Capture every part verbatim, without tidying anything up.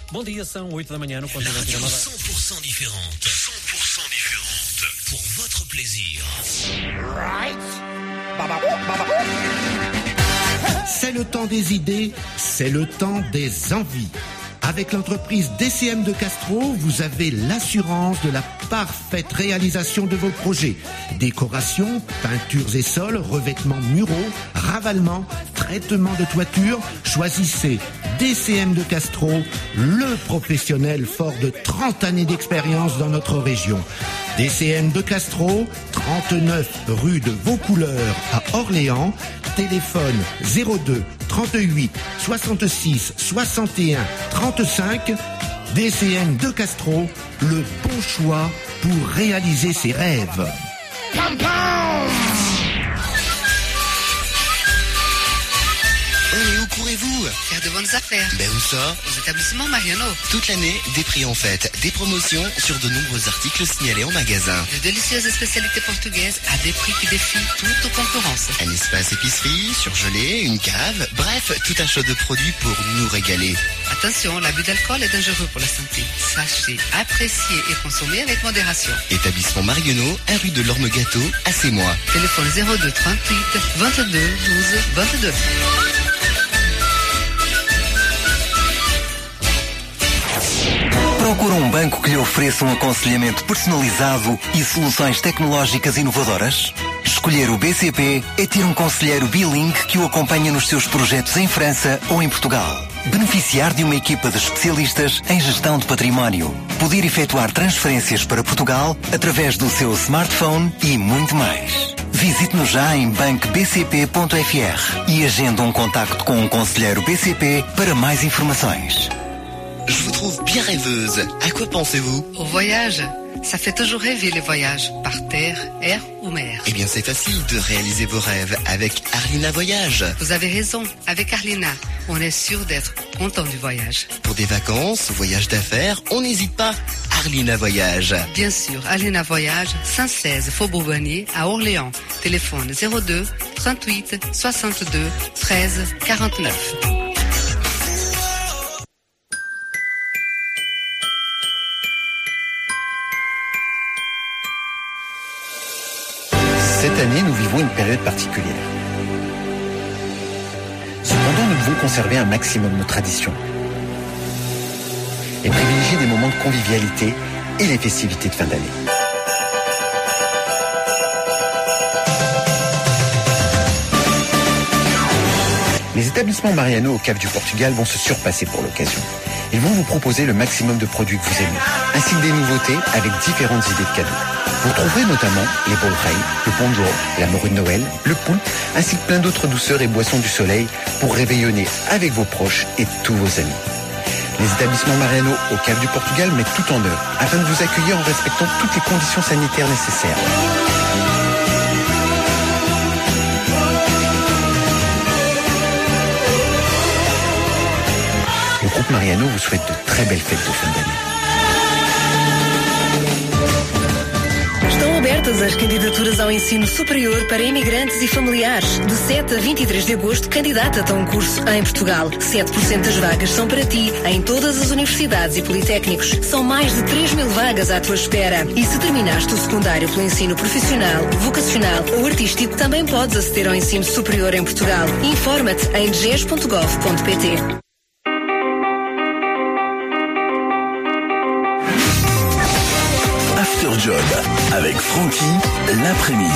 Bom dia, são oito da manhã no Continente da Madeira. cent pour cent différente. cent pour cent différente. Pour votre plaisir. Right. C'est le temps des idées, c'est le temps des envies. Avec l'entreprise D C M de Castro, vous avez l'assurance de la parfaite réalisation de vos projets. Décoration, peintures et sols, revêtements muraux, ravalement, traitement de toiture. Choisissez D C M de Castro, le professionnel fort de trente années d'expérience dans notre région. D C M de Castro, trente-neuf rue de Vaucouleurs à Orléans. Téléphone zéro deux trente-huit soixante-six soixante et un trente-cinq. D C M de Castro, le bon choix pour réaliser ses rêves. Pam, pam. Oh, où courez-vous? Faire de bonnes affaires. Ben où ça? Aux établissements Mariano. Toute l'année, des prix en fête, des promotions sur de nombreux articles signalés en magasin. De délicieuses spécialités portugaises à des prix qui défient toute concurrence. Un espace épicerie, surgelé, une cave, bref, tout un choix de produits pour nous régaler. Attention, l'abus d'alcool est dangereux pour la santé. Sachez, apprécier et consommer avec modération. Établissement Marionneau, un rue de l'Orme-Gâteau, à Sémois. Téléphone zéro deux trente-huit vingt-deux douze vingt-deux. Procura um banco que lhe ofereça um aconselhamento personalizado e soluções tecnológicas inovadoras? Escolher o B C P é ter um conselheiro bilingue que o acompanha nos seus projetos em França ou em Portugal. Beneficiar de uma equipa de especialistas em gestão de património. Poder efetuar transferências para Portugal através do seu smartphone e muito mais. Visite-nos já em banco b c p ponto f r e agenda um contacto com um conselheiro B C P para mais informações. Je vous trouve bien rêveuse. À quoi pensez-vous? Au voyage. Ça fait toujours rêver les voyages, par terre, air ou mer. Eh bien, c'est facile de réaliser vos rêves avec Arlina Voyage. Vous avez raison, avec Arlina, on est sûr d'être content du voyage. Pour des vacances, voyages d'affaires, on n'hésite pas. Arlina Voyage. Bien sûr, Arlina Voyage, cent seize Faubourg Bonnier, à Orléans. Téléphone zéro deux trente-huit soixante-deux treize quarante-neuf. Cette année, nous vivons une période particulière. Cependant, nous devons conserver un maximum nos traditions et privilégier des moments de convivialité et les festivités de fin d'année. Les établissements Mariano au Cap du Portugal vont se surpasser pour l'occasion. Ils vont vous proposer le maximum de produits que vous aimez, ainsi que des nouveautés avec différentes idées de cadeaux. Vous trouverez notamment les bol rei, le ponjo, la morue de Noël, le poulpe, ainsi que plein d'autres douceurs et boissons du soleil pour réveillonner avec vos proches et tous vos amis. Les établissements Mariano au Cap du Portugal mettent tout en œuvre afin de vous accueillir en respectant toutes les conditions sanitaires nécessaires. Le groupe Mariano vous souhaite de très belles fêtes de fin d'année. Estão abertas as candidaturas ao ensino superior para imigrantes e familiares. De sete a vinte e três de agosto, candidata-te a um curso em Portugal. sete por cento das vagas são para ti, em todas as universidades e politécnicos. São mais de três mil vagas à tua espera. E se terminaste o secundário pelo ensino profissional, vocacional ou artístico, também podes aceder ao ensino superior em Portugal. Informa-te em d g e s ponto gov ponto p t. After Job avec Francky l'après-midi.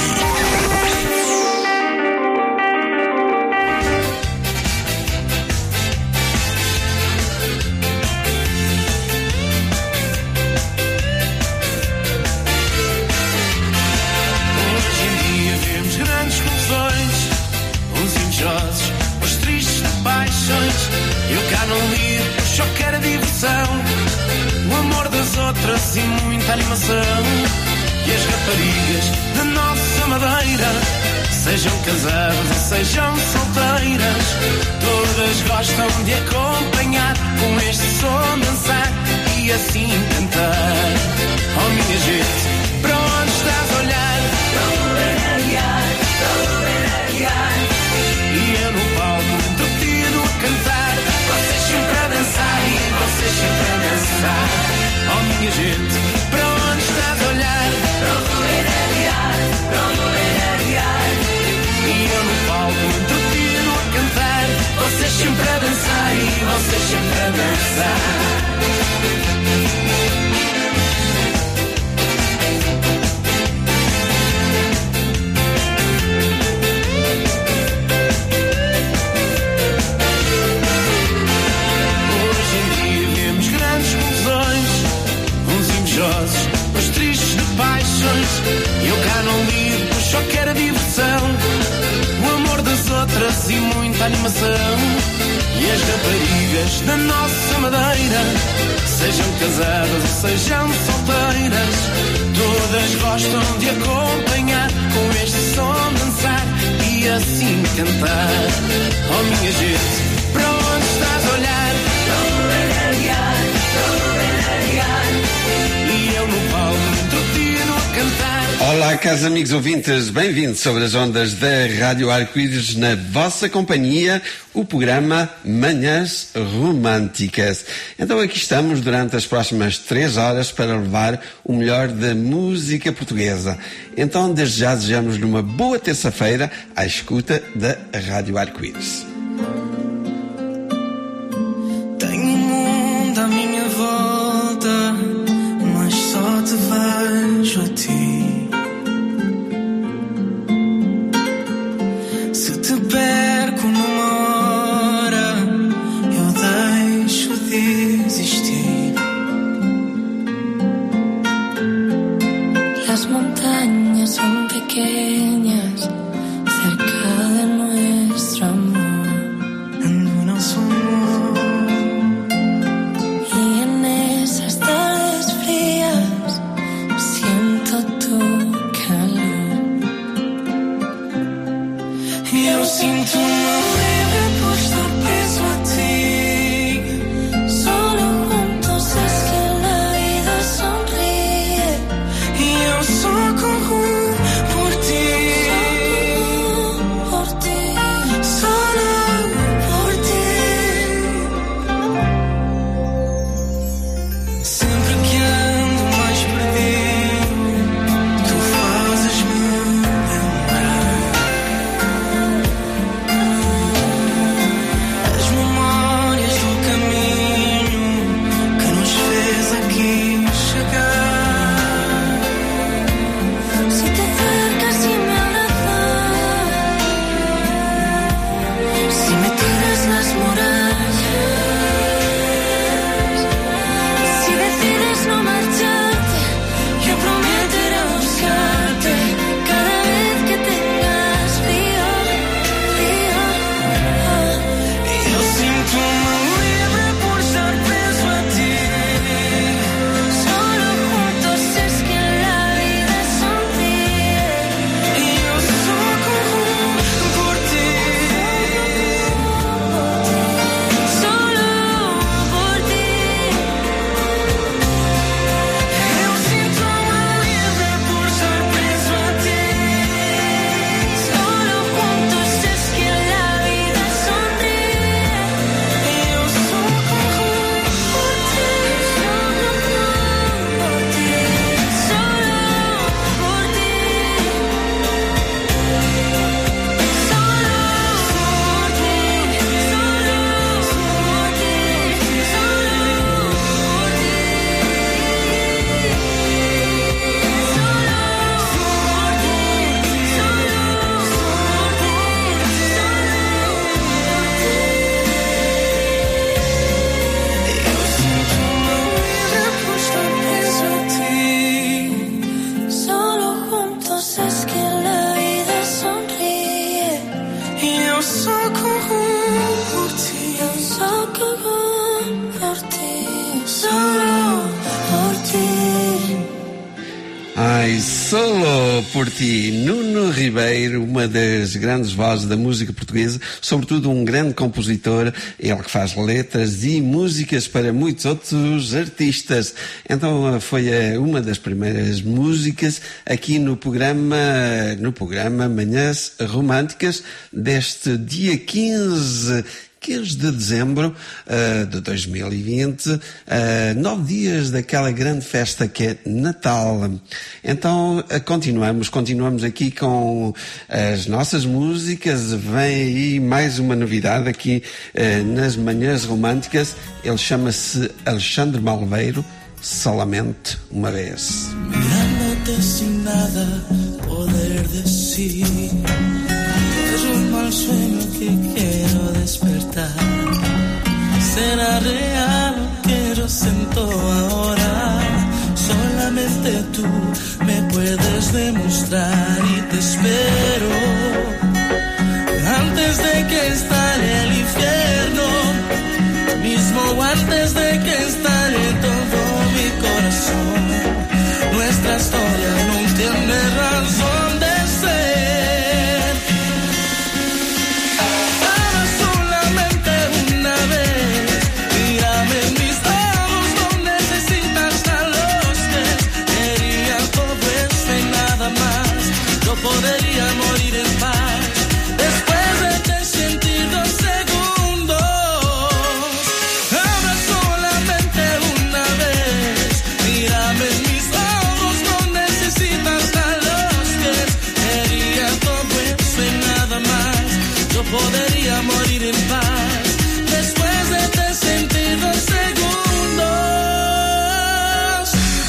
Hoje em dia vemos grandes confusões, uns invejosos, os tristes de paixões. Eu cá não ligo, só quero a diversão, o amor das outras e muita animação. E as raparigas da nossa Madeira, sejam casadas ou sejam solteiras, todas gostam de acompanhar com este som dançar e assim cantar. Oh minha gente, para onde estás a olhar? Para o Beira-Guiar, para o Beira-Guiar. E eu no palco entretido a cantar, vocês sempre a dançar e vocês sempre a dançar e vocês sempre a dançar. Os tristes de paixões, eu cá não lido, só quero diversão, o amor das outras e muita animação. E as raparigas da nossa madeira, sejam casadas ou sejam solteiras, todas gostam de acompanhar com este som dançar e assim cantar. Oh minha gente, para onde estás a olhar? Todo bem aliar, todo bem aliar. E eu no palco, entretino a cantar. Olá, caros amigos ouvintes, bem-vindos sobre as ondas da Rádio Arco-Íris, na vossa companhia, o programa Manhãs Românticas. Então aqui estamos durante as próximas três horas para levar o melhor da música portuguesa. Então desde já desejamos-lhe uma boa terça-feira à escuta da Rádio Arco-Íris. Tenho um mundo à minha volta, mas só te vejo a ti. Se te perco numa hora, eu deixo de existir. Las montañas son pequeñas cerca de nuestro amor, en nosso amor. y en esas tardes frías siento tu calor. E eu sinto-me livre por estar preso a ti. Solo juntos es que la vida sonríe. E eu só corro por ti. Solo por ti. Solo por ti. Sempre que ando mais perdido, tu fazes-me lembrar. As memórias do caminho que nos fez aqui chegar. Si te acercas y me abrazas, si me tiras las murallas, si decides no marcharte, Yo prometo ir a buscarte cada vez que tengas frío, frío. e eu sinto-me livre por estar preso a ti. Solo juntos es que la vida sonríe. E eu só corro por ti. Solo por ti. Eu sinto-me livre por estar preso a ti. Solo juntos es que la vida sonríe. E eu só corro por ti. Solo por ti. Solo por ti. Eu sinto-me livre por estar preso a ti. Solo juntos es que la vida sonríe. E eu só corro por ti. Yo solo corro por ti. Solo por ti. Ai, solo por ti, Nuno Ribeiro, uma das grandes vozes da música portuguesa, sobretudo um grande compositor, ele que faz letras e músicas para muitos outros artistas. Então foi eh, uma das primeiras músicas aqui no programa, no programa Manhãs Românticas deste dia quinze quinze de dezembro uh, de dois mil e vinte, uh, nove dias daquela grande festa que é Natal. Então uh, continuamos, continuamos aqui com as nossas músicas. Vem aí mais uma novidade aqui uh, nas Manhãs Românticas. Ele chama-se Alexandre Malveiro, Solamente Uma Vez. Mirándote sin nada poder decir, es un mal sueño que quiero despertar. Será real lo que yo siento ahora, solamente tú me puedes demostrar y te espero. Antes de que estalle el infierno, mismo antes de que estalle todo mi corazón, nuestra historia no tiene razón de ser. Ahora solamente una vez, mírame en mis ojos, no necesitas a los que quería todo esto y nada más. Yo podría morir en paz después de te sentir dos segundos. Ahora solamente una vez, mírame en mis ojos, no necesitas a los que quería todo eso y nada más. Yo podría morir en paz después de te sentir dos segundos.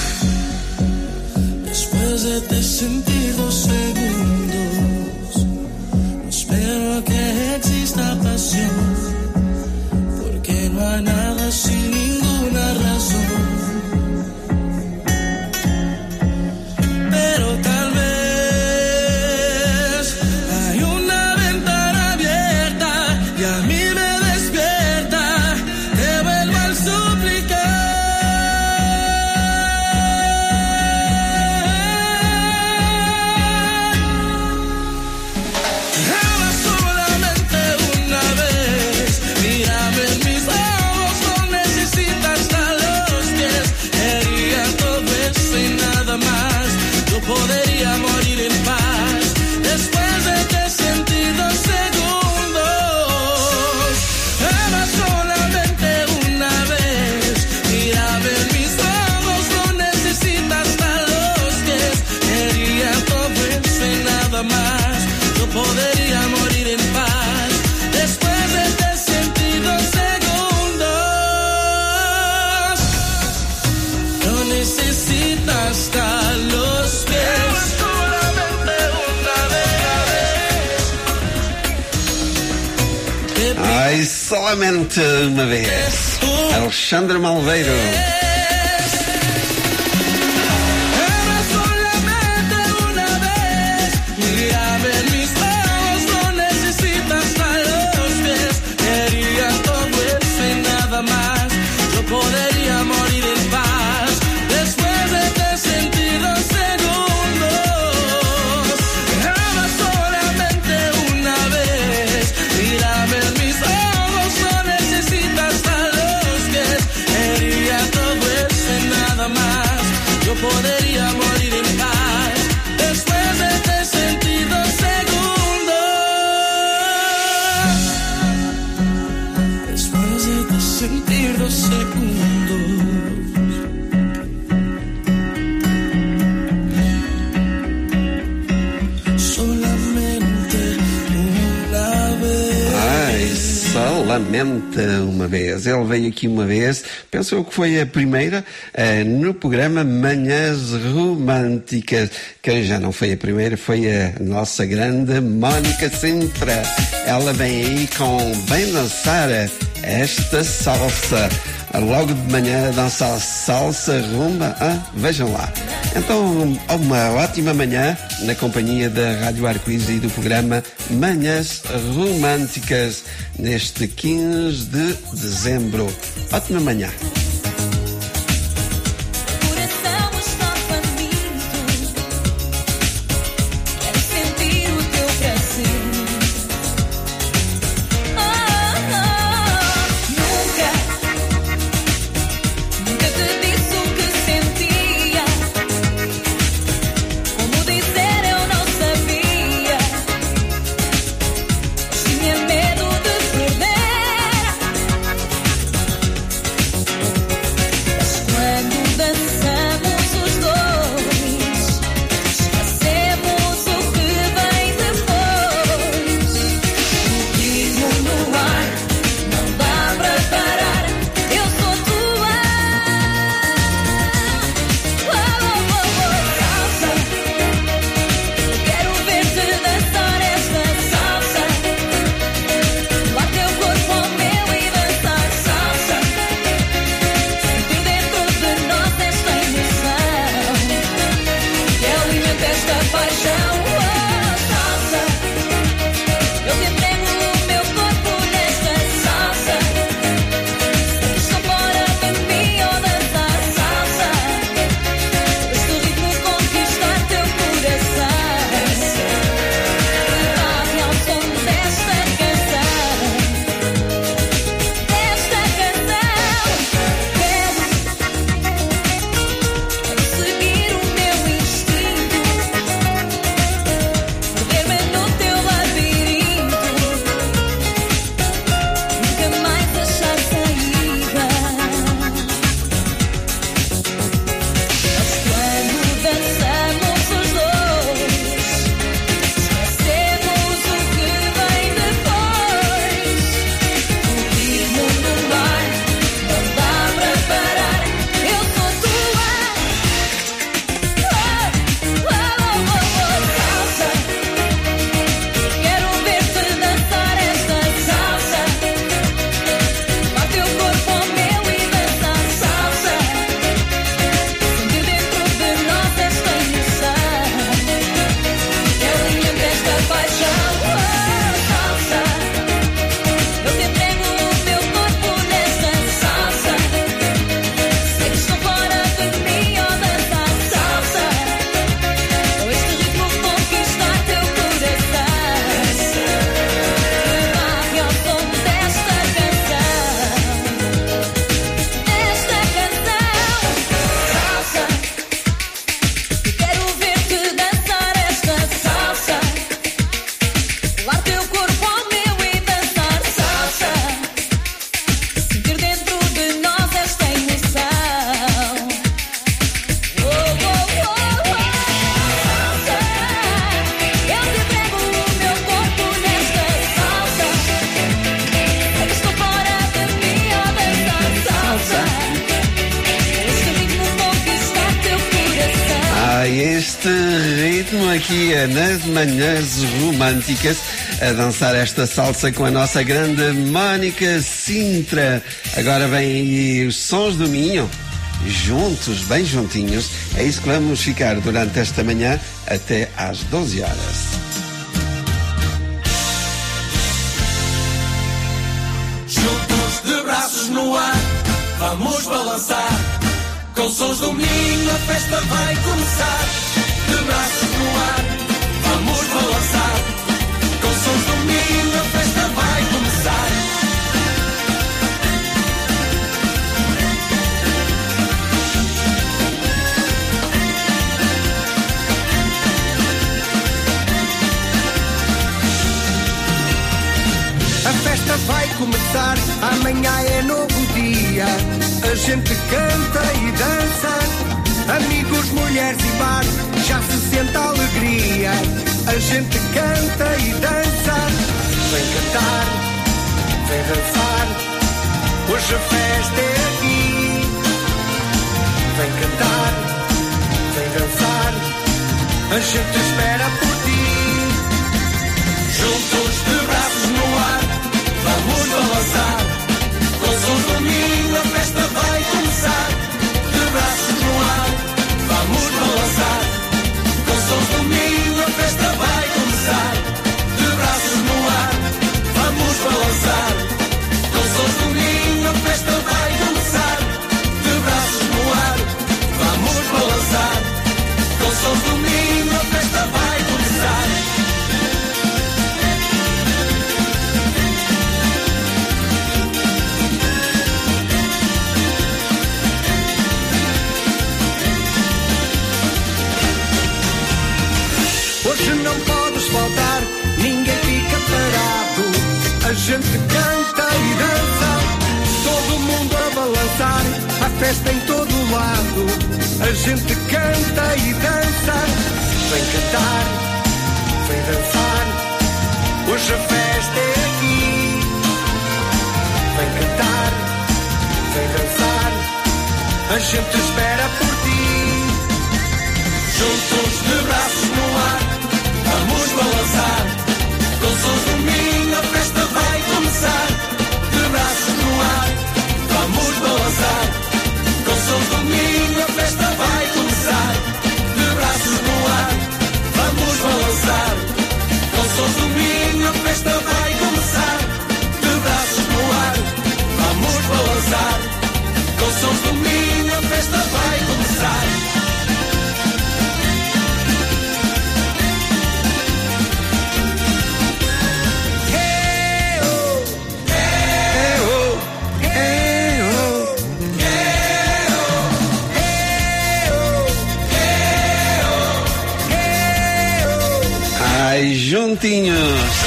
Después de te sentir dos segundos, no espero que exista pasión, porque no hay nada sin ninguna razón. Pero tal vez hay una ventana abierta y a mí me despierta, te vuelvo a suplicar. Ahora solamente una vez, mírame en mis ojos, no necesitas a los pies, quería todo eso y nada más. Yo podría morir en paz después de te sentir dos segundos. Ahora solamente una vez, mírame en mis ojos, no necesitas a los pies, quería todo eso y nada más. Yo podría morir en paz después de te sentir dos segundos. No necesitas a los pies. Solamente una vez. Ai, solamente uma vez. Alexandre Malveiro. Ahora solamente una vez, mírame en mis ojos, no necesitas a los pies, quería todo eso y nada más. Yo podría morir en paz después de te sentir dos segundos. Ahora solamente una vez, mírame en mis ojos, no necesitas a los pies, quería todo eso y nada más. Yo podría morir en paz después de te sentir dos segundos. Después de te sentir dos segundos. Solamente una vez. Ai, solamente uma vez. Ele veio aqui uma vez, pensou que foi a primeira uh, no programa Manhãs Românticas. Quem já não foi a primeira foi a nossa grande Mónica Sintra. Ela vem aí com Bem Dançar esta salsa. Logo de manhã dançar salsa, rumba, ah, vejam lá. Então, uma ótima manhã na companhia da Rádio Arco-Íris e do programa Manhãs Românticas neste quinze de dezembro. Ótima manhã. Tinha medo de perder. neste ritmo aqui nas manhãs românticas, a dançar esta salsa com a nossa grande Mónica Sintra. Agora vem aí os sons do Minho, juntos, bem juntinhos. É isso que vamos ficar durante esta manhã até às doze horas. Juntos de braços no ar, vamos balançar. Com sons do Minho a festa vai começar. De braços no ar, vamos balançar. Com sons do Minho a festa vai começar. A festa vai começar, amanhã é novo dia. A gente canta e dança, amigos, mulheres e bar, já se sente a alegria. A gente canta e dança, vem cantar, vem dançar, hoje a festa é aqui. Vem cantar, vem dançar, a gente espera por ti. Juntos de braços no ar, vamos balançar. Com sons do Minho a festa vai começar. De braços no ar, vamos balançar. Com sons do Minho a festa vai começar. De braços no ar, vamos balançar. Com sons do Minho a festa vai começar. De braços no ar, vamos balançar. Com sons do Minho a festa vai começar. Hoje não podes faltar, ninguém fica parado. A gente canta e dança, todo mundo a balançar. A festa em todo lado, a gente canta e dança. Vem cantar, vem dançar, hoje a festa é aqui. Vem cantar, vem dançar, a gente espera por ti. Juntos de braços no ar, vamos balançar. Com sons do Minho a festa vai começar. De braços no ar, vamos balançar. Com sons do Minho a festa vai começar. De braços no ar, vamos balançar. Com sons do Minho a festa vai começar. De braços no ar, vamos balançar. Com sons do Minho a festa vai começar. Ai, juntinhos.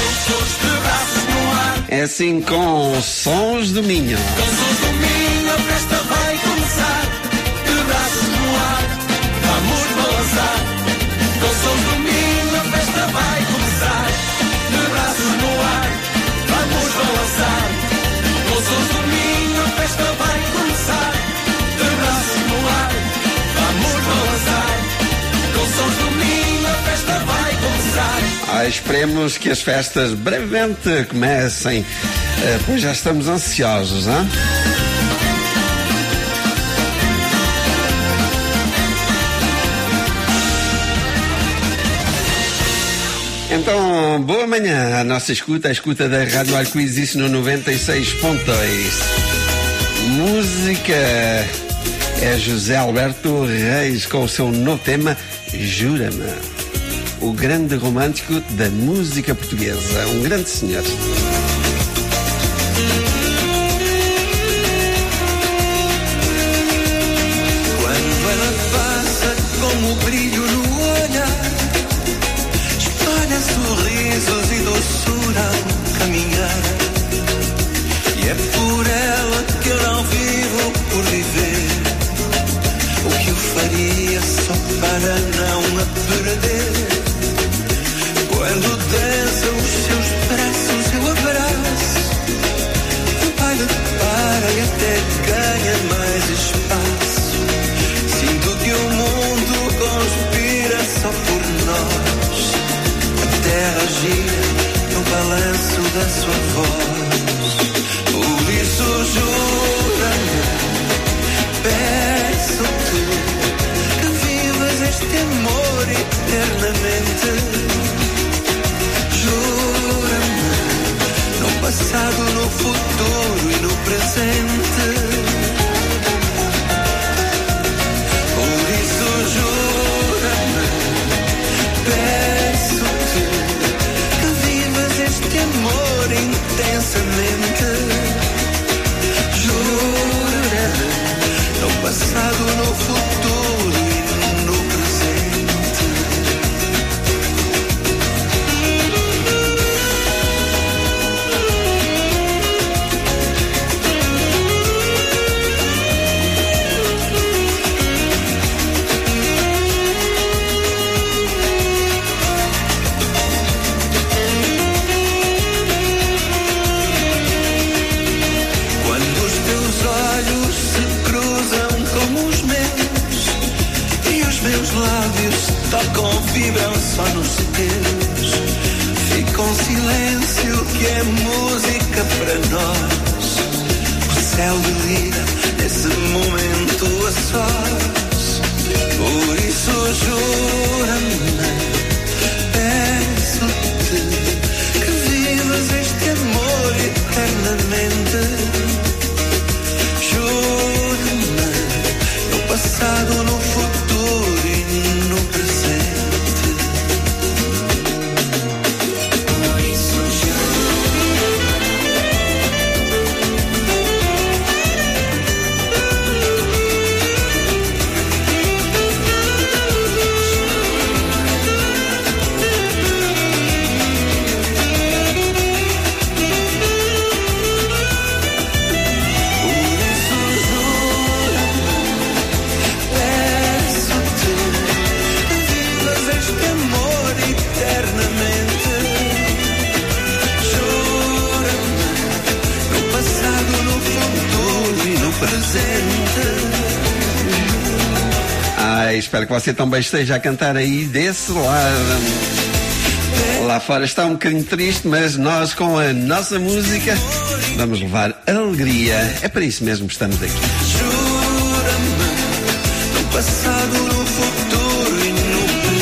É assim com sons do Minho. Com sons do Minho a festa vai começar. De braços no ar, vamos balançar. Com sons do Minho a festa vai começar. De braços no ar, vamos balançar. Com sons do Minho a festa vai começar. De braços no ar, vamos balançar. Com sons do Minho a festa vai começar. Ah, esperemos que as festas brevemente comecem, eh, pois já estamos ansiosos, hein? Então, boa manhã à nossa escuta, a escuta da Rádio Arco-Íris no noventa e seis ponto dois. Música é José Alberto Reis com o seu novo tema Jura-me. O grande romântico da música portuguesa, um grande senhor. Quando ela passa com o brilho no olhar, espalha sorrisos e doçura ao caminhar. E é por ela que eu não vivo por viver. O que eu faria só para não a perder? Quando dança os seus braços eu abraço. este amor eternamente. Jura-me, no passado, no futuro e no presente. Por isso jura-me, peço-te que vivas este amor intensamente. Jura-me, no passado, no futuro e no presente. Quando os teus olhos se cruzam com os meus e os meus lábios tocam, vibram só nos teus, fica um silêncio que é música para nós. O céu delira nesse momento a sós. Por isso jura-me, peço-te que vivas este amor eternamente. Jura-me, no passado, no futuro e no presente. Por isso Ai, espero que você também esteja a cantar aí desse lado. Lá fora está um bocadinho triste, mas nós com a nossa música vamos levar alegria. É para isso mesmo que estamos aqui. jura-me, no passado, no futuro e no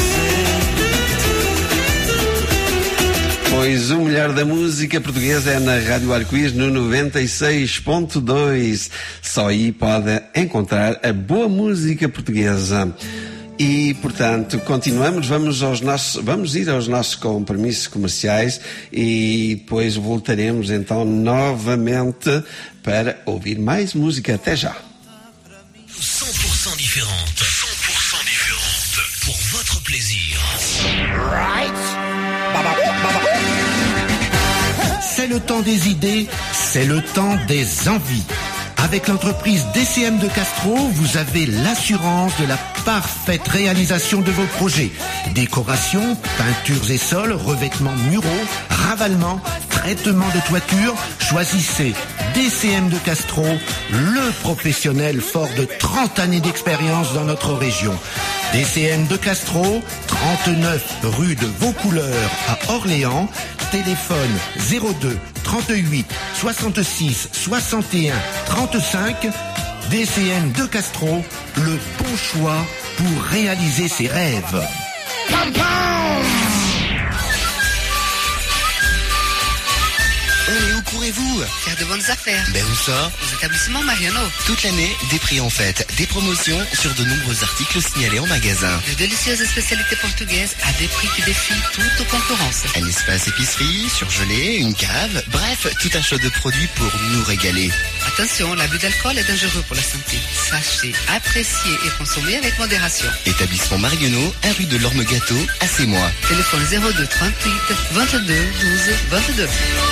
presente. Pois o melhor da música portuguesa é na Rádio Arco-Íris no noventa e seis ponto dois. Só aí pode encontrar a boa música portuguesa. E, portanto, continuamos, vamos, aos nossos, vamos ir aos nossos compromissos comerciais e depois voltaremos então novamente para ouvir mais música. Até já. cent pour cent différente. cent pour cent différente. Pour votre plaisir. C'est le temps des idées, c'est le temps des envies. Avec l'entreprise D C M de Castro, vous avez l'assurance de la parfaite réalisation de vos projets. Décoration, peintures et sols, revêtements muraux, ravalement, traitement de toiture. Choisissez D C M de Castro, le professionnel fort de trente années d'expérience dans notre région. D C M de Castro, trente-neuf rue de Vaucouleurs à Orléans. Téléphone zéro deux trente-huit soixante-six soixante et un trente-cinq. D C M de Castro, le bon choix pour réaliser ses rêves. Oh, mais où courez-vous? Faire de bonnes affaires. Ben où ça? Aux établissements Mariano. Toute l'année, des prix en fête, des promotions sur de nombreux articles signalés en magasin. De délicieuses spécialités portugaises à des prix qui défient toute concurrence. Un espace épicerie, surgelé, une cave, bref, tout un choix de produits pour nous régaler. Attention, l'abus d'alcool est dangereux pour la santé. Sachez apprécier et consommer avec modération. Établissement Marionneau, un rue de l'Orme Gâteau, à Sémois. Téléphone zéro deux trente-huit vingt-deux douze vingt-deux.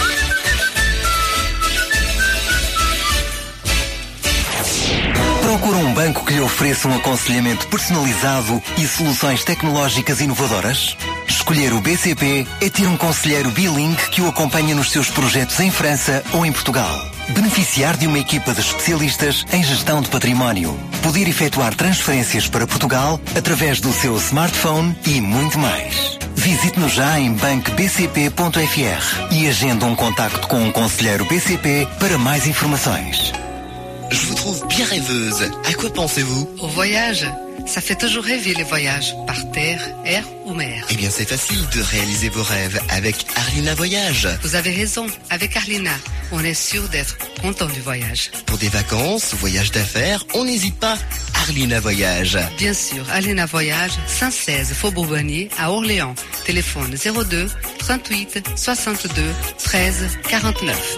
Procura um banco que lhe ofereça um aconselhamento personalizado e soluções tecnológicas inovadoras? Escolher o B C P é ter um conselheiro bilingue que o acompanha nos seus projetos em França ou em Portugal. Beneficiar de uma equipa de especialistas em gestão de património. Poder efetuar transferências para Portugal através do seu smartphone e muito mais. Visite-nos já em banco b c p ponto f r e agenda um contacto com um conselheiro B C P para mais informações. Je vous trouve bien rêveuse. À quoi pensez-vous? Au voyage. Ça fait toujours rêver les voyages, par terre, air ou mer. Eh bien, c'est facile de réaliser vos rêves avec Arlina Voyage. Vous avez raison, avec Arlina, on est sûr d'être content du voyage. Pour des vacances, voyages d'affaires, on n'hésite pas. Arlina Voyage. Bien sûr, Arlina Voyage, cent seize Faubourg Bonnier à Orléans. Téléphone zéro deux, trente-huit, soixante-deux, treize, quarante-neuf.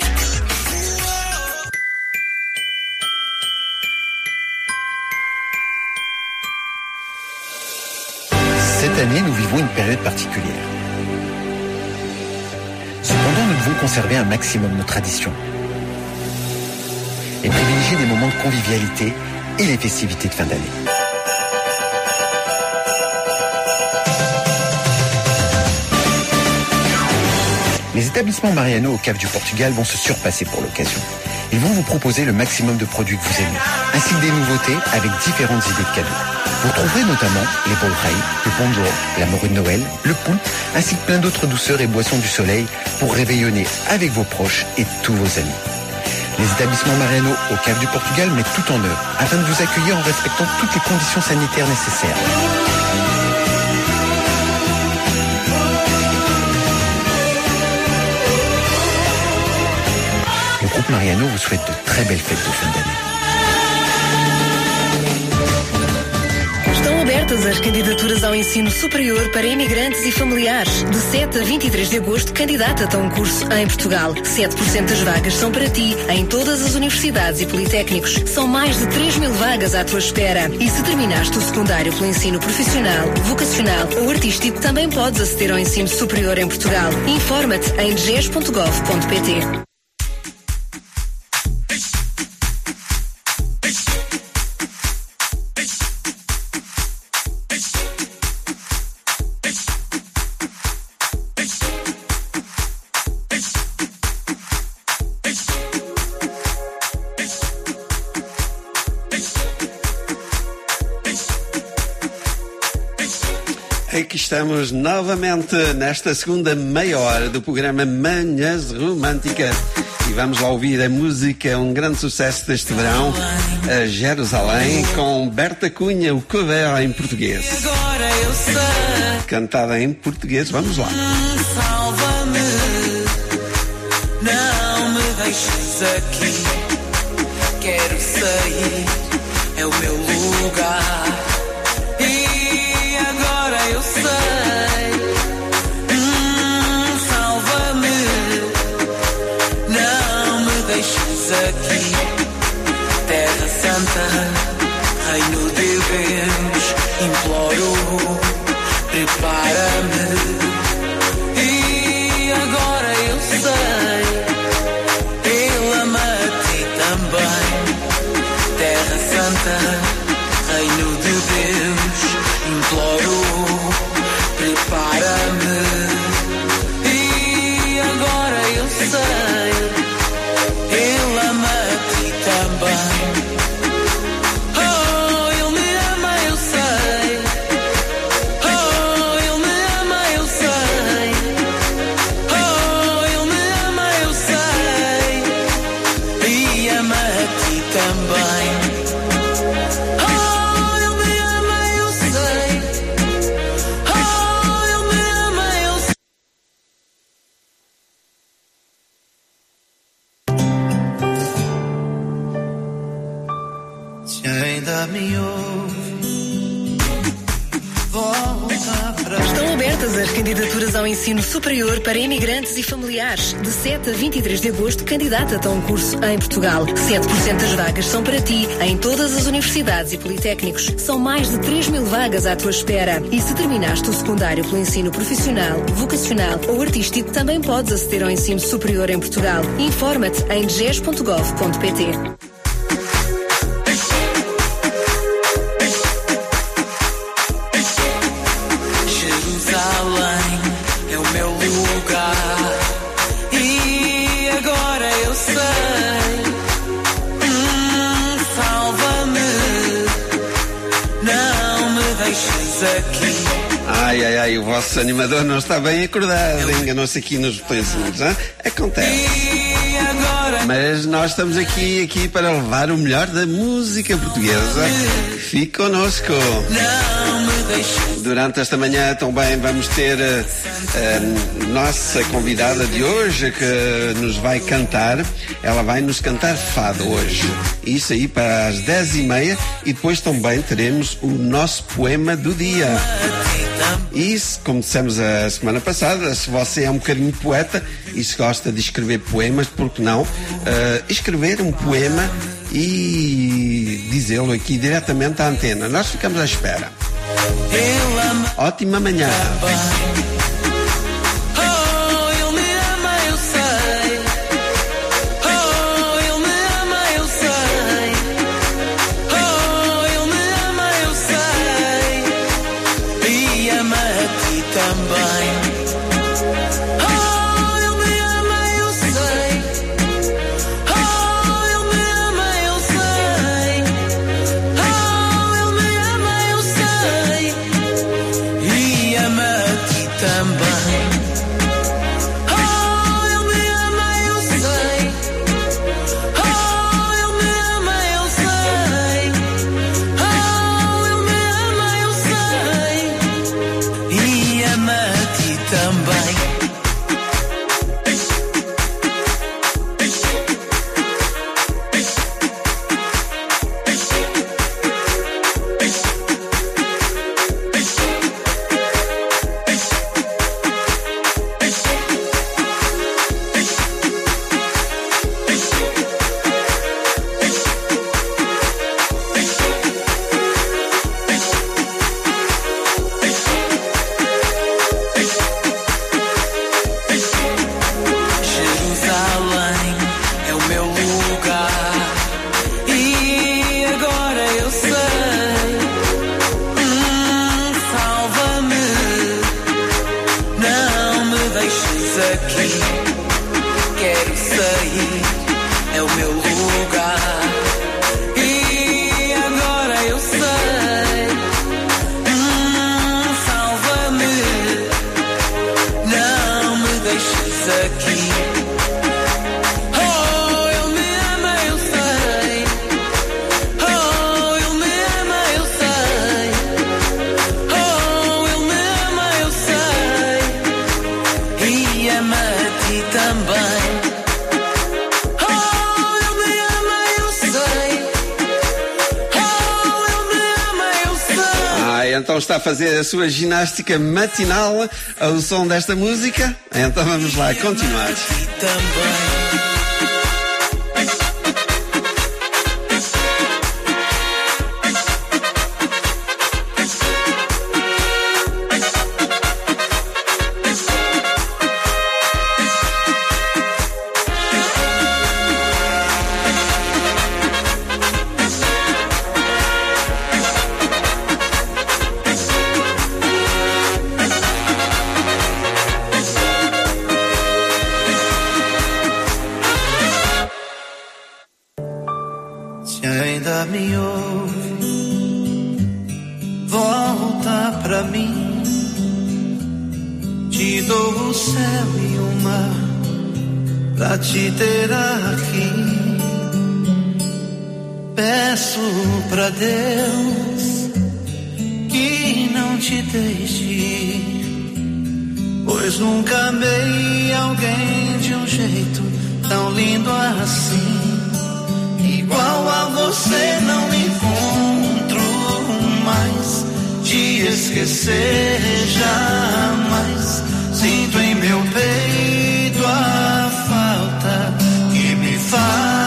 Cette année, nous vivons une période particulière. Cependant, nous devons conserver un maximum nos traditions et privilégier des moments de convivialité et les festivités de fin d'année. Les établissements Mariano au Cap du Portugal vont se surpasser pour l'occasion. Ils vont vous proposer le maximum de produits que vous aimez, ainsi que des nouveautés avec différentes idées de cadeaux. Vous trouverez notamment les bol rei, le ponjo, la morue de Noël, le poulpe, ainsi que plein d'autres douceurs et boissons du soleil pour réveillonner avec vos proches et tous vos amis. Les établissements Mariano au Cap du Portugal mettent tout en œuvre afin de vous accueillir en respectant toutes les conditions sanitaires nécessaires. Le groupe Mariano vous souhaite de très belles fêtes de fin d'année. Estão abertas as candidaturas ao ensino superior para imigrantes e familiares. De sete a vinte e três de agosto, candidata-te a um curso em Portugal. sete por cento das vagas são para ti, em todas as universidades e politécnicos. São mais de três mil vagas à tua espera. E se terminaste o secundário pelo ensino profissional, vocacional ou artístico, também podes aceder ao ensino superior em Portugal. Informa-te em d g e s ponto gov ponto p t. Aqui estamos novamente nesta segunda meia hora do programa Manhãs Românticas e vamos lá ouvir a música, um grande sucesso deste verão, a Jerusalém, com Berta Cunha, o cover em português. Cantada em português, vamos lá. Salva-me, não me deixes aqui. Quero sair, é o meu lugar. E agora eu sei. Hum, salva-me, não me deixes aqui. Terra Santa, Reino de Deus, imploro, prepara-me. E agora eu sei, Ele ama a ti também. Terra Santa, Reino de Deus, imploro, prepara-me. E agora eu sei, Ele ama a ti também. Oh, Ele me ama, eu sei. Oh, Ele me ama, eu sei. Oh, Ele me ama, eu sei. E ama a ti também. Oh, Ele me ama, eu sei. Oh, Ele me ama, eu sei. Se ainda me ouve, volta para Estão abertas as candidaturas ao ensino superior para imigrantes e familiares. De sete a vinte e três de agosto, candidata-te a um curso em Portugal. sete por cento das vagas são para ti, em todas as universidades e politécnicos. São mais de três mil vagas à tua espera. E se terminaste o secundário pelo ensino profissional, vocacional ou artístico, também podes aceder ao ensino superior em Portugal. Informa-te em d g e s ponto gov ponto p t. Jerusalém é o meu lugar. E agora eu sei. Hum, salva-me, não me deixes aqui. Ai, ai, ai, o vosso animador não está bem acordado, enganou-se aqui nos botõezinhos, hein? Acontece. E agora Mas nós estamos aqui, aqui para levar o melhor da música portuguesa. Fique connosco. Durante esta manhã também vamos ter a, a nossa convidada de hoje que nos vai cantar. Ela vai nos cantar fado hoje. Isso aí para as dez e meia. E depois também teremos o nosso poema do dia. E como dissemos a semana passada, se você é um bocadinho poeta e se gosta de escrever poemas, por que não uh, escrever um poema e dizê-lo aqui diretamente à antena. Nós ficamos à espera. Ótima manhã. Então está a fazer a sua ginástica matinal ao som desta música? Então vamos lá continuar. Te ter aqui, peço pra Deus que não te deixe ir, pois nunca amei alguém de um jeito tão lindo assim. Igual a você não encontro mais, te esquecer jamais. Sinto em meu peito a falta que me faz,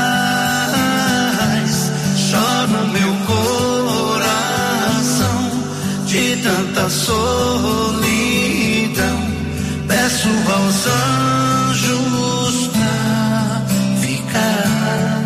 chora no meu coração de tanta solidão. Peço aos anjos pra ficar,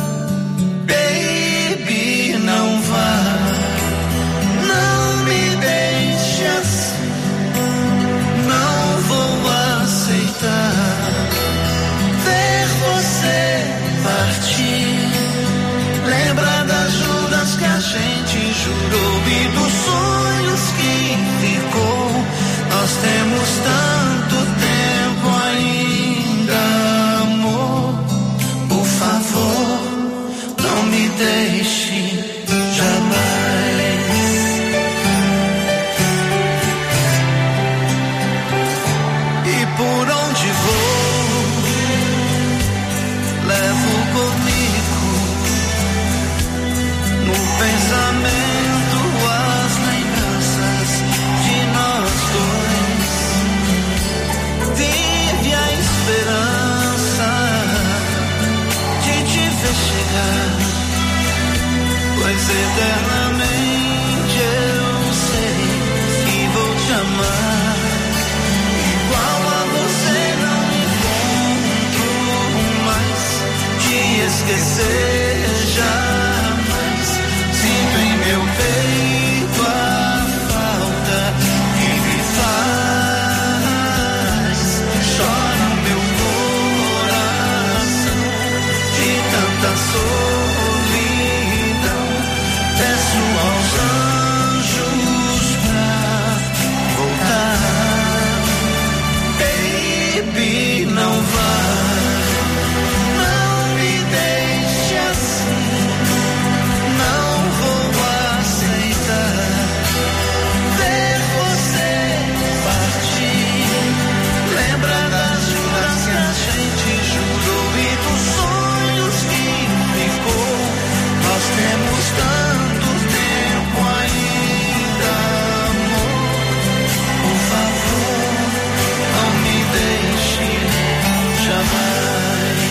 baby, não vá, não me deixe assim, não vou aceitar ver você partir. Lembra das juras que a gente jurou e dos sonhos que ficou. Nós temos tanto tempo ainda, amor. Por deixe jamais. E por onde vou, levo comigo no pensamento as lembranças de nós dois. Vive a esperança de te ver chegar, pois eternamente eu sei que vou te amar. Igual a você não encontro mais, te esquecer jamais. Sinto em meu peito a falta que me faz. Chora meu coração de tanta solidão. Peço aos anjos pra voltar. Baby, não vai, não me deixe assim. Não vou aceitar ver você partir. Lembra das juras que a gente jurou e dos sonhos que ficou. Nós temos tanto tempo ainda, amor. Por favor, não me deixe jamais.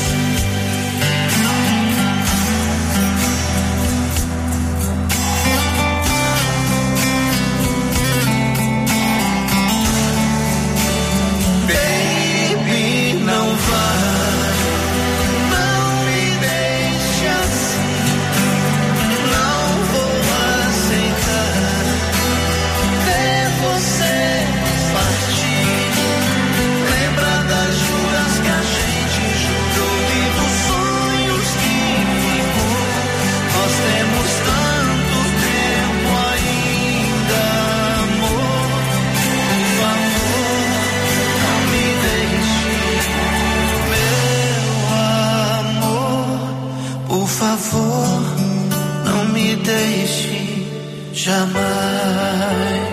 Baby, não vai, não me deixe assim. Não vou aceitar ver você partir. Lembra das juras que a gente jurou e dos sonhos que ficou. Nós temos tanto tempo ainda, amor. Por favor, não me deixe, meu amor. Por favor, não me deixe jamais.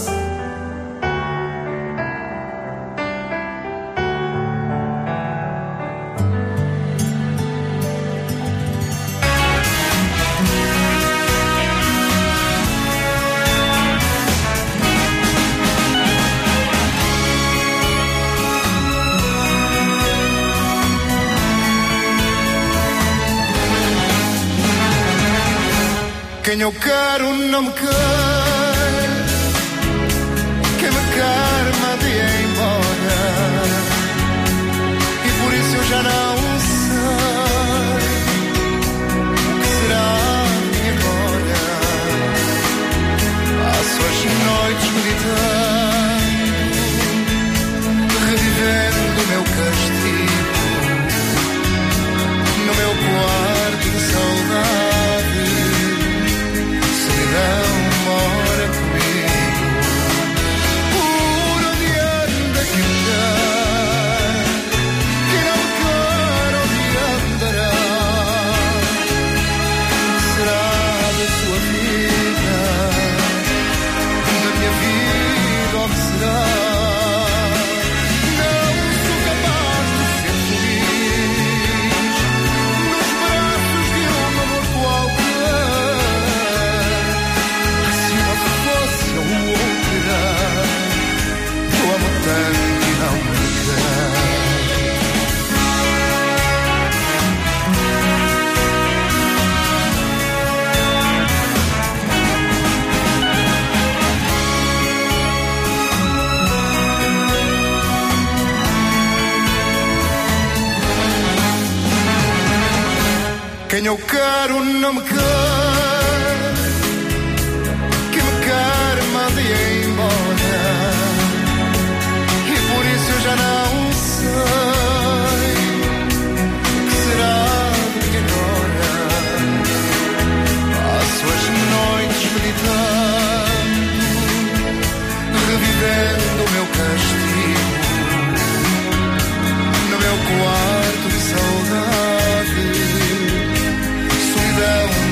Quem eu quero não me quer, quem me quer manda ir embora. E por isso eu já não sei o que será de mim agora. Passo as noites meditando, revivendo o meu castigo, no meu quarto de saudade. Solidão mora comigo. Por onde anda quem quer, quem não quer onde andará. O que será da sua vida, da minha vida, o que será? Não sou capaz de ser feliz nos braços de um amor qualquer. Eu amo tanto e não me quer. Quem eu quero não me quer, quem me quer manda ir embora. E por isso eu já não sei o que será de quem ora. Passo as noites meditando, revivendo o meu castigo, no meu quarto de saudade. Solidão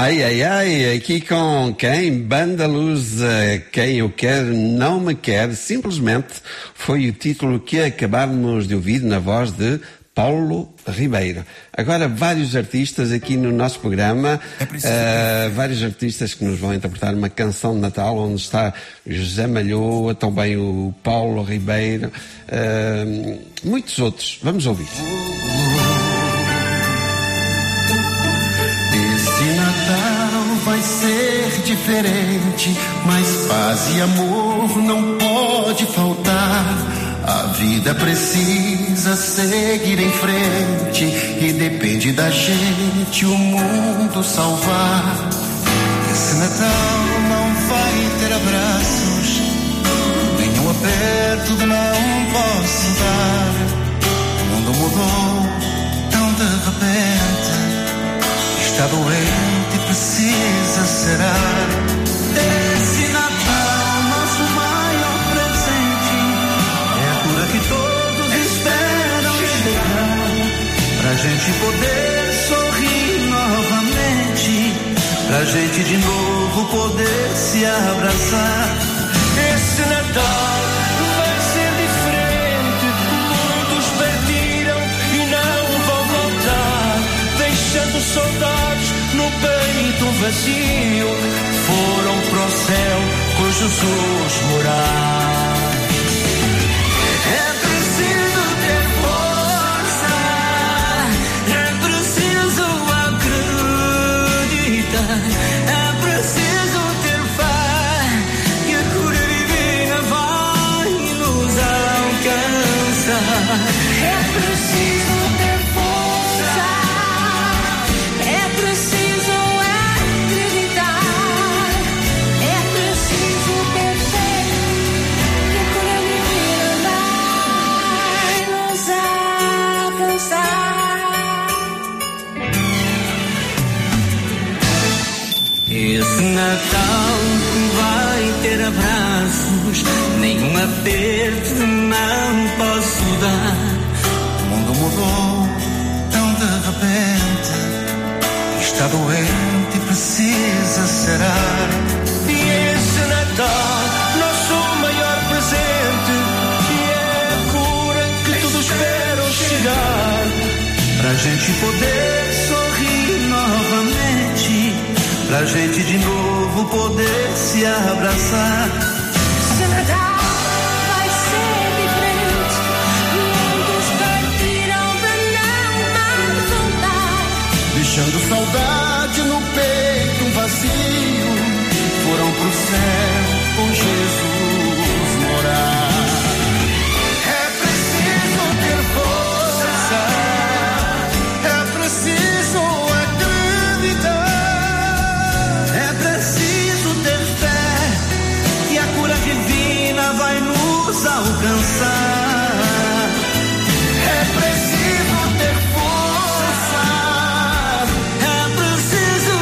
Ai, ai, ai, aqui com quem? Banda Lusa, quem eu quero não me quer, simplesmente foi o título que acabámos de ouvir na voz de Paulo Ribeiro. Agora, vários artistas aqui no nosso programa, é uh, vários artistas que nos vão interpretar uma canção de Natal, onde está José Malhoa, também o Paulo Ribeiro, uh, muitos outros. Vamos ouvir. Esse Natal vai ser diferente, mas paz e amor não pode faltar. A vida precisa seguir em frente e depende da gente o mundo salvar. Esse Natal não vai ter abraços, nenhum aperto não posso dar. O mundo mudou tão de repente, está doente e precisa sarar. Esse Natal, nosso maior presente, é a cura que todos esperam chegar, pra gente poder sorrir novamente, pra gente de novo poder se abraçar. Esse Natal vai ser diferente, muitos partiram e não vão voltar, deixando saudades no peito vazio, foram para o céu com Jesus morar. É preciso ter força, é preciso acreditar, é preciso ter fé, que a cura divina vai nos alcançar. É preciso ter força, é preciso acreditar, é preciso ter fé, que a cura divina vai nos alcançar. Esse Natal vai ter abraços, nenhum aperto não posso dar. O mundo mudou tão de repente, está doente e precisa sarar. E esse Natal, nosso maior presente, que é a cura que todos esperam chegar, Pra gente poder sorrir novamente, pra gente de novo poder se abraçar. esse Natal vai ser diferente, muitos partiram pra não mais voltar, Deixando saudade no peito, um vazio, foram pro céu com Jesus morar. É preciso ter força, é preciso acreditar, É preciso ter fé, que a cura divina vai nos alcançar. é preciso ter força, É preciso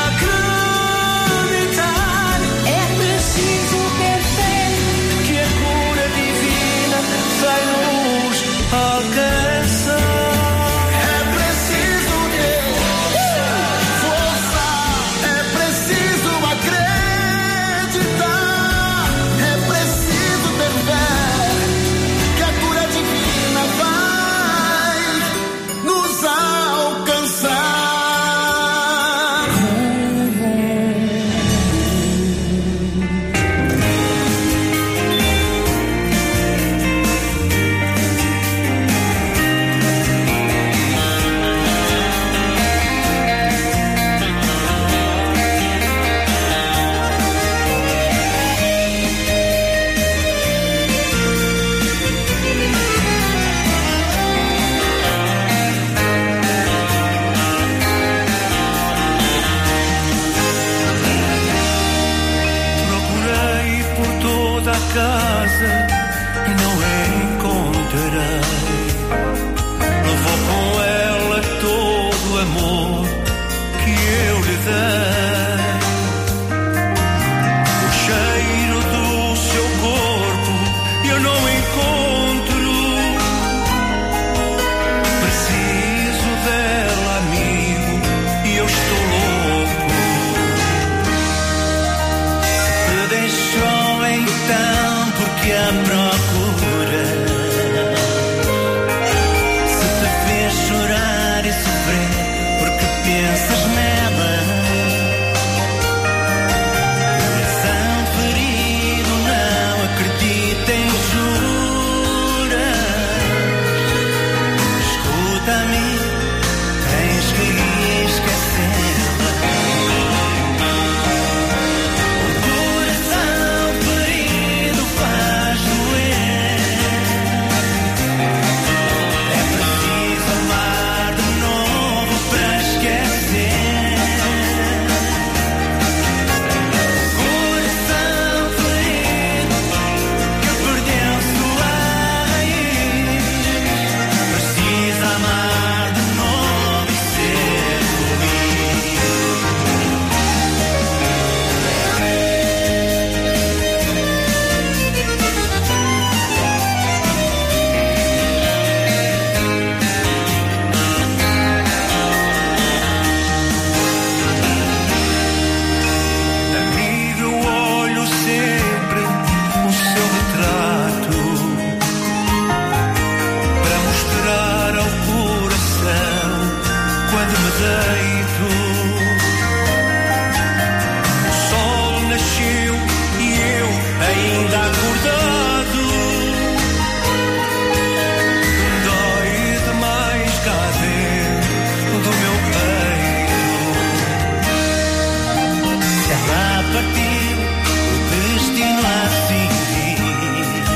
acreditar, é preciso ter fé, que a cura divina vai nos alcançar. é preciso ter força, é preciso acreditar, é preciso ter fé, que a cura divina vai nos alcançar. Procurei por toda a casa e não encontrei. Levou com ela todo o amor que eu lhe dei. O cheiro do seu corpo eu não encontro. Preciso dela, amigo, e eu estou louco. procura. Se te fez chorar e sofrer porque pensas nela, coração ferido não acredita em juras. Escuta-me, tens que esquecê-la. O coração ferido faz doer. É preciso amar de novo para esquecer. O coração ferido que perdeu sua raiz precisa amar de novo e ser feliz. Amigo, eu olho sempre o seu retrato para mostrar ao coração quando me deito. O sol nasceu e eu ainda acordado. Dói demais cá dentro do meu peito. Se ela partiu, o destino assim diz.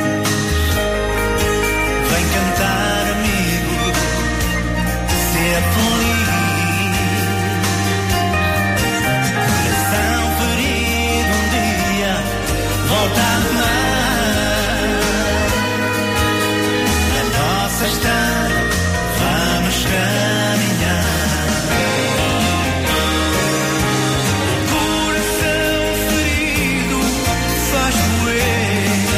Vem cantar, amigo, ser feliz. Coração ferido um dia volta a amar. Na nossa estrada vamos caminhar. O coração ferido faz doer.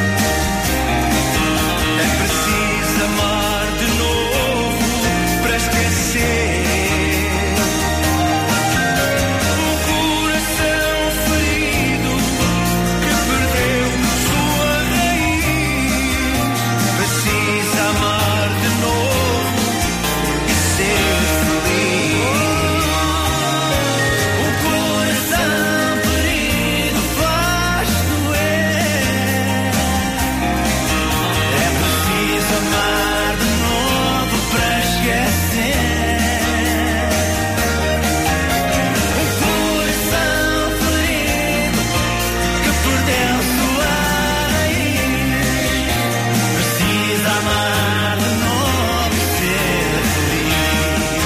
É preciso amar de novo para esquecer. O coração ferido que perdeu sua raiz precisa amar de novo e ser feliz. O coração ferido faz doer. É preciso amar de novo para esquecer. O coração ferido que perdeu sua raiz precisa amar de novo e ser feliz.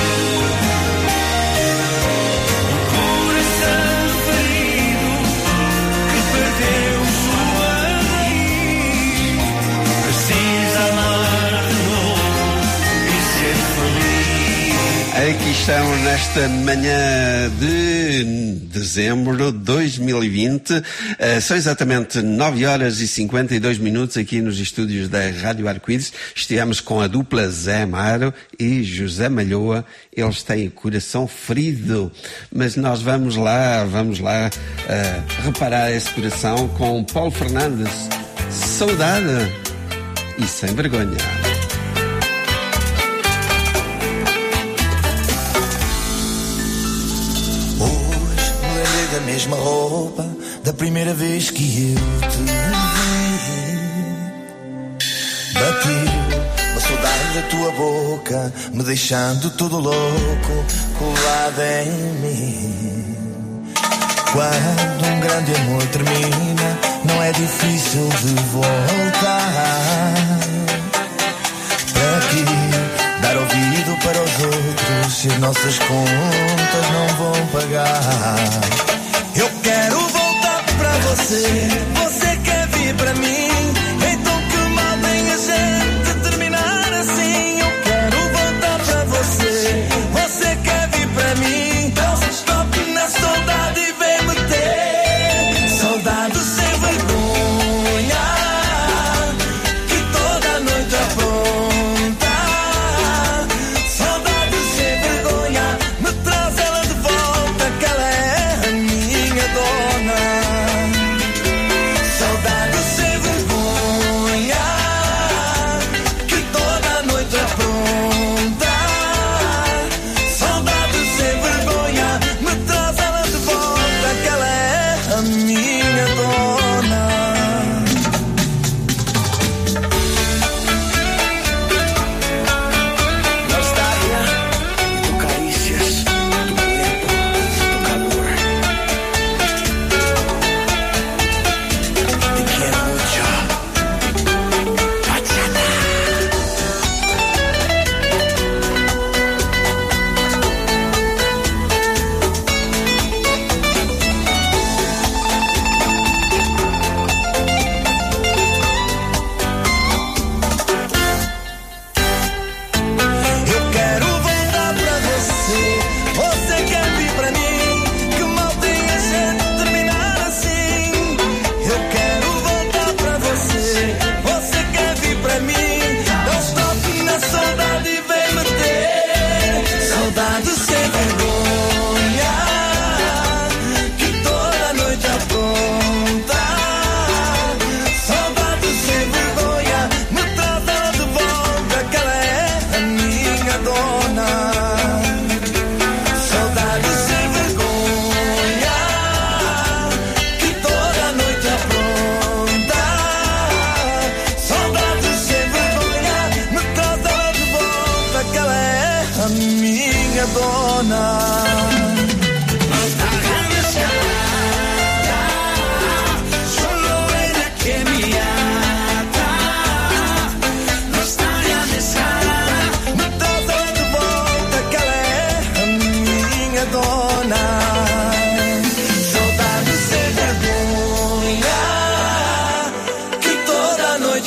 O coração ferido que perdeu sua raiz precisa amar de novo e ser feliz. Aqui estamos nesta manhã de dezembro de dois mil e vinte. Eh, são exatamente nove horas e cinquenta e dois minutos aqui nos estúdios da Rádio Arco-Íris. Estivemos com a dupla Zé Amaro e José Malhoa. Eles têm o coração ferido. Mas nós vamos lá, vamos lá eh, reparar esse coração com Paulo Fernandes. Saudade e sem vergonha. Hoje me lembrei da mesma roupa da primeira vez que eu te vi. Bateu uma saudade da tua boca, me deixando todo louco, colado em mim. Quando um grande amor termina, não é difícil de voltar. Para quê dar ouvido para os outros se as nossas contas não vão pagar? Eu quero voltar para você, você quer vir para mim? Então que mal tem a gente terminar assim. Eu quero voltar para você, você quer vir para mim? Então stop na saudade e vem me ter. Saudade sem vergonha, que toda noite apronta. Saudade sem vergonha, me traz ela de volta, que ela é a minha dona. Saudade sem vergonha.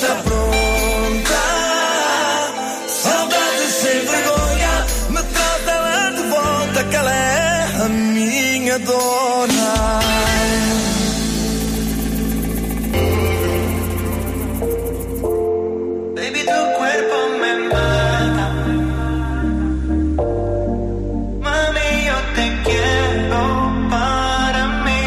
tá pronta. Saudade sem vergonha, me traz ela de volta, que ela é a minha dona. Baby, tu cuerpo me mata. Mami, yo te quiero para mí.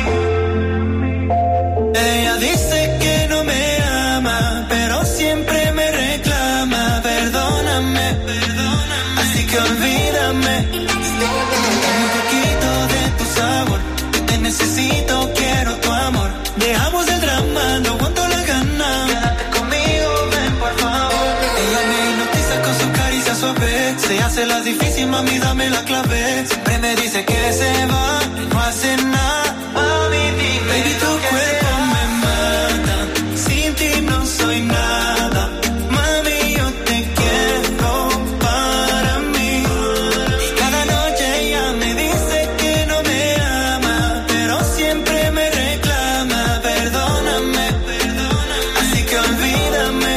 Ella dice que no me ama, pero siempre me reclama. Perdóname, perdóname. Así que olvídame. Un poquito de tu sabor. Te necesito, quiero tu amor. Dejamos el drama, no aguanto la gana. Quédate conmigo, ven por favor. Ella me hipnotiza con su caricia suave. Se hace la difícil, mami, dame la clave. Siempre me dice que se va, no hace nada. Mami, dime. Baby, tu cuerpo me mata. Sin ti no soy nada. Mami, yo te quiero para mí. Y cada noche ella me dice que no me ama, pero siempre me reclama. Perdóname, perdóname. Así que olvídame.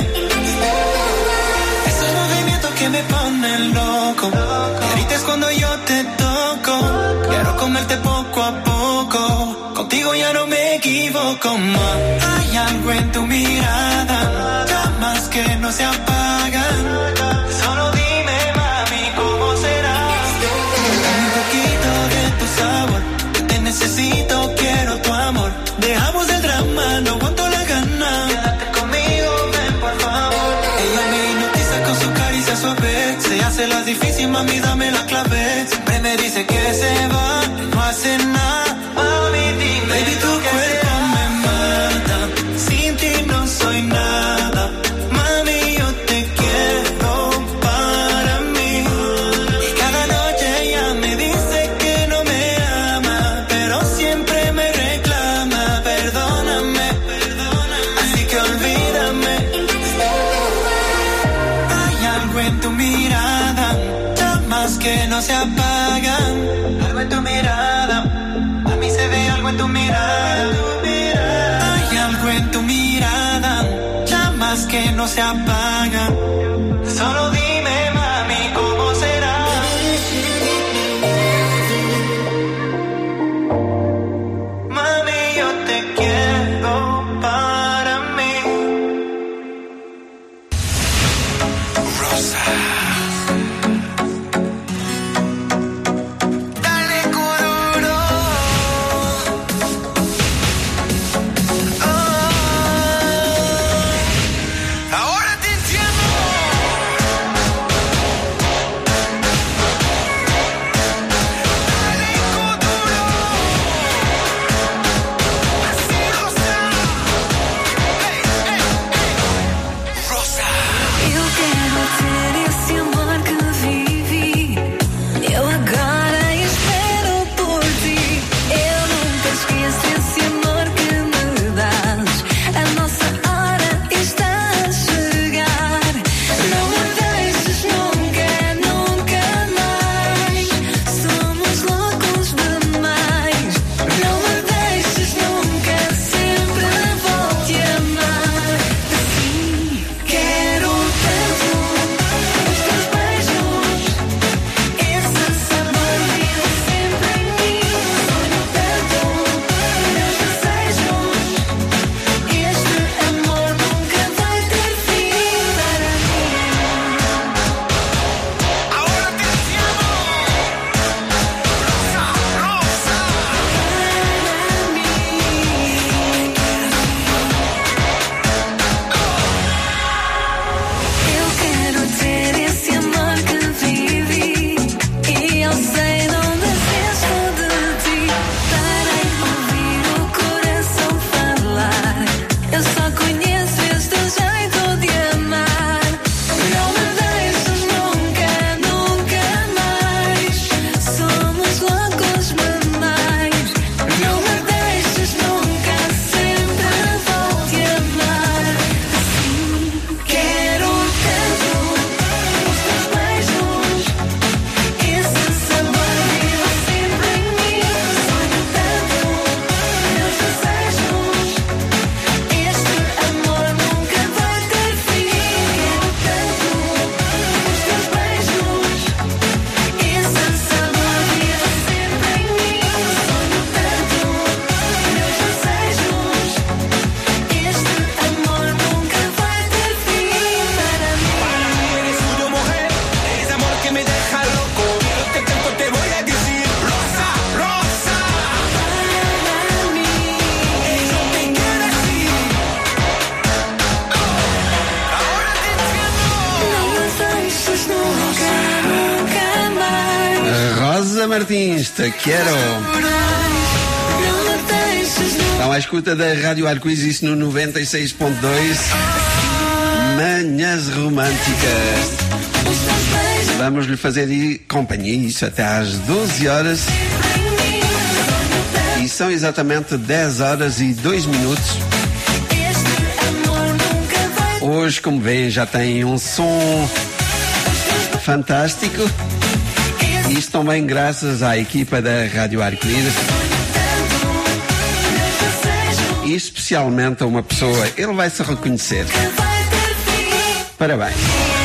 Esos movimientos que me ponen loco. Y ahorita es cuando yo te toco. Quiero comerte poco a poco. Contigo ya no me equivoco más. Hay algo en tu mirada, llamas que no se apagan. Solo dime, mami, ¿cómo será? Un poquito de tu sabor. Te necesito, quiero tu amor. Dejamos el drama, no aguanto la gana. Quédate conmigo, ven por favor. Ella me hipnotiza con su caricia suave. Se hace la difícil, mami, dame la clave. Siempre me dice que se va, no hace nada. Mami, dime. Baby, tu cuerpo me mata. Sin ti no soy nada. Mami, yo te quiero para mí. Y cada noche ella me dice que no me ama, pero siempre me reclama. Perdóname, perdóname. Así que olvídame. Hay algo en tu mirada, llamas que no se apagan. Algo en tu mirada, a mí se ve algo en tu mirada. Hay algo en tu mirada, llamas que no se apagan. Solo dime, mami, ¿cómo será? Mami, yo te quiero para mí. Rosa. Dale cururo. Oh, ahora te entiendo. Martins, te quero. Estão à escuta da Rádio Arco-Íris, isso no noventa e seis ponto dois. Manhãs Românticas. Vamos lhe fazer companhia, isso até às doze horas. E são exatamente dez horas e dois minutos. Hoje, como veem, já tem um som fantástico. Isto também graças à equipa da Rádio Arco-Íris. E especialmente a uma pessoa, ele vai se reconhecer. Parabéns.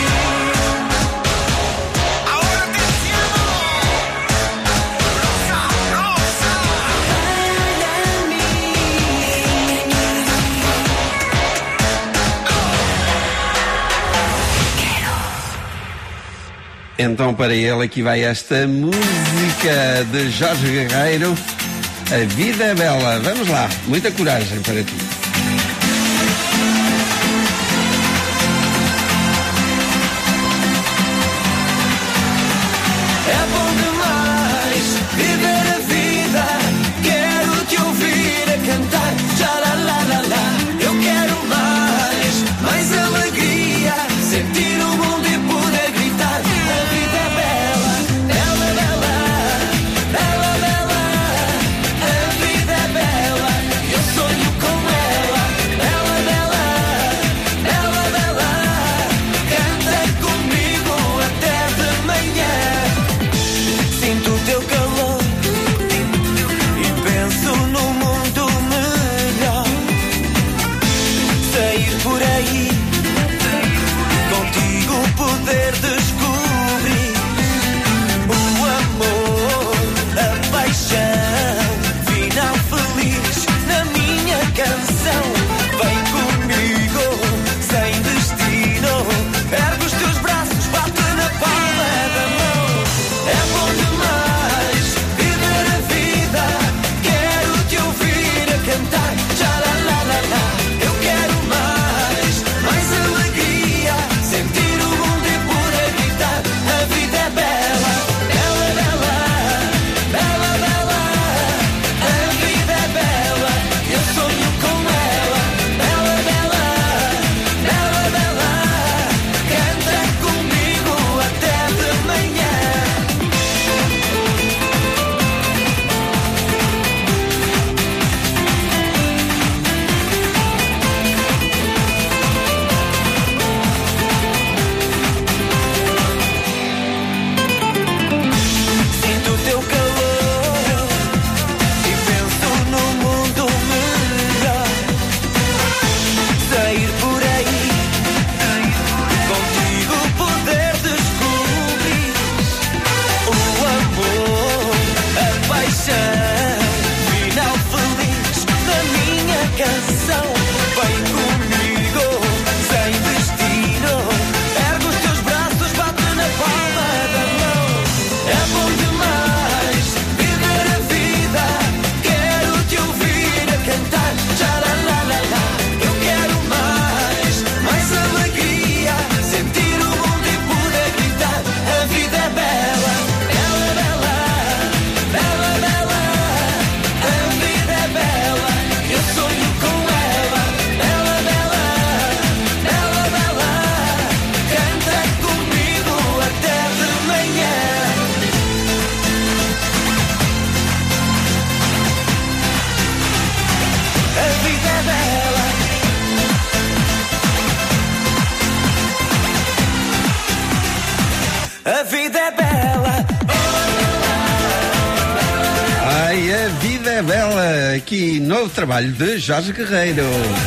Então para ele aqui vai esta música de Jorge Guerreiro, A Vida é Bela. Vamos lá, muita coragem para ti. É bom demais viver a vida. Quero te ouvir a cantar. Tchalalalala. Eu quero mais, mais alegria. Sentir o mundo e poder gritar. A vida é bela, bela, bela, bela, bela. A vida é bela, eu sonho com ela. Bela, bela, bela, bela. Canta comigo até de manhã. Sinto o teu calor e penso no mundo melhor. Sair por aí, contigo poder descobrir o amor, a paixão, final feliz na minha canção. Vem comigo, sem destino, ergue os teus braços, bate na palma da mão. É bom demais viver a vida. Quero te ouvir a cantar. Tchalalalala. Eu quero mais, mais alegria. Sentir o mundo e poder gritar. A vida é bela, bela, bela, bela, bela. A vida é bela, eu sonho com ela. Bela, bela, bela, bela. Canta comigo até de manhã. Sinto o teu calor e penso no mundo melhor. Sair por aí, contigo poder descobrir o amor, a paixão, final feliz da minha canção. Vem comigo, sem destino, ergue os teus braços, bate na palma da mão. É bom demais viver a vida. Quero te ouvir a cantar. Tchalalalala. Eu quero mais, mais alegria. Sentir o mundo e poder gritar. A vida é bela, bela, bela, bela, bela. A vida é bela, eu sonho com ela. Bela, bela, bela, bela. Canta comigo até de manhã. A vida é bela. A vida é bela. Ai, a vida é bela. Aqui, novo trabalho de Jorge Guerreiro.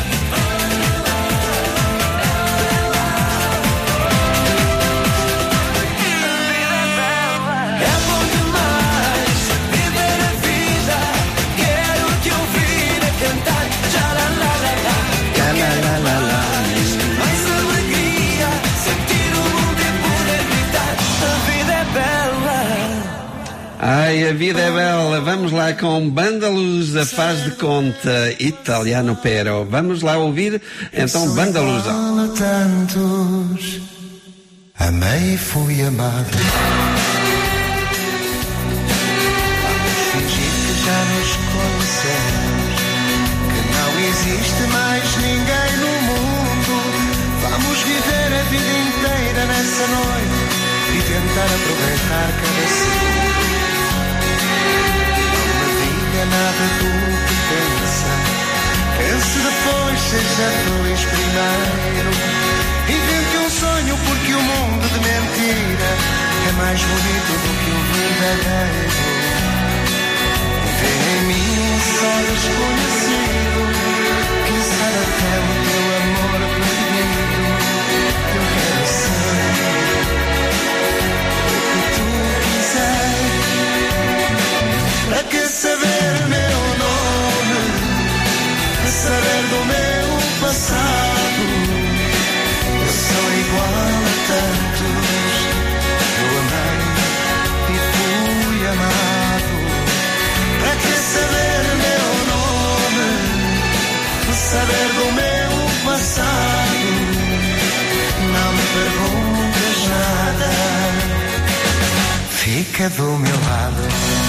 É bom demais viver a vida. Quero te ouvir a cantar. Tchalalalala. Tchalalalala. Mais alegria. Sentir o mundo e poder gritar. A vida é bela. Ai, a vida é bela. Vamos lá com Banda Lusa, faz de conta, italiano pero. Vamos lá ouvir então Banda Lusa. Fala tantos, amei e fui amado. já nos conhecemos, que não existe mais ninguém no mundo. Vamos viver a vida inteira nessa noite e tentar aproveitar cada segundo. Não me diga nada do que pensa, pense depois, seja feliz primeiro. Invente um sonho porque o mundo de mentira é mais bonito do que o verdadeiro. Vê em mim um só desconhecido, quem sabe até o teu amor perdido. Eu quero ser o que tu quiseres. Para que saber meu nome, saber do meu passado? Eu sou igual a tantos, eu amei e fui amado. Para que saber meu nome, saber do meu passado? Não me perguntes nada, fica do meu lado.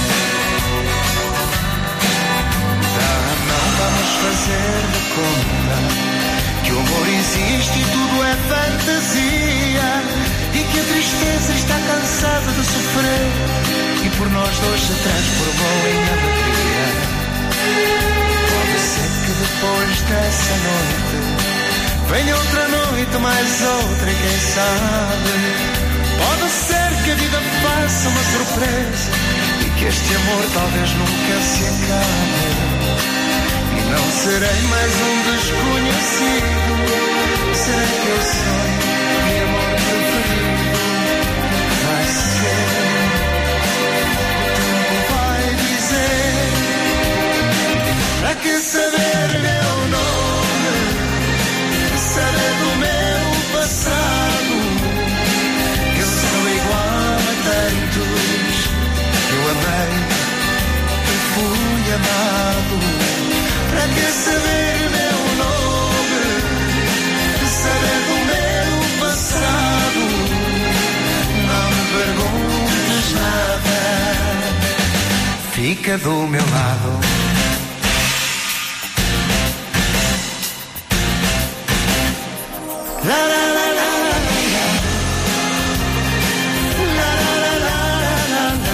Não, não vamos fazer de conta que o amor existe e tudo é fantasia, e que a tristeza está cansada de sofrer e por nós dois se transformou em alegria. Pode ser que depois dessa noite venha outra noite, mais outra, e quem sabe pode ser que a vida faça uma surpresa e que este amor talvez nunca se acabe. E não serei mais um desconhecido, serei teu sonho e amor preferido. Vai ser, o tempo vai dizer. Para que saber meu nome, saber do meu passado? Eu sou igual a tantos, eu amei e fui amado. Para que saber meu nome, saber do meu passado? Não me perguntes nada, fica do meu lado. La la la la la la. La la la la la la.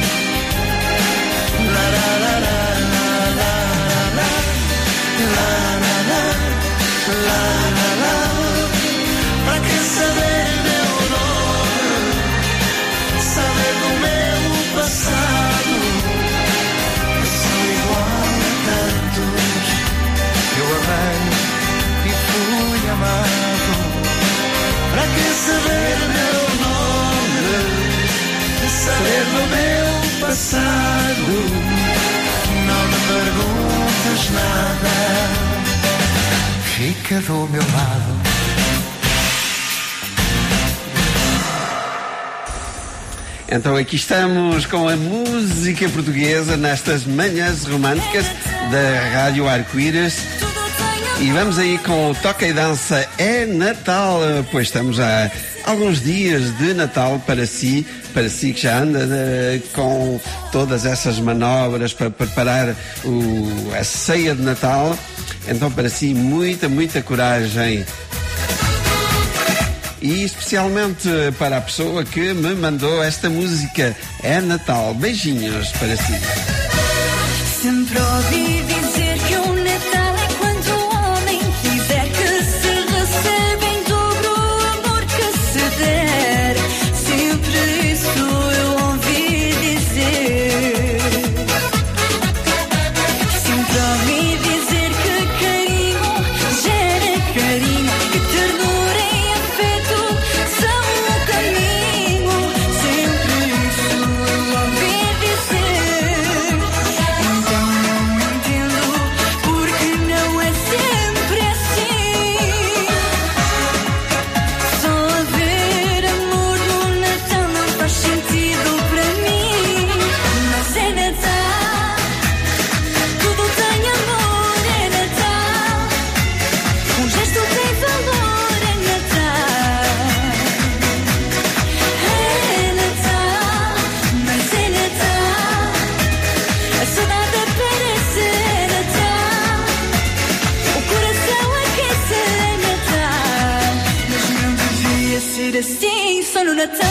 La la la la la la la. La la la la la la. Pra que saber meu nome, saber do meu passado? Eu sou igual a tantos, eu amei e fui amado. Pra que saber meu nome, saber do meu passado? Não me perguntes nada, fica do meu lado. Então aqui estamos com a música portuguesa nestas manhãs românticas da Rádio Arco-Íris. E vamos aí com o Toca e Dança é Natal, pois estamos há alguns dias de Natal para si, para si que já anda uh, com todas essas manobras para preparar o, a ceia de Natal. Então para si muita, muita coragem. E especialmente para a pessoa que me mandou esta música, é Natal. Beijinhos para si. Sempre ouvi dizer que o Natal é quando o homem quiser que se receba em dobro o amor que se der. Sempre isso eu ouvi dizer. Sempre ouvi dizer que carinho gera carinho, que ternura e afeto são o caminho. Sempre isso eu ouvi dizer. Então não entendo ser assim só no Natal.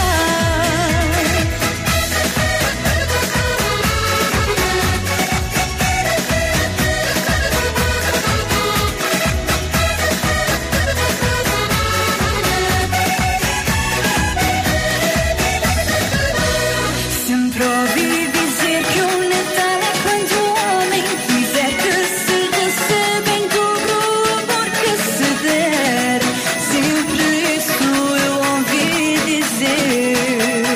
Sempre ouvi dizer que o Natal é quando o homem quiser que se receba em dobro o amor que se der. Sempre isso eu ouvi dizer.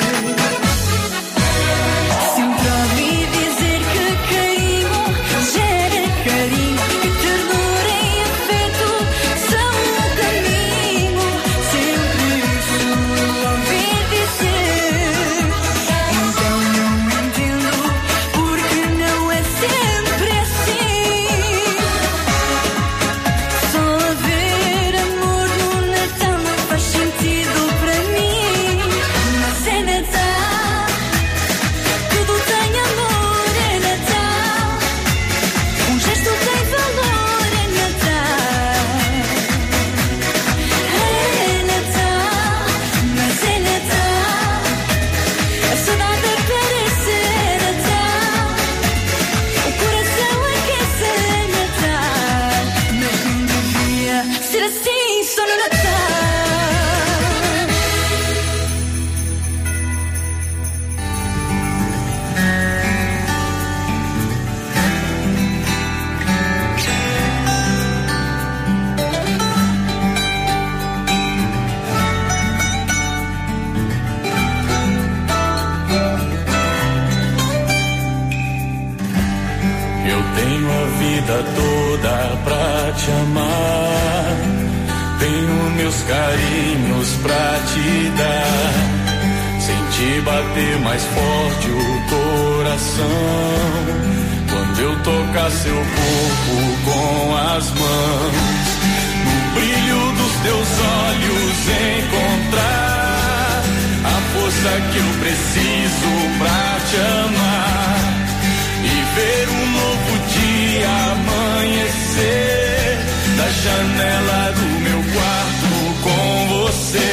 Sempre ouvi dizer que carinho gera carinho, que ternura e afeto são o caminho. Sempre isso eu ouvi dizer. Então não entendo porque não é sempre assim. Só haver amor no Natal não faz sentido para mim. Mas é Natal, tudo tem amor, é Natal. Um gesto tem valor, é Natal. É Natal, mas é Natal. A saudade aparece, é Natal. O coração aquece, é Natal. Mas não devia ser assim só no Natal. Eu tenho a vida toda pra te amar. Tenho meus carinhos pra te dar. Senti bater mais forte o coração quando eu tocar seu corpo com as mãos. No brilho dos teus olhos encontrar a força que eu preciso pra te amar. E ver um novo dia amanhecer da janela do meu quarto com você.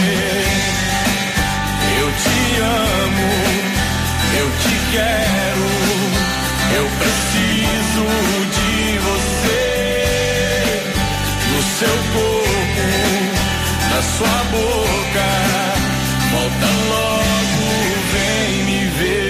Eu te amo, eu te quero, eu preciso de você. No seu corpo, na sua boca, volta logo, vem me ver.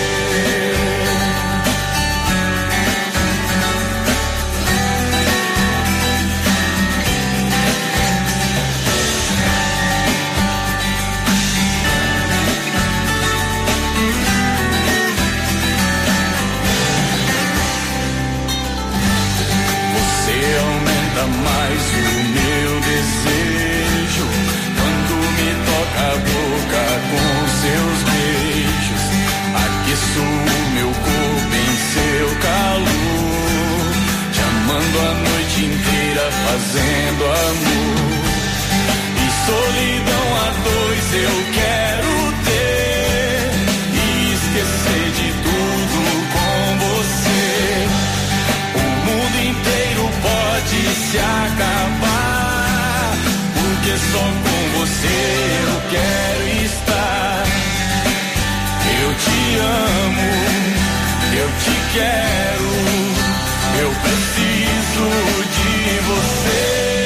Mais o meu desejo quando me toca a boca com seus beijos. Aqueço o meu corpo em seu calor, te amando a noite inteira, fazendo amor. E solidão a dois eu quero ter e esquecer de tudo com você. O mundo inteiro pode se acabar, porque só com você eu quero estar. Eu te amo, eu te quero, eu preciso de você.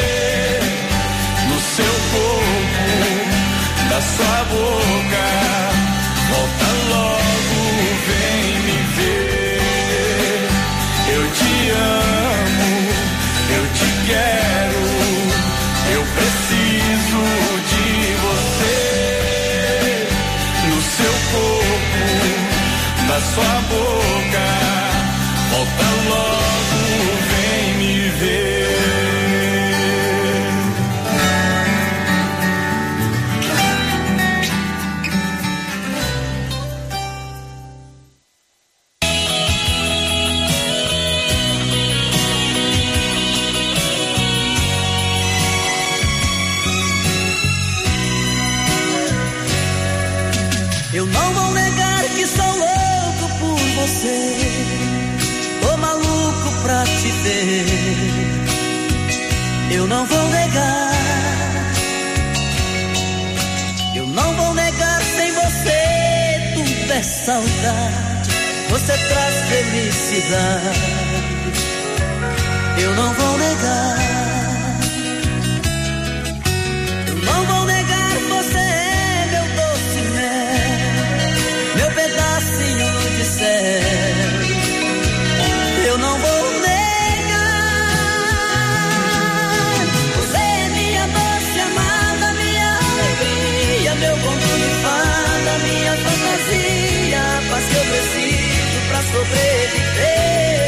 No seu corpo, da sua boca, volta logo, vem me ver. Eu te amo, eu te quero, eu preciso de você. No seu corpo, da sua boca, volta logo, vem me ver. Eu não vou negar que sou louco por você. Tô maluco pra te ver. Eu não vou negar é saudade, você traz felicidade. Eu não vou negar, eu não vou negar, você é meu doce mel, meu pedacinho de céu. Eu não vou negar, você é minha doce amada, minha alegria, meu conto de fada, minha fantasia, a paz que eu preciso pra sobreviver.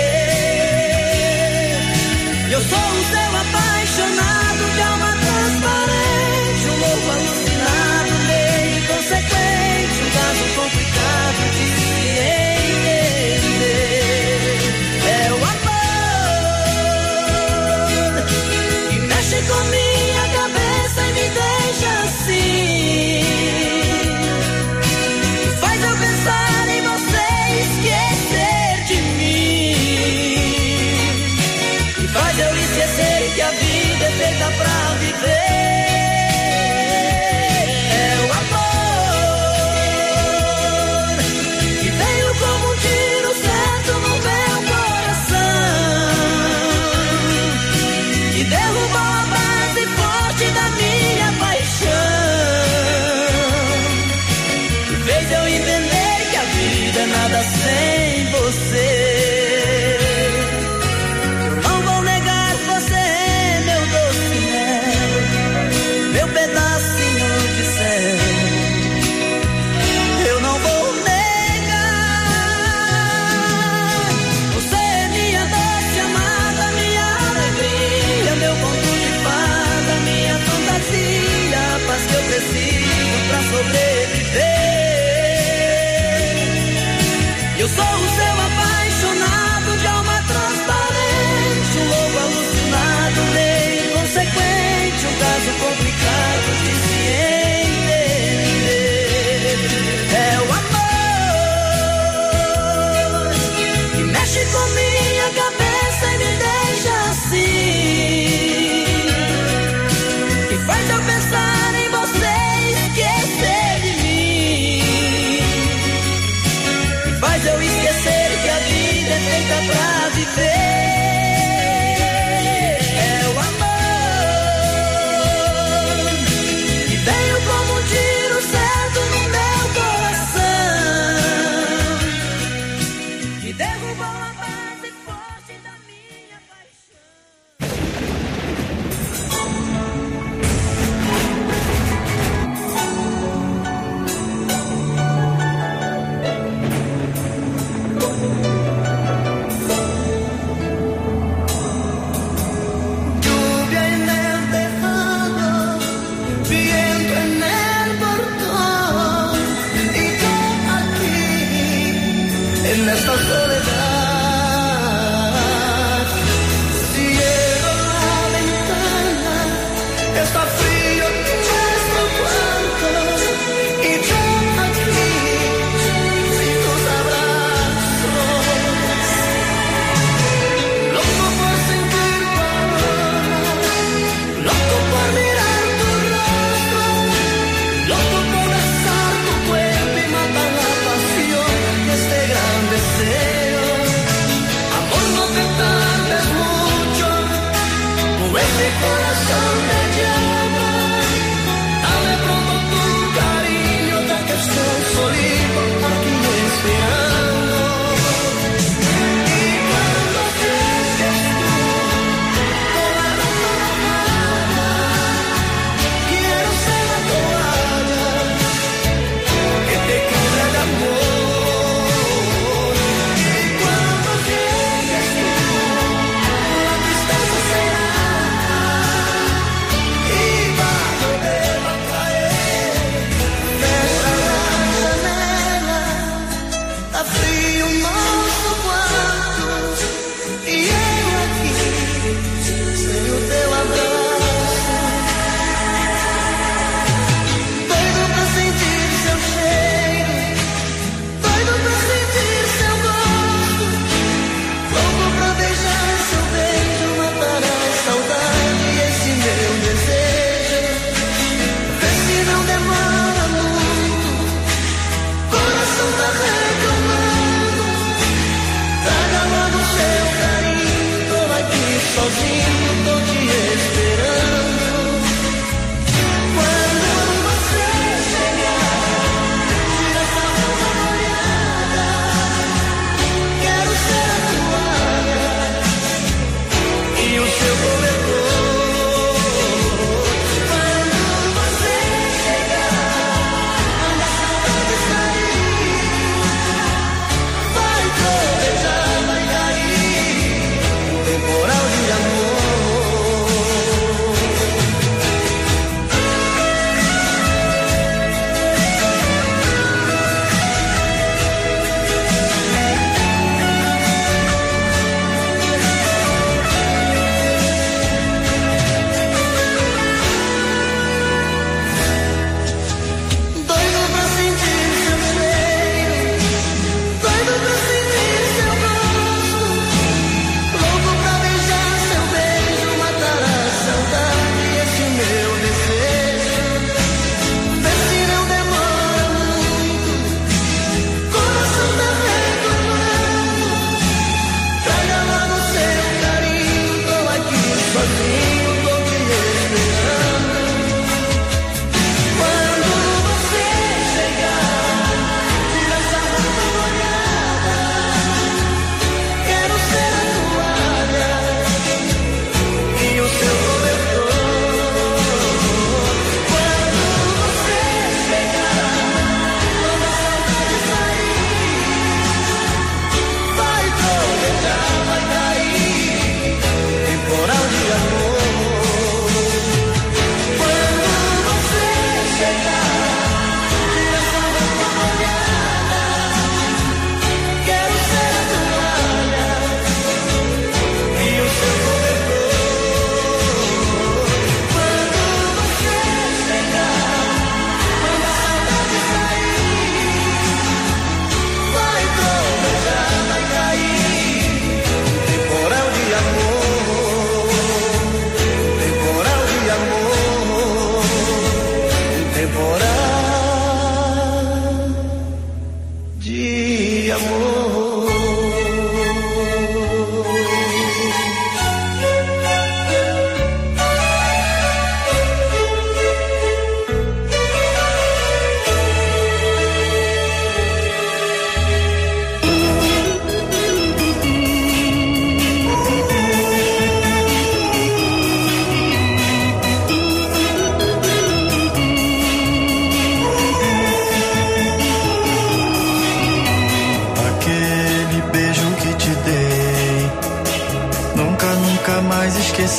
Eu sou o seu apaixonado de alma transparente, um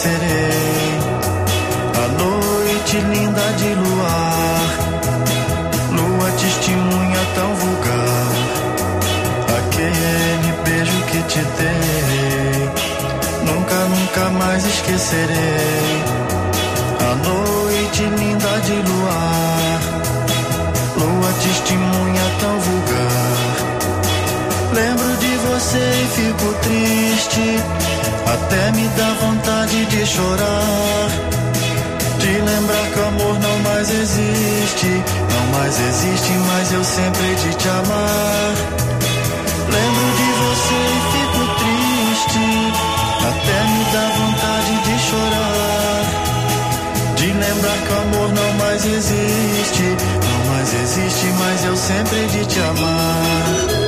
esquecerei. A noite linda de luar, lua testemunha tão vulgar, aquele beijo que te dei, nunca, nunca mais esquecerei. A noite linda de luar, lua testemunha tão vulgar, lembro de você e fico triste, até me dá vontade de chorar, de lembrar que o amor não mais existe, não mais existe, mas eu sempre hei de te amar. Lembro de você e fico triste, até me dá vontade de chorar, de lembrar que o amor não mais existe, não mais existe, mas eu sempre hei de te amar.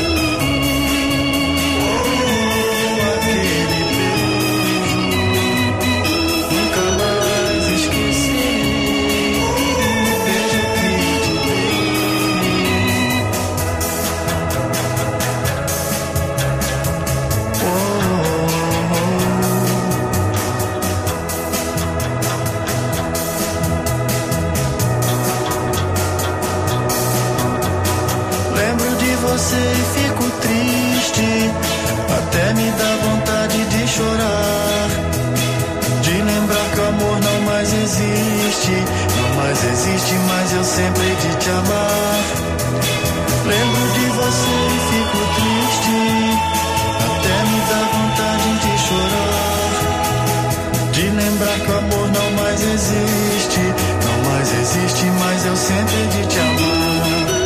E fico triste, até me dá vontade de chorar, de lembrar que o amor não mais existe, não mais existe, mas eu sempre hei de te amar. Lembro de você e fico triste, até me dá vontade de chorar, de lembrar que o amor não mais existe, não mais existe, mas eu sempre hei de te amar.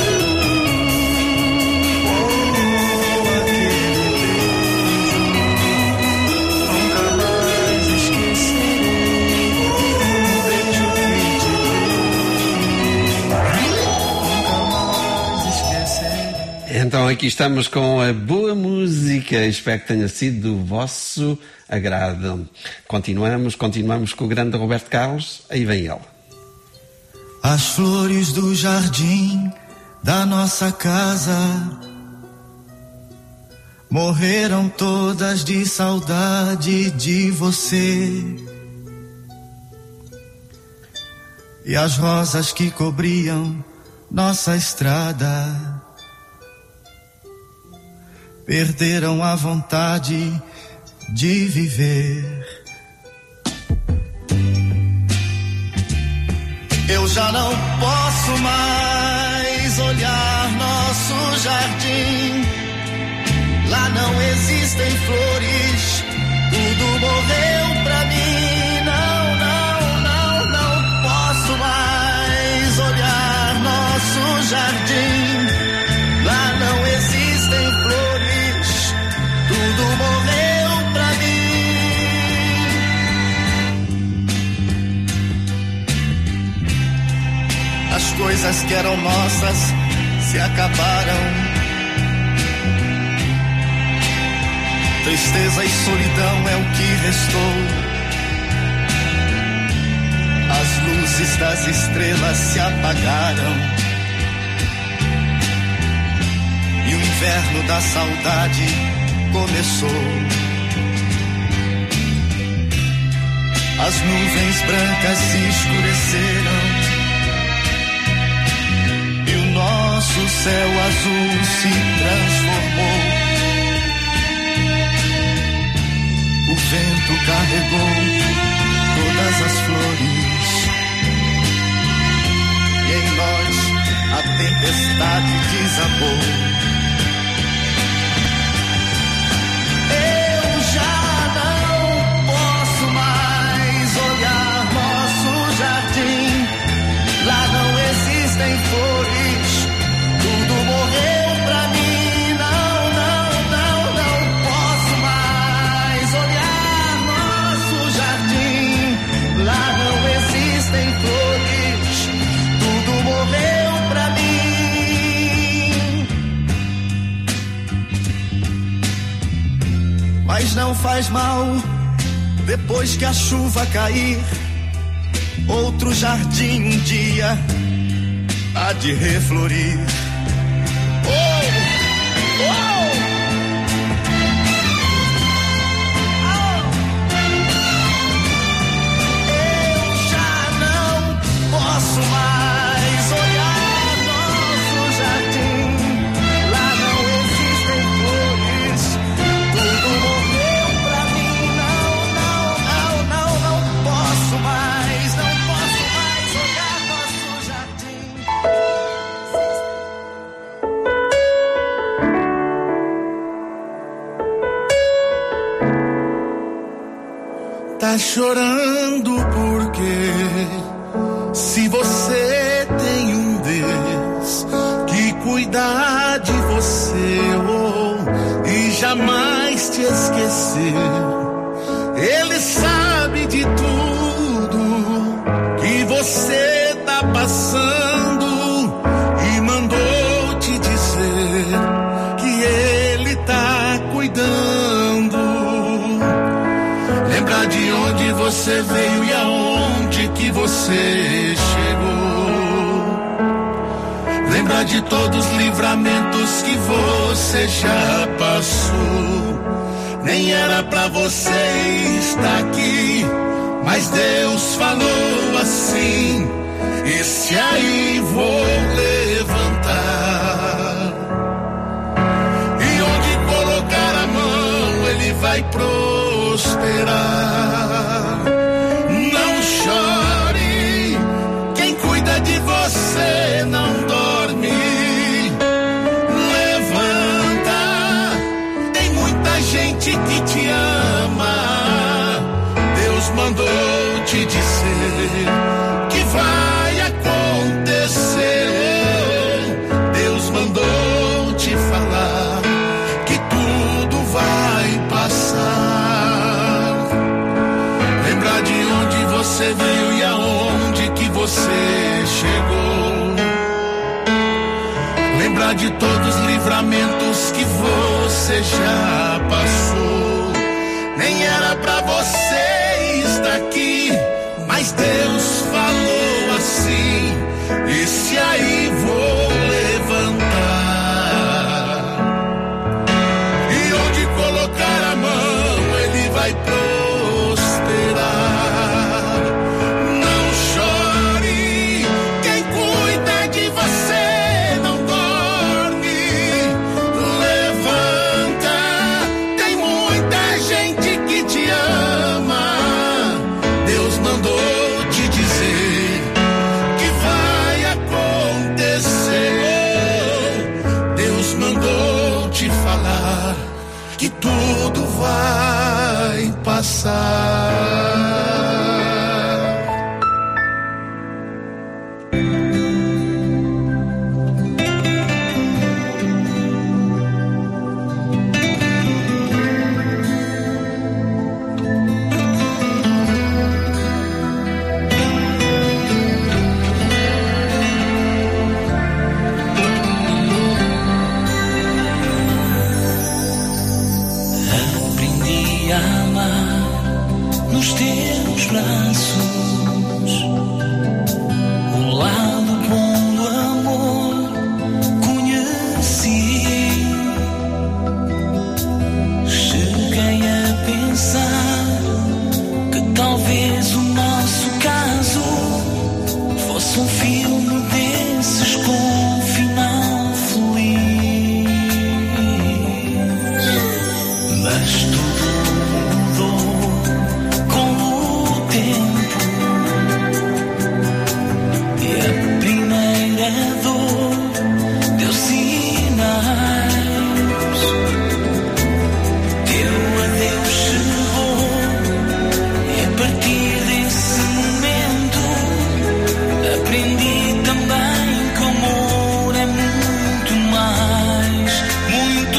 Então aqui estamos com a boa música, espero que tenha sido do vosso agrado. Continuamos, continuamos com o grande Roberto Carlos, aí vem ele. As flores do jardim da nossa casa morreram todas de saudade de você. E as rosas que cobriam nossa estrada perderam a vontade de viver. Eu já não posso mais olhar nosso jardim. Lá não existem flores, tudo morreu pra mim. Não, não, não, não posso mais olhar nosso jardim. Lá não existem flores, tudo morreu pra mim. As coisas que eram nossas se acabaram. Tristeza e solidão é o que restou. As luzes das estrelas se apagaram. E o inverno da saudade começou. As nuvens brancas se escureceram e o nosso céu azul se transformou. O vento carregou todas as flores e em nós a tempestade desabou. Eu já não posso mais olhar nosso jardim. Lá não existem flores, tudo morreu pra mim. Não, não, não, não posso mais olhar nosso jardim. Lá não existem flores, tudo morreu pra mim. Mas não faz mal, depois que a chuva cair, outro jardim um dia há de reflorir. Oh, oh. tá chorando porque se você tem um Deus que cuida de você oh, e jamais te esqueceu, Ele sabe de tudo que você tá passando e mandou te dizer que Ele tá cuidando. Lembra de onde você veio e aonde que você chegou. Lembra de todos os livramentos que você já passou. Nem era pra você estar aqui, mas Deus falou assim: esse aí vou levantar. E onde colocar a mão Ele vai prosperar. Não chore, quem cuida de você não dorme. Levanta, tem muita gente que te ama. Deus mandou te dizer que vai acontecer. Deus mandou te falar que tudo vai passar. Lembra de onde você veio e aonde que você chegou. Lembra de todos os livramentos que você já passou. Nem era pra você estar aqui, mas Deus falou assim: esse aí vou levantar. E onde colocar a mão Ele vai prosperar. Não chore, quem cuida de você não dorme. Levanta, tem muita gente que te ama. Deus mandou te dizer que vai acontecer. Deus mandou te falar que tudo vai passar. Aprendi a amar nos teus braços, o lado bom do amor conheci. Cheguei a pensar que talvez o nosso caso fosse um filme desses com um final feliz. Mas tudo mudou com o tempo, e a primeira dor deu sinais. Teu adeus chegou, e a partir desse momento aprendi também que o amor é muito mais, muito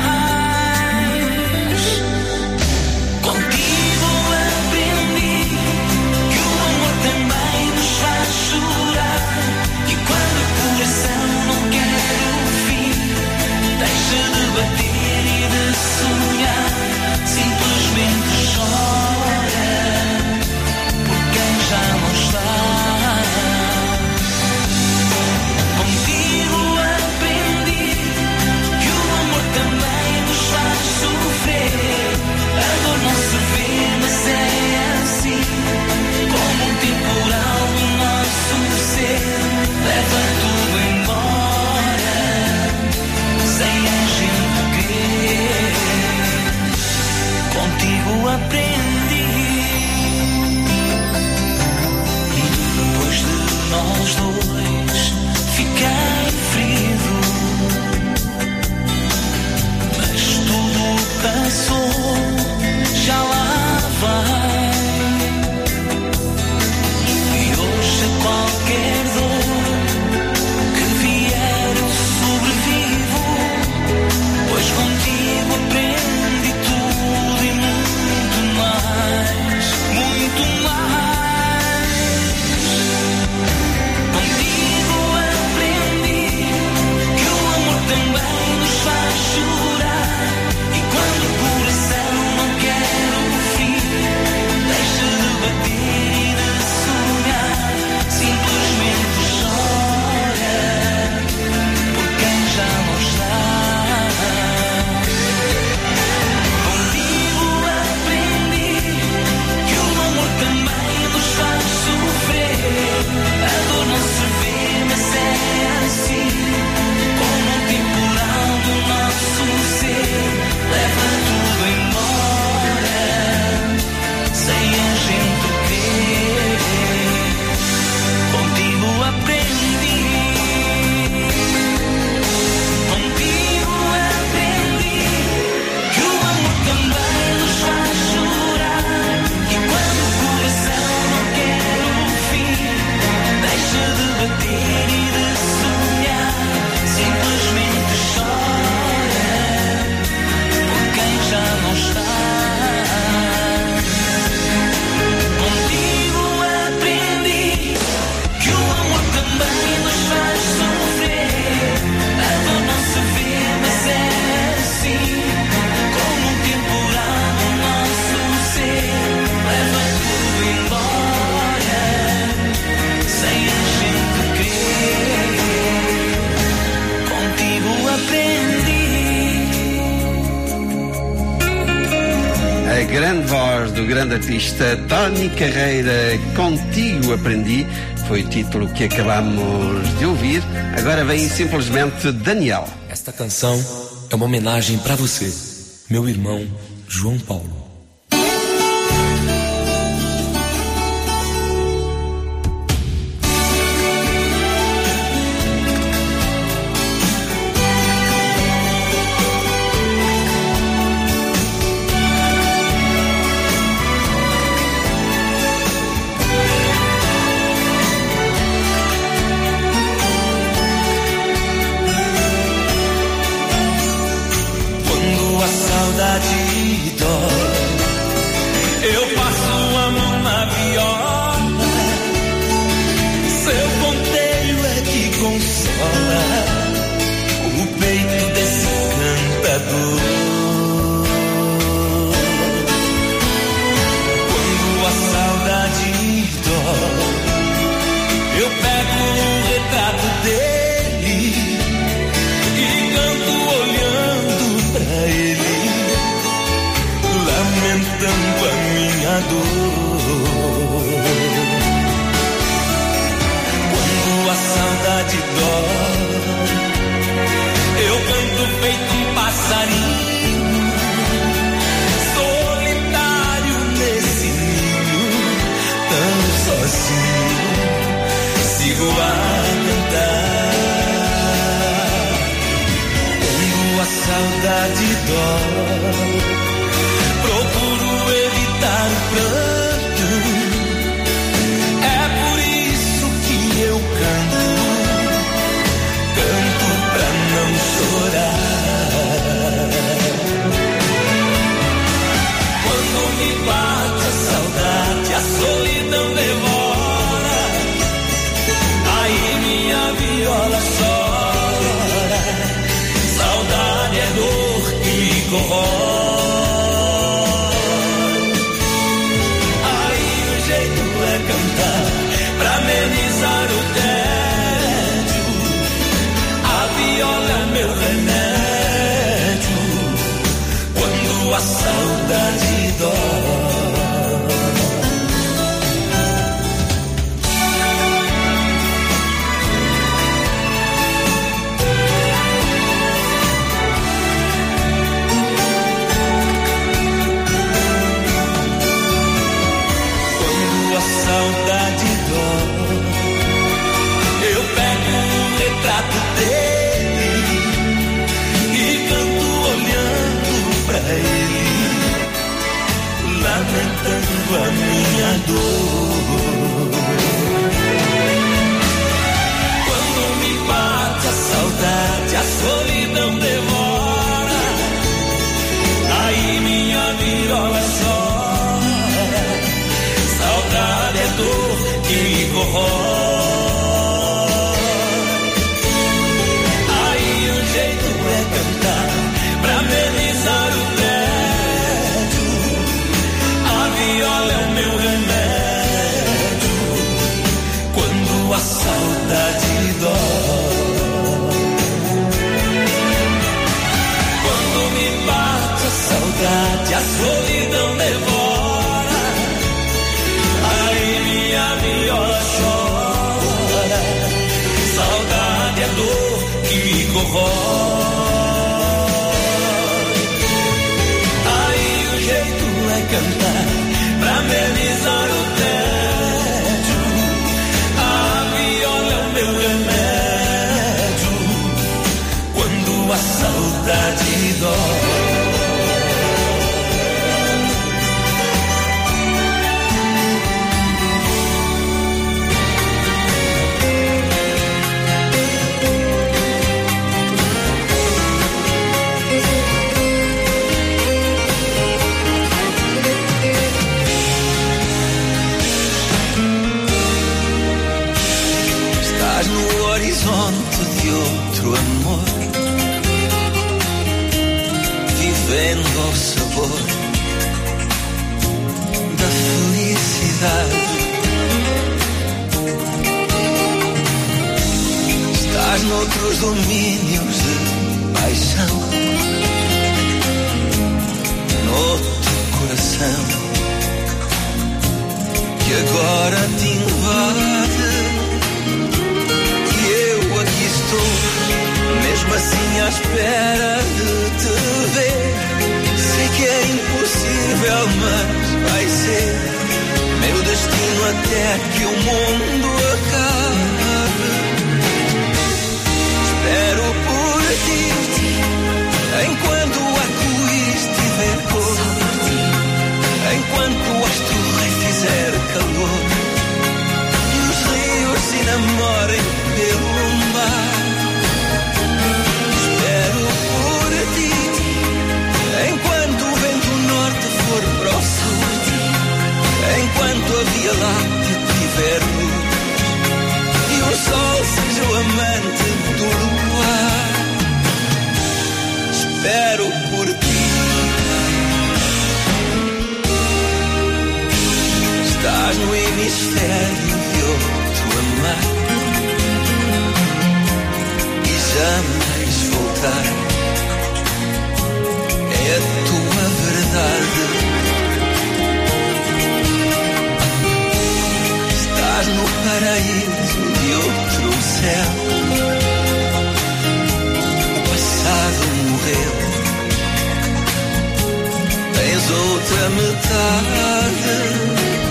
mais. Contigo aprendi que o amor também nos faz chorar, e quando o coração não quer o fim, deixa de bater e de sonhar, simplesmente chora por quem já não está. Contigo aprendi que o amor também nos faz sofrer. A dor não se vê, mas é assim, como um temporal do nosso ser, leva tudo embora, sem a gente querer. Contigo aprendi, e depois de nós dois fiquei ferido, mas tudo passou, já lá vai. do grande artista Tony Carreira, Contigo Aprendi, foi o título que acabamos de ouvir. Agora vem simplesmente Daniel. Esta canção é uma homenagem para você, meu irmão João Paulo. Noutros domínios de paixão, noutro coração. que agora te invade. E eu aqui estou, mesmo assim à espera de te ver. Sei que é impossível, mas vai ser meu destino até que o mundo acabe. Espero por ti, enquanto o arco-íris tiver cor, enquanto o astro-rei fizer calor e os rios se namorem pelo mar. Espero por ti, enquanto o vento norte for para o sul, enquanto a Via Láctea tiver luz e o sol seja o amante do luar. Espero por ti. Estás no hemisfério de outro amar e jamais voltar. É a tua verdade. Estás no paraíso de outro céu. O passado morreu. Tens outra metade.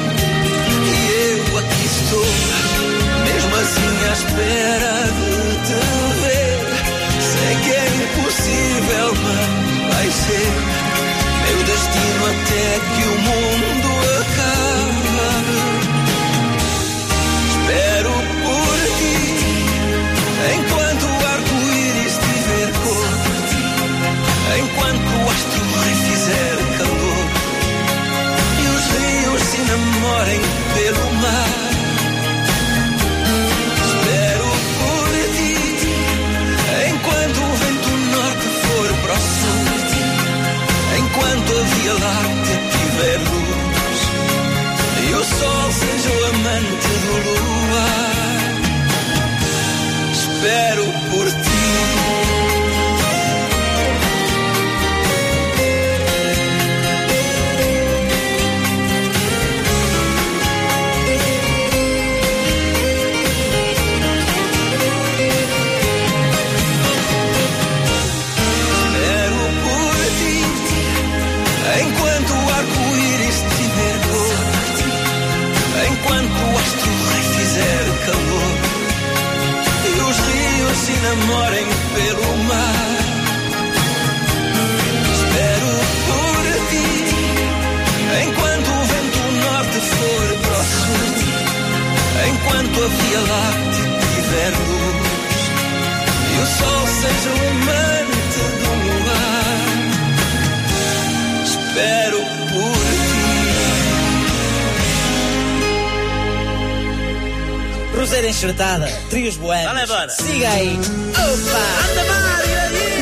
Aqui estou, mesmo assim à espera de te ver. Sei que é impossível, mas vai ser meu destino até que o mundo acabe. Espero por ti, enquanto o arco-íris tiver cor, enquanto o astro-rei fizer calor e os rios se namorem pelo mar. Espero por ti, enquanto o vento norte for para o sul, enquanto a Via Láctea tiver luz e o sol seja o amante do luar. Espero por ti. Enquanto o arco-íris tiver cor, enquanto o astro-rei fizer calor e os rios se namorem pelo mar. Espero por ti, enquanto o vento norte for para o sul, enquanto a Via Láctea tiver luz e o sol seja o amante do luar. Espero por ti. Roseira enxertada, trios boêmios. Vale embora. Siga aí. Opa! Anda Mário aí!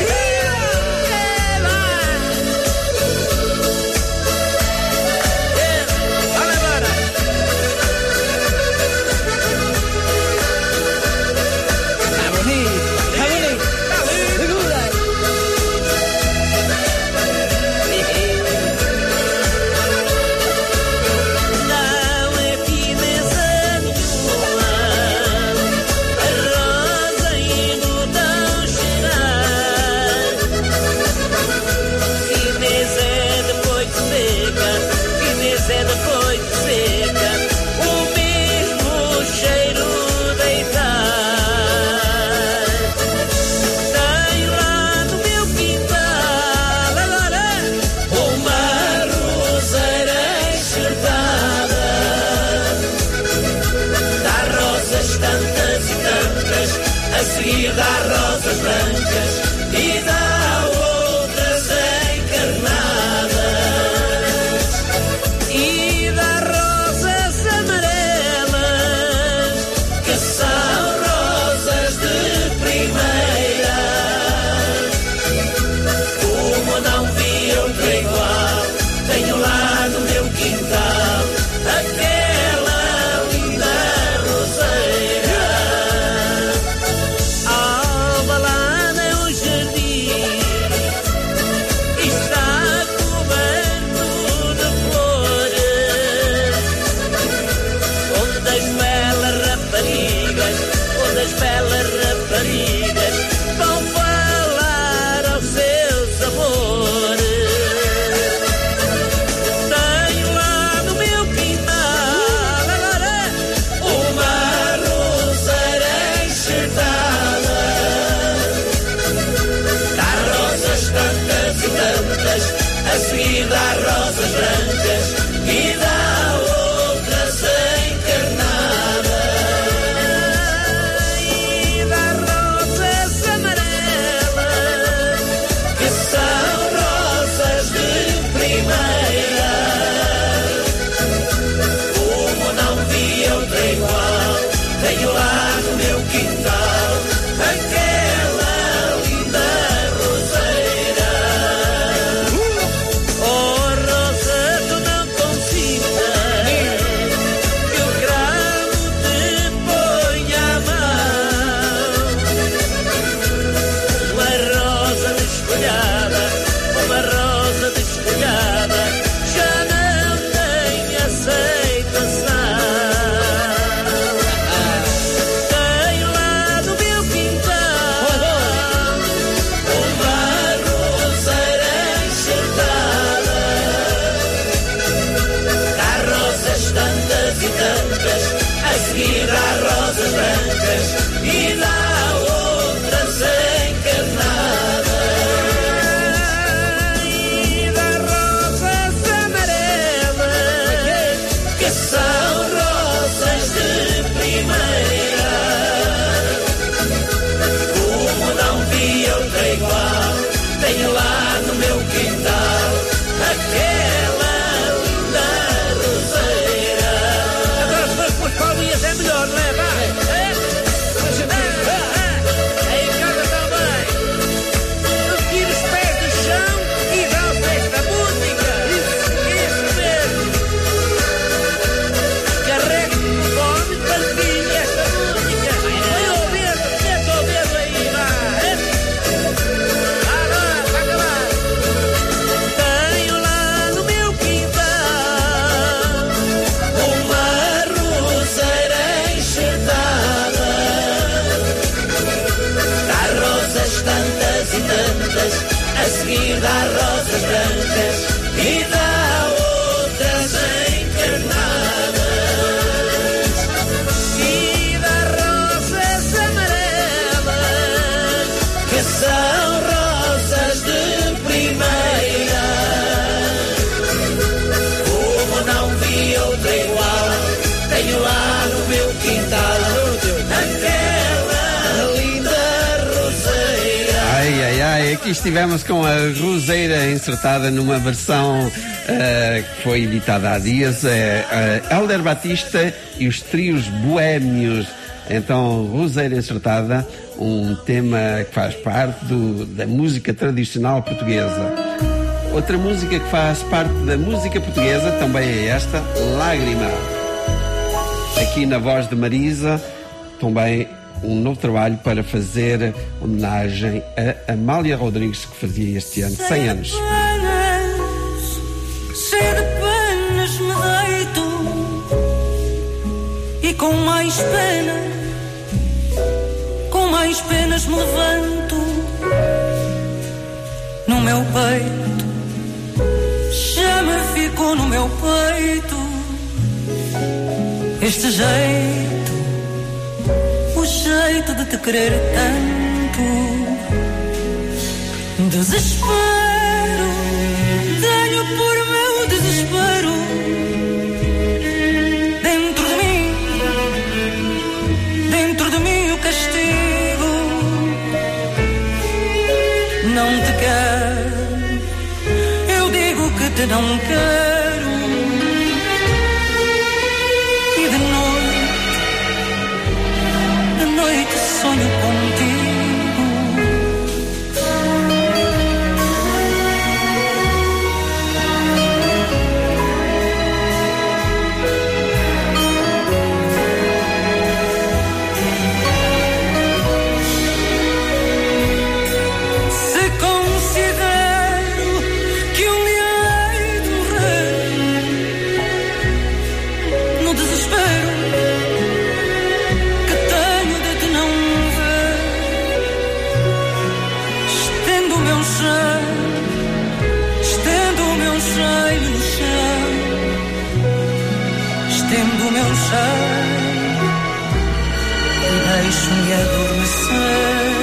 A seguir dá rosas brancas e dá outras encarnadas e dá rosas amarelas que são rosas de primeira. Como não vi outra igual, tenho lá no meu quintal aquela linda roseira. Albalada é um jardim e está coberto belas raparigas vão falar aos seus amores. Tenho lá no meu quintal agora uma roseira enxertada. Dá rosas tantas e tantas, a seguir dá rosas brancas e dá outras encarnadas. E dá rosas amarelas, que são rosas de primeira. Como não vi outra igual, tenho lá no meu quintal aquela linda roseira. Oh rosa, tu não consintas que o cravo te ponha a mão. Uma rosa desfolhada, uma rosa desfolhada já não tem aceitação. Tenho lá no meu quintal uma roseira enxertada. Há rosas tantas e tantas, a seguir há rosas brancas e dá outras encarnadas. E dá rosas amarelas, que são rosas de primeira. Como não vi outra igual, tenho lá no meu quintal aquela linda roseira. Agora se fores pelas palminhas é melhor, não é? Vá! É? Ah, ah, em casa também. Tira os pés do chão e dá os pés da música. Isso mesmo. Carregue o fone, partilhe esta música. Vai ouvindo, mete o dedo aí, vá. É? Vá lá, vai acabar. Tenho lá no meu quintal uma roseira enxertada. Dá rosas tantas e tantas, a seguir dá rosas brancas e dá outras encarnadas. E dá rosas amarelas, que são rosas de primeira. Como não vi outra igual, tenho lá no meu quintal aquela linda roseira. Ai, ai, ai, aqui estivemos com a roseira insertada numa versão eh, que foi editada há dias, é uh, Helder Batista e os Trios Boémios. Então, roseira insertada, um tema que faz parte do, da música tradicional portuguesa. Outra música que faz parte da música portuguesa também é esta, Lágrima. Aqui na voz de Marisa, também um novo trabalho para fazer homenagem a Amália Rodrigues, que fazia este ano cem anos. Cheio de penas me deito e com mais pena, com mais penas me levanto no meu peito. Já me ficou no meu peito este jeito, o jeito de te querer tanto. Desespero, tenho por meu desespero dentro de mim, dentro de mim o castigo. Não te quero, eu digo que te não quero. E de noite, de noite sonho contigo. Se considero que um dia hei de morrer deixo-me adormecer.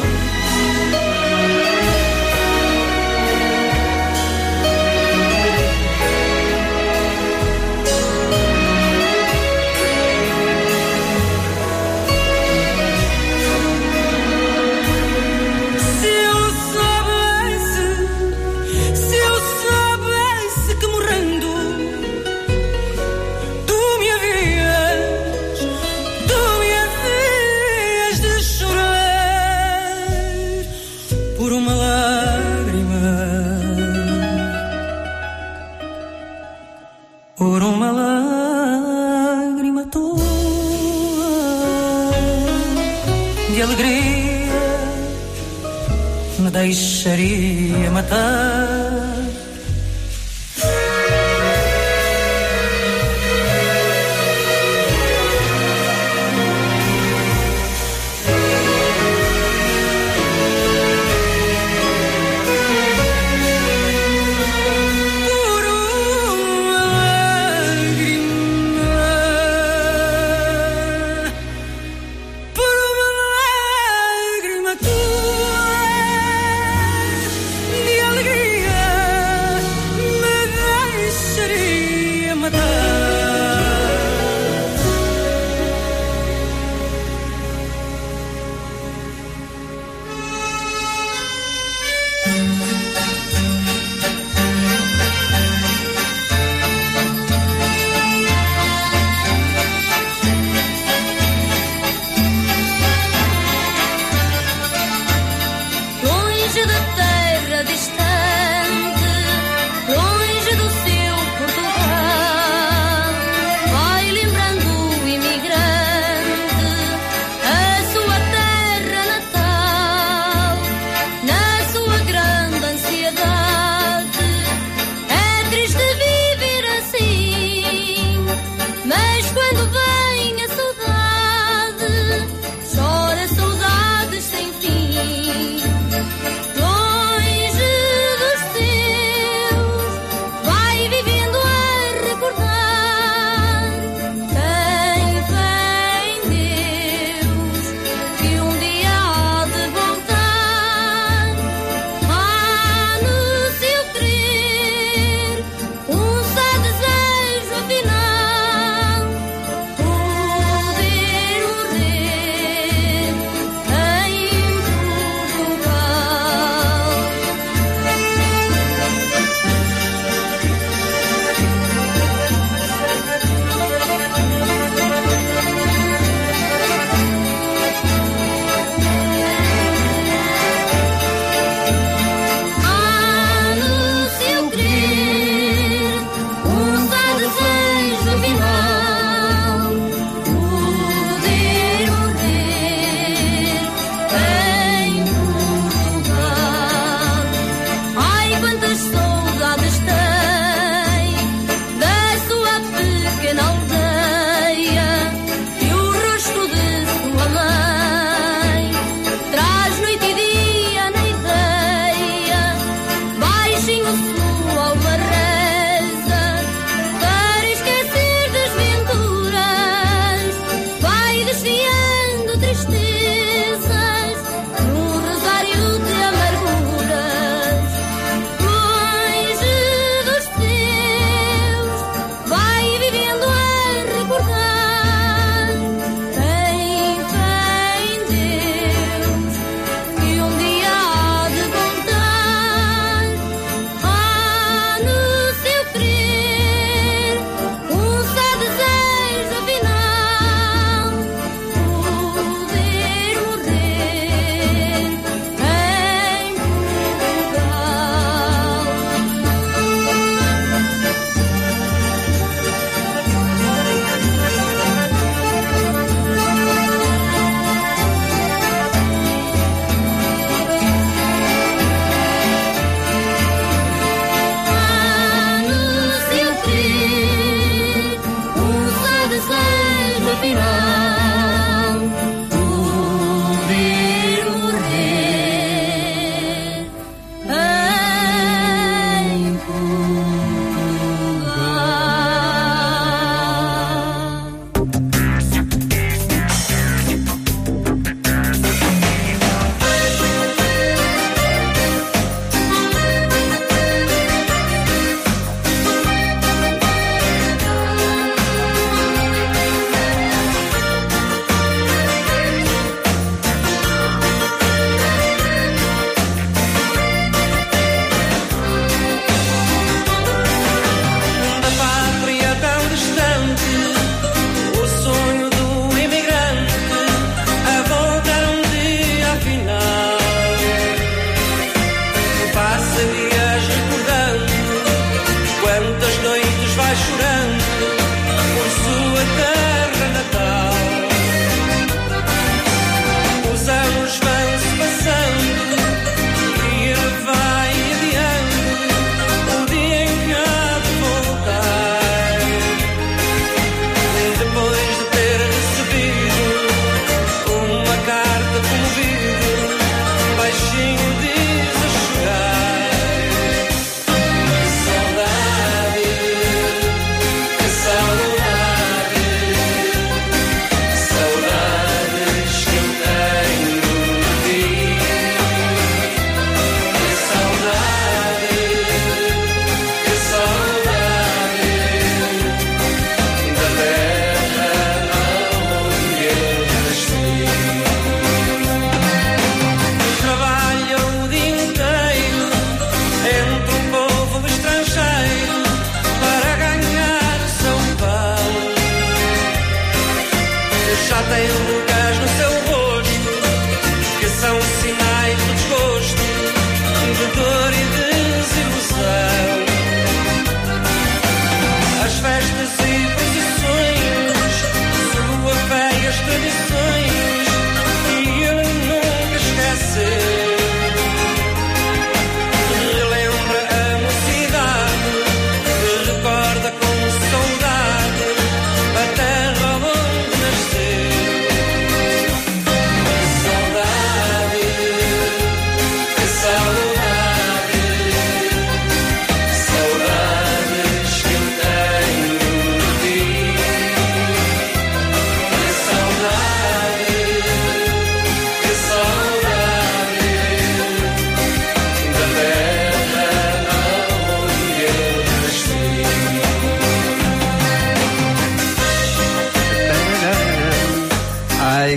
Por uma lágrima tua de alegria me deixaria matar. Chora saudades sem fim.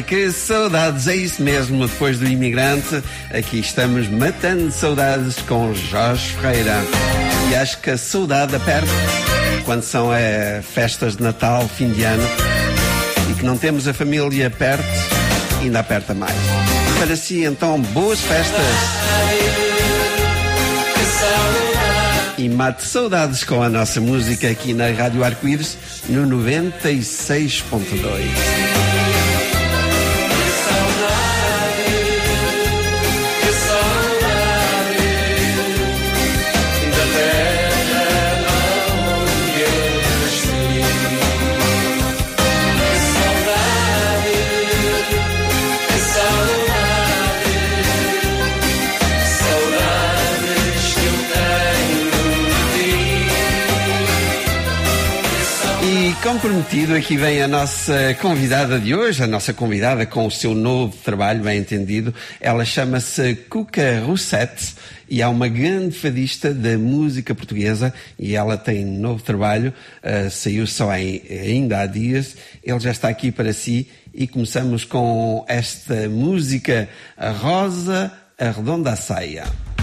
que saudades, é isso mesmo, depois do Imigrante, aqui estamos matando saudades com Jorge Ferreira. E acho que a saudade aperta quando são é, festas de Natal, fim de ano, e que não temos a família perto, ainda aperta mais. Para si, então, boas festas! E mate saudades com a nossa música aqui na Rádio Arco-Íris no noventa e seis ponto dois. Como prometido, aqui vem a nossa convidada de hoje, a nossa convidada com o seu novo trabalho, bem entendido. Ela chama-se Cuca Rousset e é uma grande fadista da música portuguesa e ela tem um novo trabalho, uh, saiu só em, ainda há dias. Ele já está aqui para si e começamos com esta música, A Rosa Arredonda a Saia.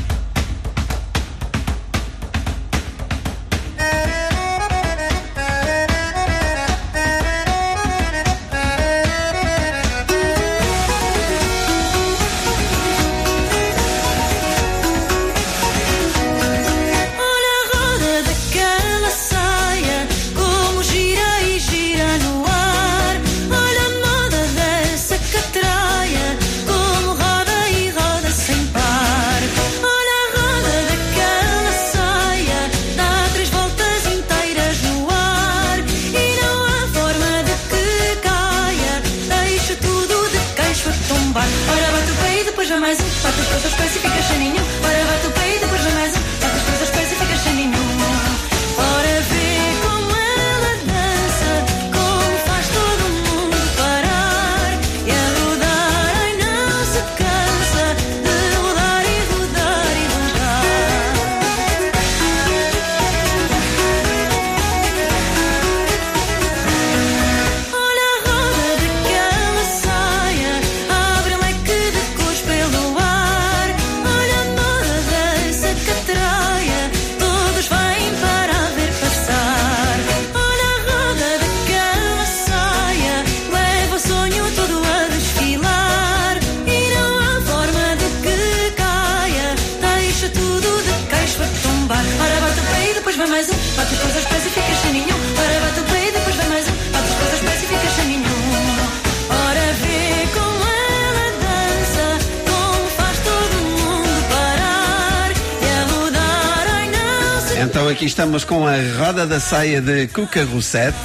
Então aqui estamos com a Roda da Saia de Cuca Rousset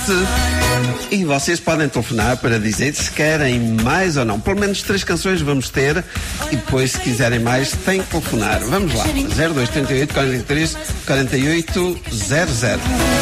e vocês podem telefonar para dizer se querem mais ou não. Pelo menos três canções vamos ter e depois, se quiserem mais, têm que telefonar. Vamos lá, zero dois trinta e oito, quarenta e três, quarenta e oito, zero zero.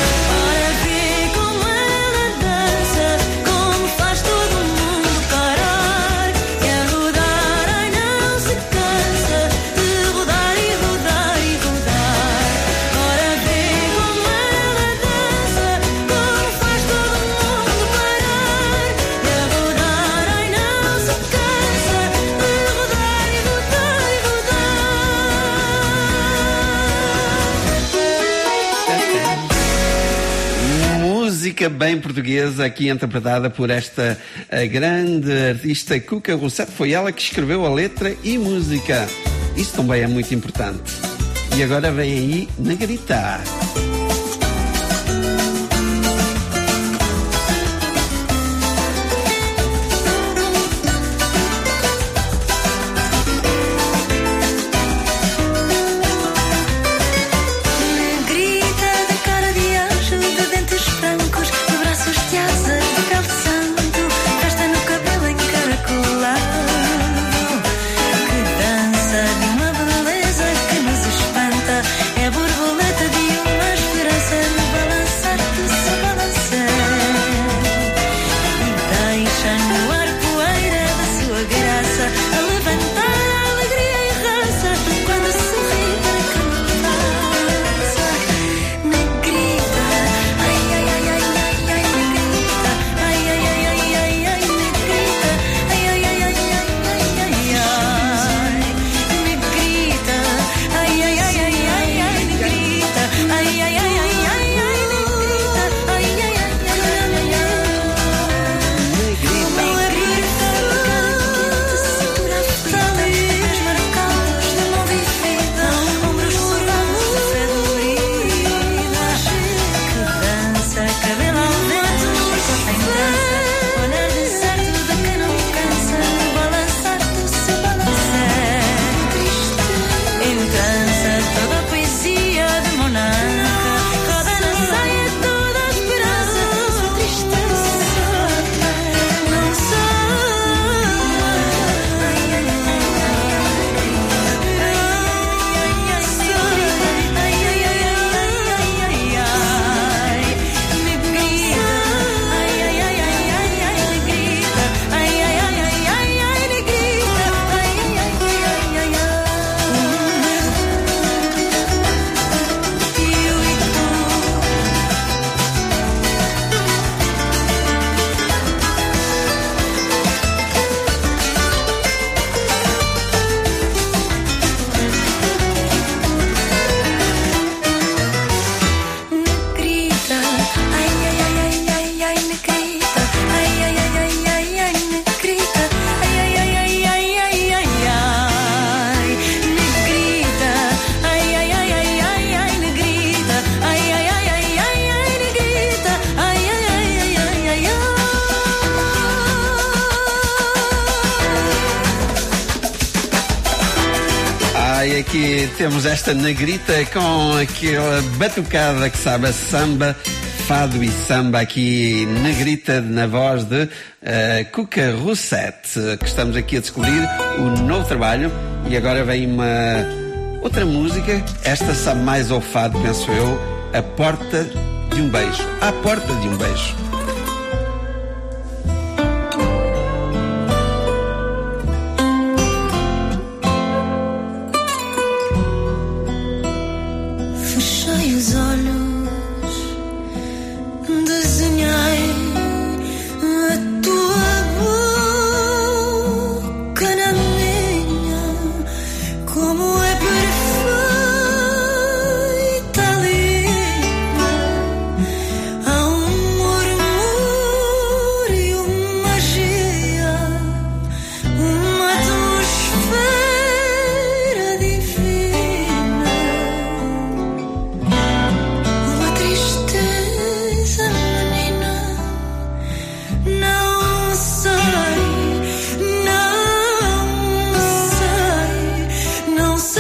Música bem portuguesa, aqui interpretada por esta grande artista Cuca Rousset. Foi ela que escreveu a letra e música. Isso também é muito importante. E agora vem aí Negrita. Dança de uma beleza que nos espanta, é borboleta de uma e aqui temos esta negrita com aquela batucada que sabe a samba, fado e samba, aqui negrita na voz de uh, Cuca Rousset, que estamos aqui a descobrir o novo trabalho. E agora vem uma outra música, esta sabe mais ao fado, penso eu, A Porta de um Beijo. À Porta de um Beijo. Fechei os olhos, desenhei a tua boca na minha, como é perfeita a linha. Há um murmúrio e uma magia, uma atmosfera divina. Uma tristeza menina, não sei, não sei, não sei,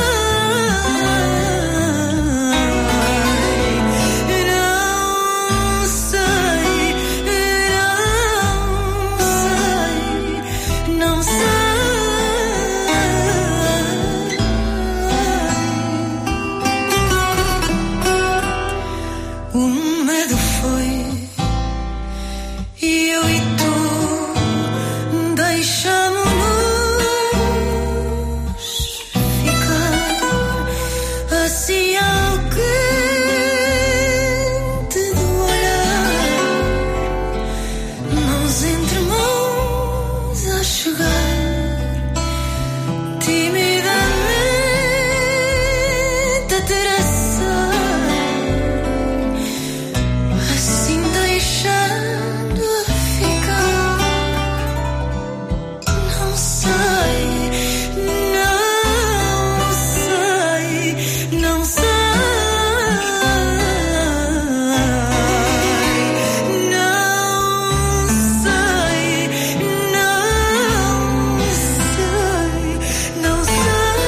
não sei, não sei, não sei. O medo foi e eu e tu deixamos-nos ficar assim ao quente do olhar, mãos entre mãos a chegar, timidamente a traçar, assim deixando a ficar. Não sei, não sei, não sei, não sei, não sei, não sei.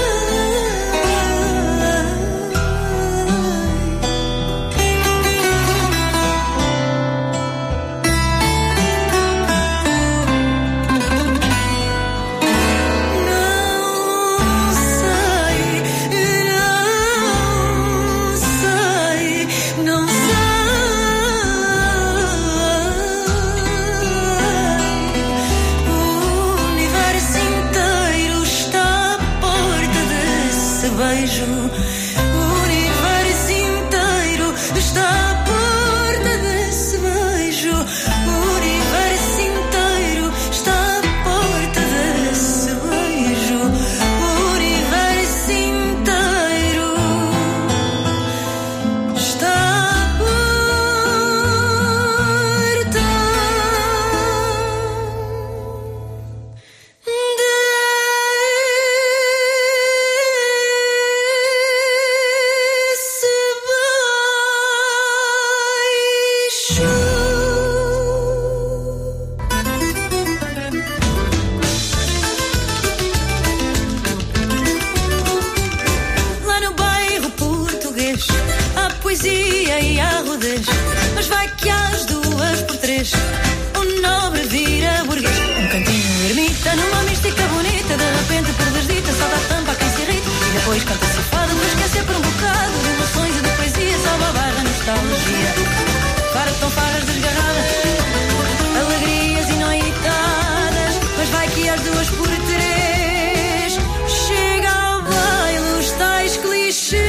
Não sei, não sei. O universo inteiro está à porta desse beijo. O universo inteiro está à porta desse beijo. O universo inteiro está à porta desse beijo. O universo inteiro está à porta desse beijo. Lá no bairro português há poesia e há rodez, mas vai que às duas por três o nobre vira burguês. Um cantinho ermita numa mística bonita, de repente por desdita salta a tampa a quem se irrita e depois canta-se fado para esquecer por um bocado de emoções e de poesia, salva a barra nostalgia. Para tão farras desgarradas, alegrias e noitadas, mas vai que às duas por três chega ao baile os tais clichês.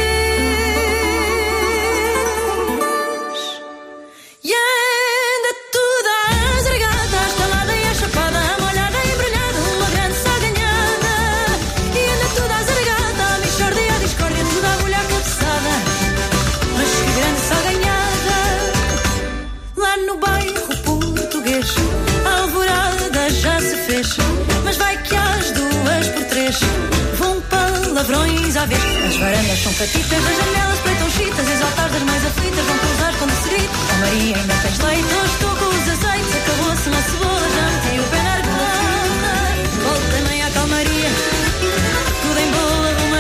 E anda tudo às regatas, estalada e achapada, molhada e embrulhada, uma grande saganhada. E anda tudo às regatas, a mixórdia e a discórdia, tudo à agulha cabeçada. Mas que grande saganhada, lá no bairro português a alvorada já se fez, mas vai que às duas por três vão palavrões à vez. As varandas são catitas, as janelas preitam chitas, e os altares das mais aflitas vão cruzar quando se grita: oh Maria, ainda tens leite? Hoje estou com os azeites, acabou-se uma cebola, já meti o pé na argola. Volta nem à calmaria, tudo em boa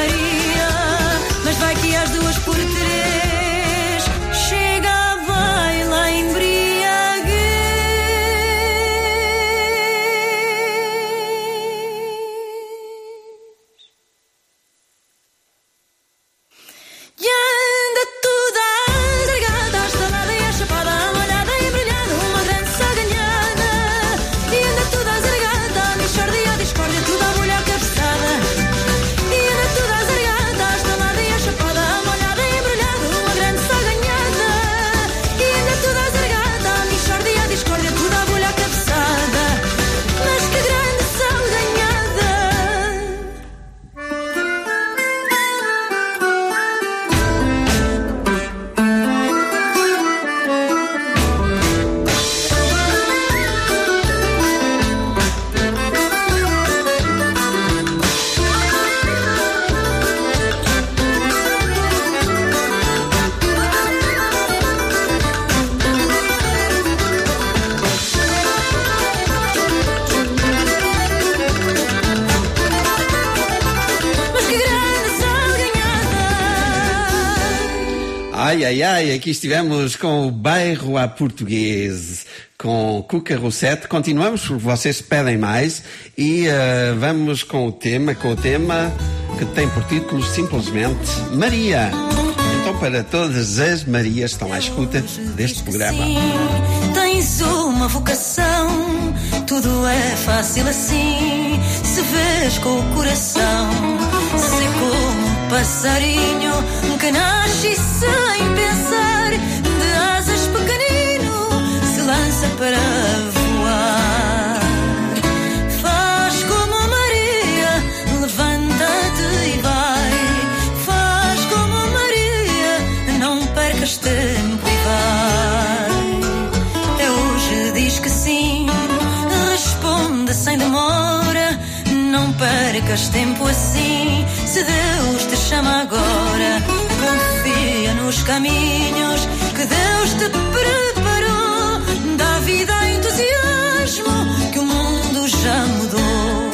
Ai, ai, ai, aqui estivemos com o Bairro à Português, com Cuca Rossete. Continuamos, porque vocês pedem mais, e uh, vamos com o tema, com o tema que tem por título simplesmente Maria. Então, para todas as Marias que estão à escuta deste programa. Sim, tens uma vocação, tudo é fácil assim, se vês com o coração, ser como um passarinho que nasce sem pensar, de asas pequenino, se lança para voar. Faz como Maria, levanta-te e vai. Faz como Maria, não percas tempo e vai. É hoje, diz que sim, responde sem demora. Não percas tempo assim, se Deus te chama agora. Confia nos caminhos que Deus te preparou. Dá vida a entusiasmo, que o mundo já mudou.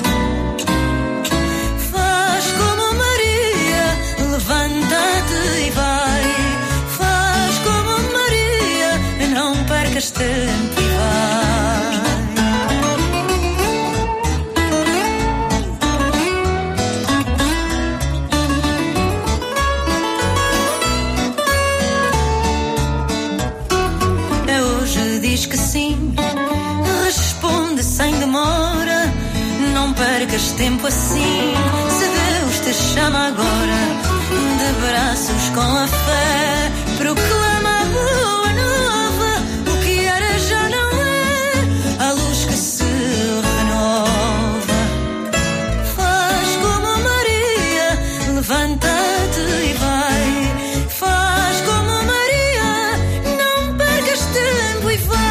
Faz como Maria, levanta-te e vai. Faz como Maria, não percas tempo e vai. Diz que sim, responde sem demora. Não percas tempo assim, se Deus te chama agora. De braços com a fé, proclama a boa nova. O que era já não é, a luz que se renova. Faz como Maria, levanta-te e vai. Faz como Maria, não percas tempo e vai.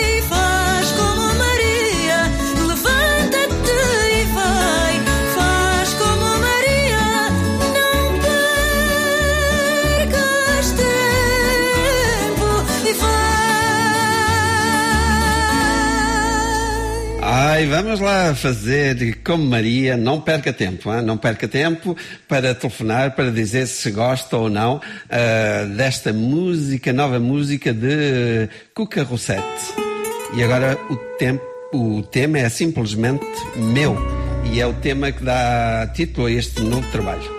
Ai, vamos lá fazer como Maria, não perca tempo, hein? Não perca tempo para telefonar, para dizer se gosta ou não uh, desta música, nova música de Cuca Rossete. E agora o, tempo, o tema é simplesmente meu, e é o tema que dá título a este novo trabalho.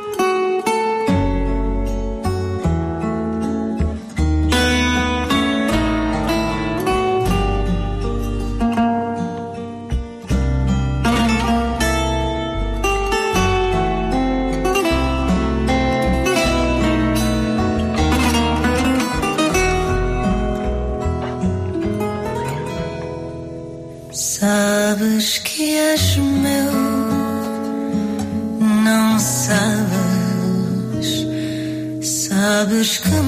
Sabes que és meu, não sabes. Sabes que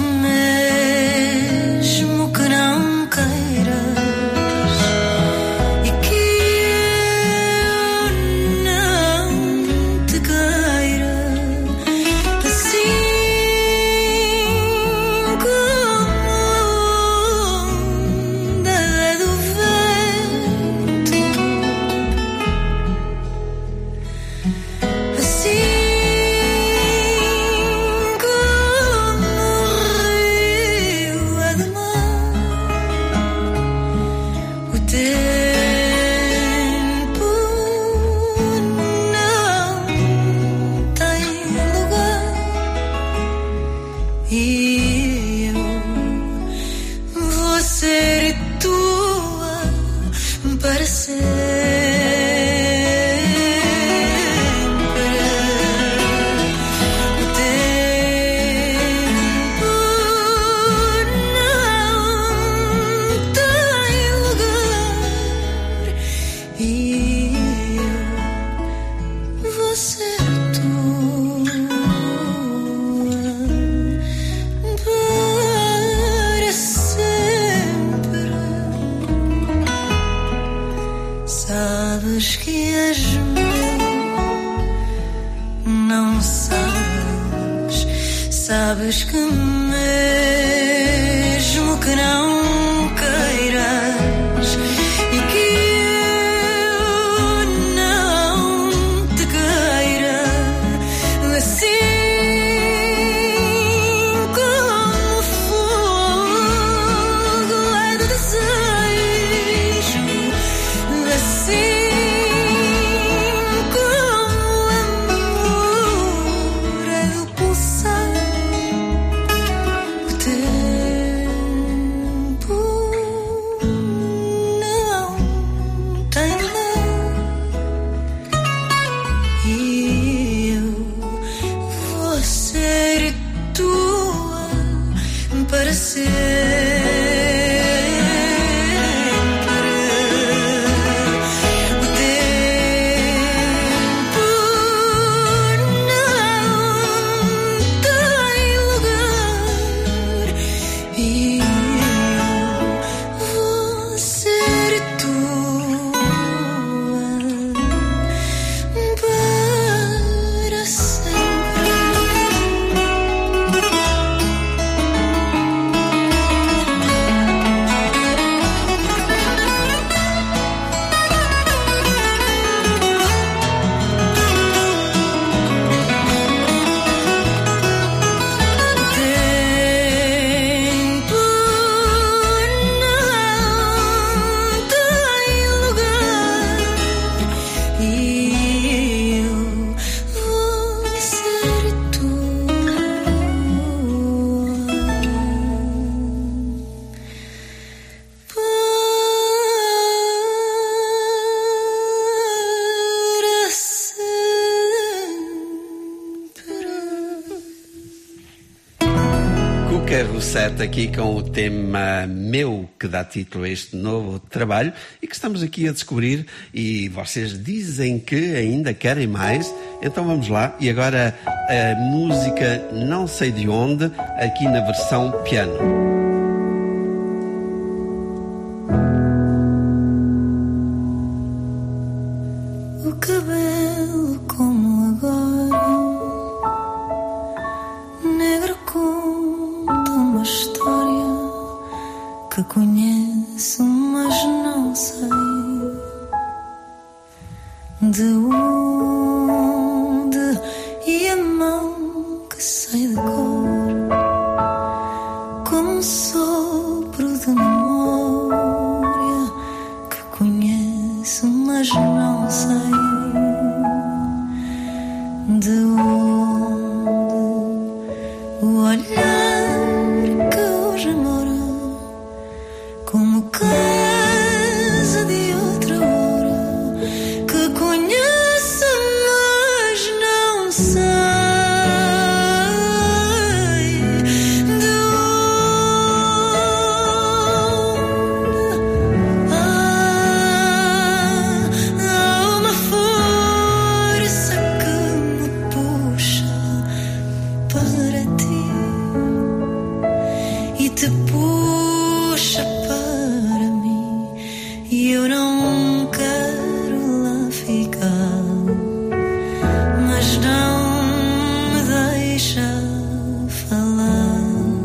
mesmo que não queiras e que eu não te queira, assim como onda do vento, assim como o rio é do mar, o tempo não tem lugar e eu vou ser tua para sempre. O tempo não tem lugar e eu vou ser tua para sempre. Sabes que és meu, não sabes. Sabes que mesmo que não queiras e que eu não te queira, assim como Cuca Rossete aqui com o tema Meu, que dá título a este novo trabalho e que estamos aqui a descobrir, e vocês dizem que ainda querem mais, então vamos lá. E agora a música Não Sei De Onde, aqui na versão piano. O cabelo como agora, negro conta uma história que conheço, mas não sei de onde, e a mão que sei de cor, como um sopro de memória que conheço, mas não sei de onde, o olhar que hoje mora como casa de outra hora, que conheço, mas não sei de onde. Ah, há uma força que me puxa para ti e te puxa para mim, e eu não quero lá ficar, mas não me deixa falar.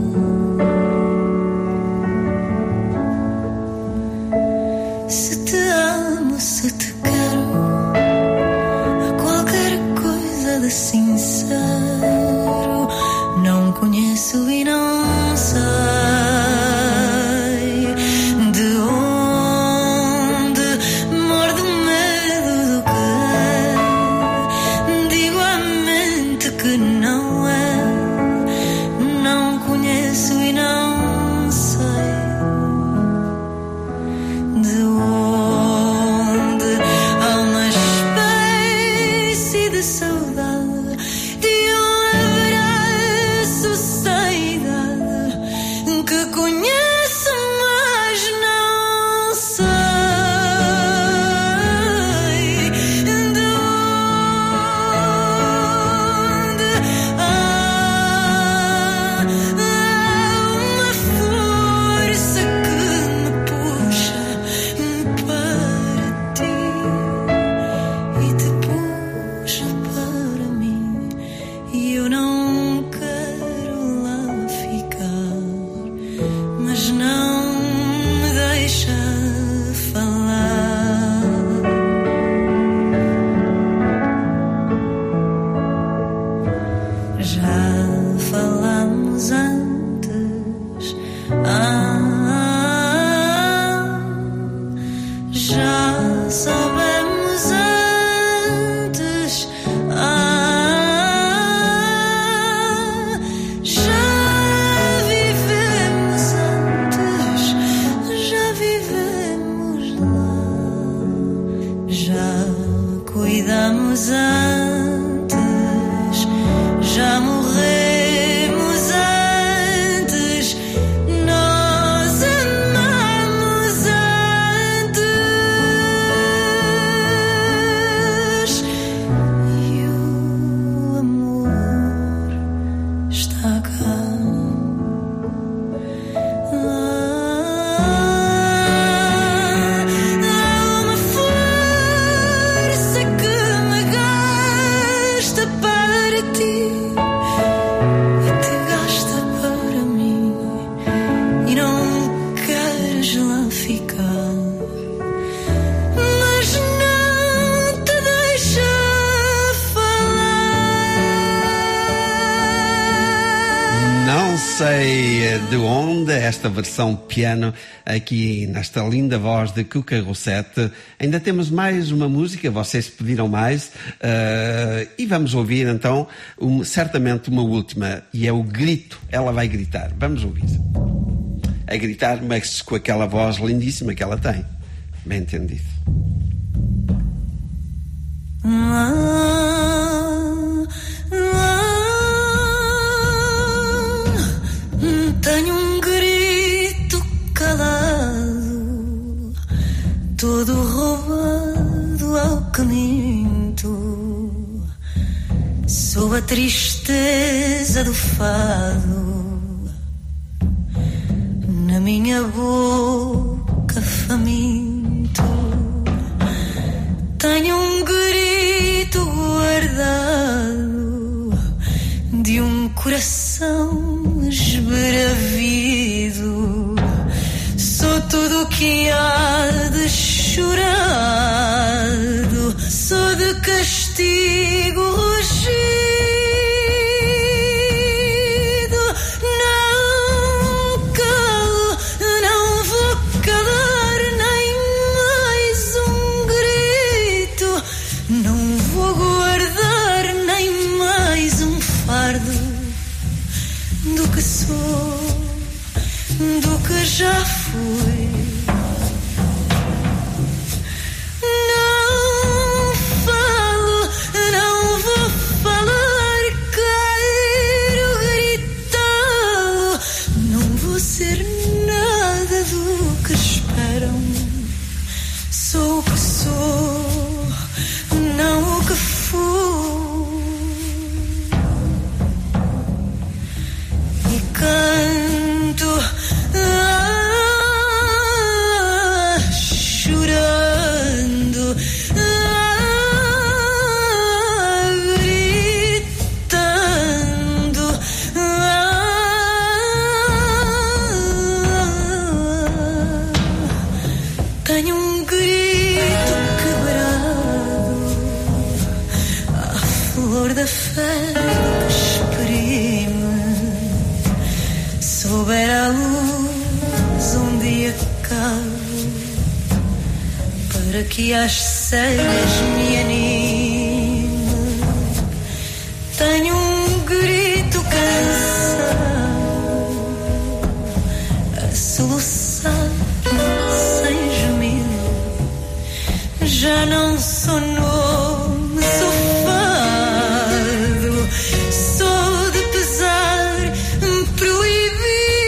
Se te amo, se te quero, há qualquer coisa de sincero, não conheço e não sei de onde, morde o medo do que é, digo à mente que não é, não conheço e não sei de onde. Há uma espécie de saudade, de um abraço sem idade, que conheço, mas não sei de onde. Ah, há uma força que me puxa para ti e te puxa para mim, e eu não quero lá ficar, mas não me deixa falar. Já falamos antes, ah, já soubemos antes, ah, já vivemos antes, já vivemos lá, já cuidamos antes, já morremos antes, nós amamos antes, e o amor está cá. Ah, há uma força que me gasta para ti e te gasta para mim, e não queres lá ficar, mas não te deixa falar. Não sei de onde, esta versão piano aqui nesta linda voz de Cuca Rossete. Ainda temos mais uma música, vocês pediram mais, uh, e vamos ouvir então um, certamente uma última, e é o grito. Ela vai gritar, vamos ouvir. A gritar, mas com aquela voz lindíssima que ela tem. Bem entendido. Ah, ah, ah, Sou a tristeza do fado, na minha boca faminto tenho um grito guardado de um coração esbravido. Sou tudo o que há de chorado, sou de castigo rugido. Não calo, não vou calar nem mais um grito. Não vou guardar nem mais um fardo do que sou, do que já fui. Não falo, não vou falar, quero gritá-lo. Não vou ser nada do que esperam. Sou o que sou, não o que fui. E canto ah, chorando, ah, gritando, ah, tenho um grito quebrado, a flor da fé exprime. Souber a luz um dia cabo, para que as cegas me anime. Tenho um grito cansado, a soluçar sem gemido. Já não sou nome, sou fado, sou de pesar proibido.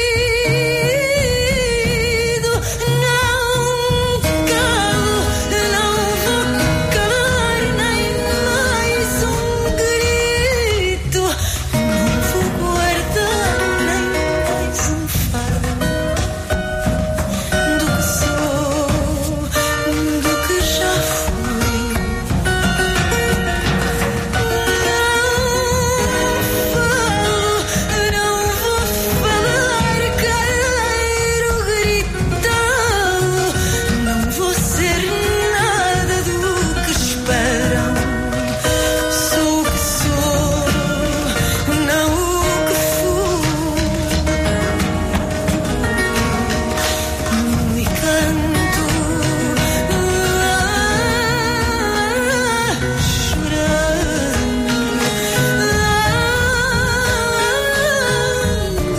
Não calo, não vou calar nem mais um grito. Não vou guardar nem mais um fardo do que sou, do que já fui. Não falo, não vou falar, quero gritá-lo. Não vou ser nada do que esperam. Sou o que sou, não o que fui. E canto ah, chorando, ah,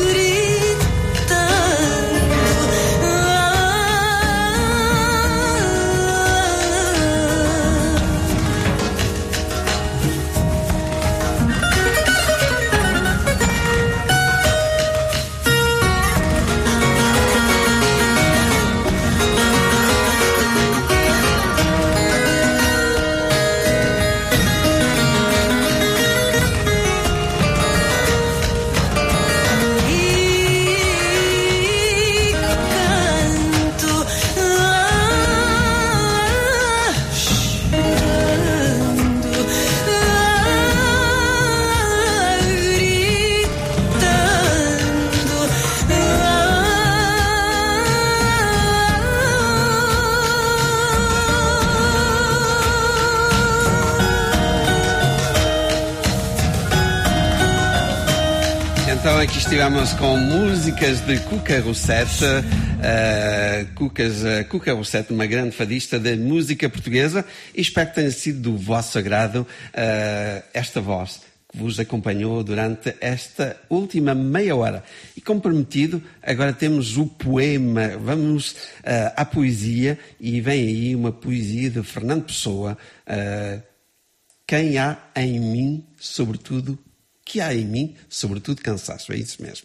Então aqui estivemos com músicas de Cuca Rossete, uh, Cucas, uh, Cuca Rossete, uma grande fadista da música portuguesa, e espero que tenha sido do vosso agrado uh, esta voz que vos acompanhou durante esta última meia hora. E como prometido, agora temos o poema, vamos uh, à poesia, e vem aí uma poesia de Fernando Pessoa, uh, quem há em mim, sobretudo, que há em mim, sobretudo cansaço, é isso mesmo.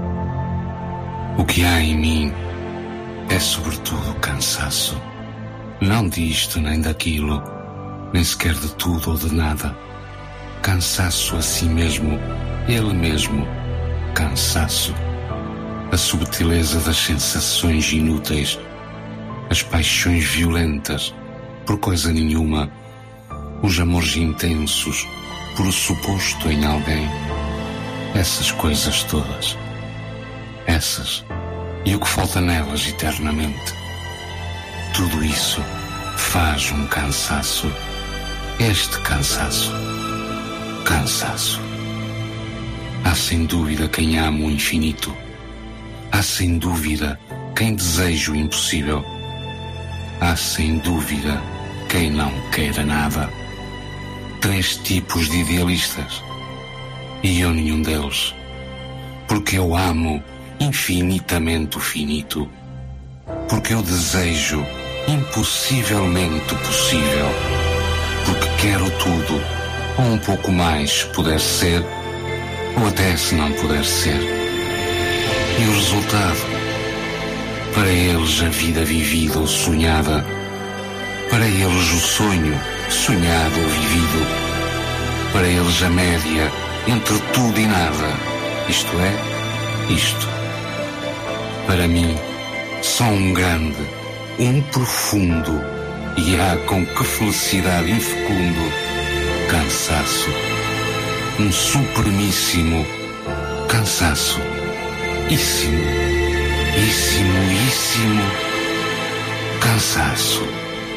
O que há em mim é sobretudo cansaço. Não disto nem daquilo, nem sequer de tudo ou de nada. Cansaço a si mesmo, ele mesmo, cansaço. A subtileza das sensações inúteis, as paixões violentas, por coisa nenhuma, os amores intensos, por o suposto em alguém. Essas coisas todas. Essas e o que falta nelas eternamente. Tudo isso faz um cansaço. Este cansaço. Cansaço. Há sem dúvida quem ama o infinito. Há sem dúvida quem deseja o impossível. Há sem dúvida quem não queira nada. Três tipos de idealistas. E eu nenhum deles. Porque eu amo infinitamente o finito. Porque eu desejo impossivelmente o possível. Porque quero tudo, ou um pouco mais se puder ser, ou até se não puder ser. E o resultado? Para eles a vida vivida ou sonhada. Para eles o sonho, sonhado ou vivido. Para eles a média entre tudo e nada. Isto é, isto. Para mim, só um grande, um profundo, e há com que felicidade infecundo, cansaço. Um supremíssimo cansaço. Íssimo, íssimo, íssimo cansaço.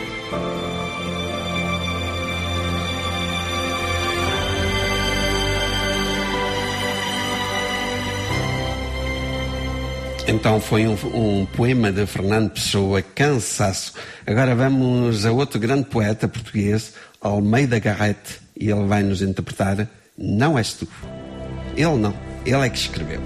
Então foi um, um poema de Fernando Pessoa, Cansaço. Agora vamos a outro grande poeta português, Almeida Garrett, e ele vai nos interpretar Não És Tu. Ele não, ele é que escreveu.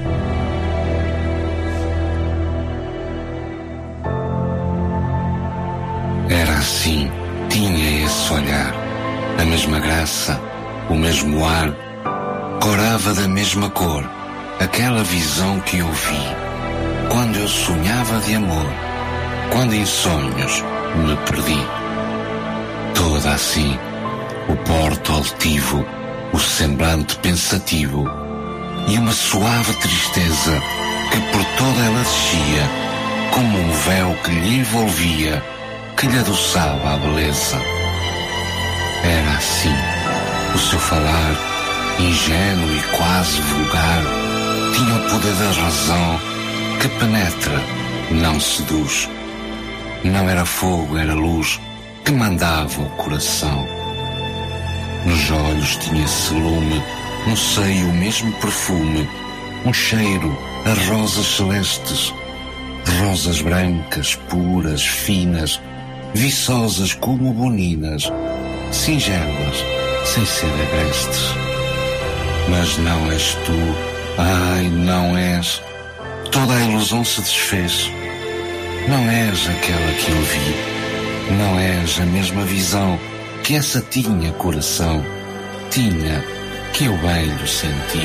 Era assim, tinha esse olhar, a mesma graça, o mesmo ar, corava da mesma cor, aquela visão que eu vi quando eu sonhava de amor, quando em sonhos me perdi. Toda assim, o porte altivo, o semblante pensativo e uma suave tristeza que por toda ela descia, como um véu que lhe envolvia, que lhe adoçava a beleza. Era assim, o seu falar, ingênuo e quase vulgar, tinha o poder da razão que penetra, não seduz. Não era fogo, era luz que mandava o coração. Nos olhos tinha-se lume, no seio o mesmo perfume, um cheiro a rosas celestes, rosas brancas, puras, finas, viçosas como boninas, singelas, sem ser agrestes. Mas não és tu, ai, não és. Toda a ilusão se desfez. Não és aquela que eu vi. Não és a mesma visão que essa tinha coração. Tinha, que eu bem lhe senti.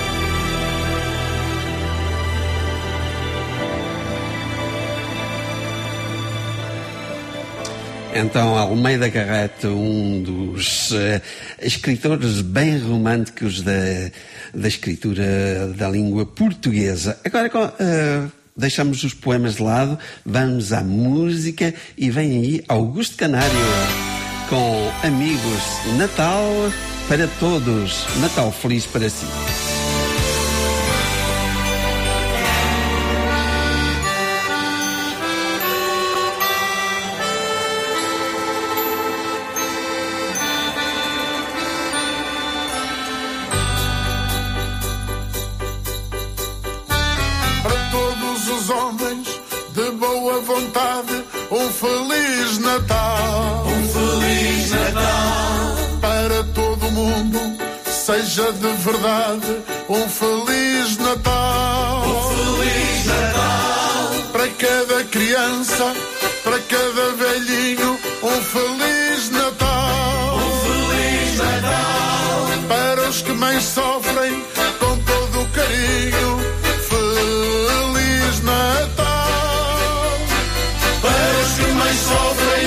Então, Almeida Garrett, um dos uh, escritores bem românticos da, da escritura da língua portuguesa. Agora, uh, deixamos os poemas de lado, vamos à música e vem aí Augusto Canário com Amigos. Natal para todos, Natal feliz para si. Um Feliz Natal, um Feliz Natal para todo mundo, seja de verdade. Um Feliz Natal, um Feliz Natal para cada criança, para cada velhinho. Um Feliz Natal, um Feliz Natal para os que mais sofrem, com todo o carinho. Feliz Natal. Sofrem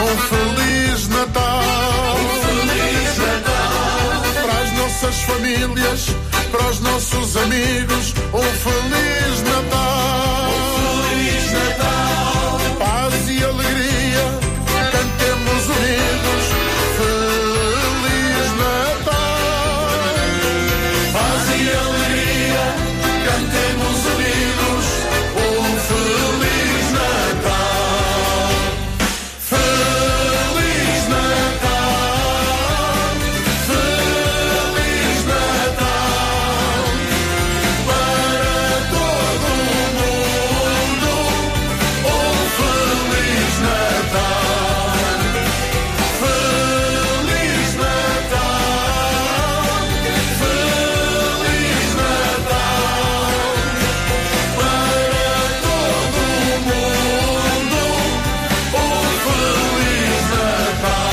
Um Feliz Natal. Um Feliz Natal. Para as nossas famílias, para os nossos amigos, um Feliz Natal. Um Feliz Natal. Paz e alegria, cantemos unidos. Feliz Natal. Paz e alegria, cantemos unidos. Um Feliz Natal. Feliz Natal. Feliz Natal. Para todo o mundo, um Feliz Natal. Feliz Natal. Feliz Natal. Para todo o mundo, um Feliz Natal.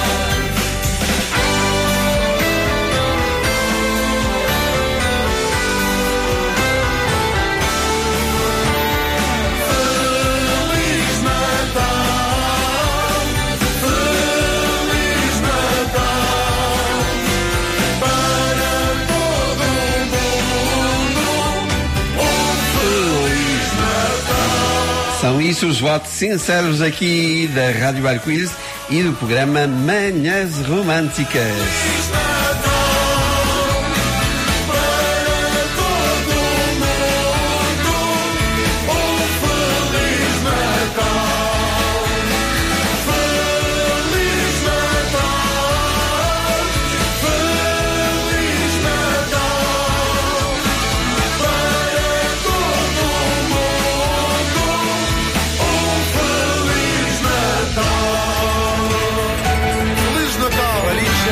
Feliz Natal. Feliz Natal. Para todo mundo, um Feliz Natal. São isso os votos sinceros aqui da Rádio Arco-Íris e do programa Manhãs Românticas. Feliz Natal.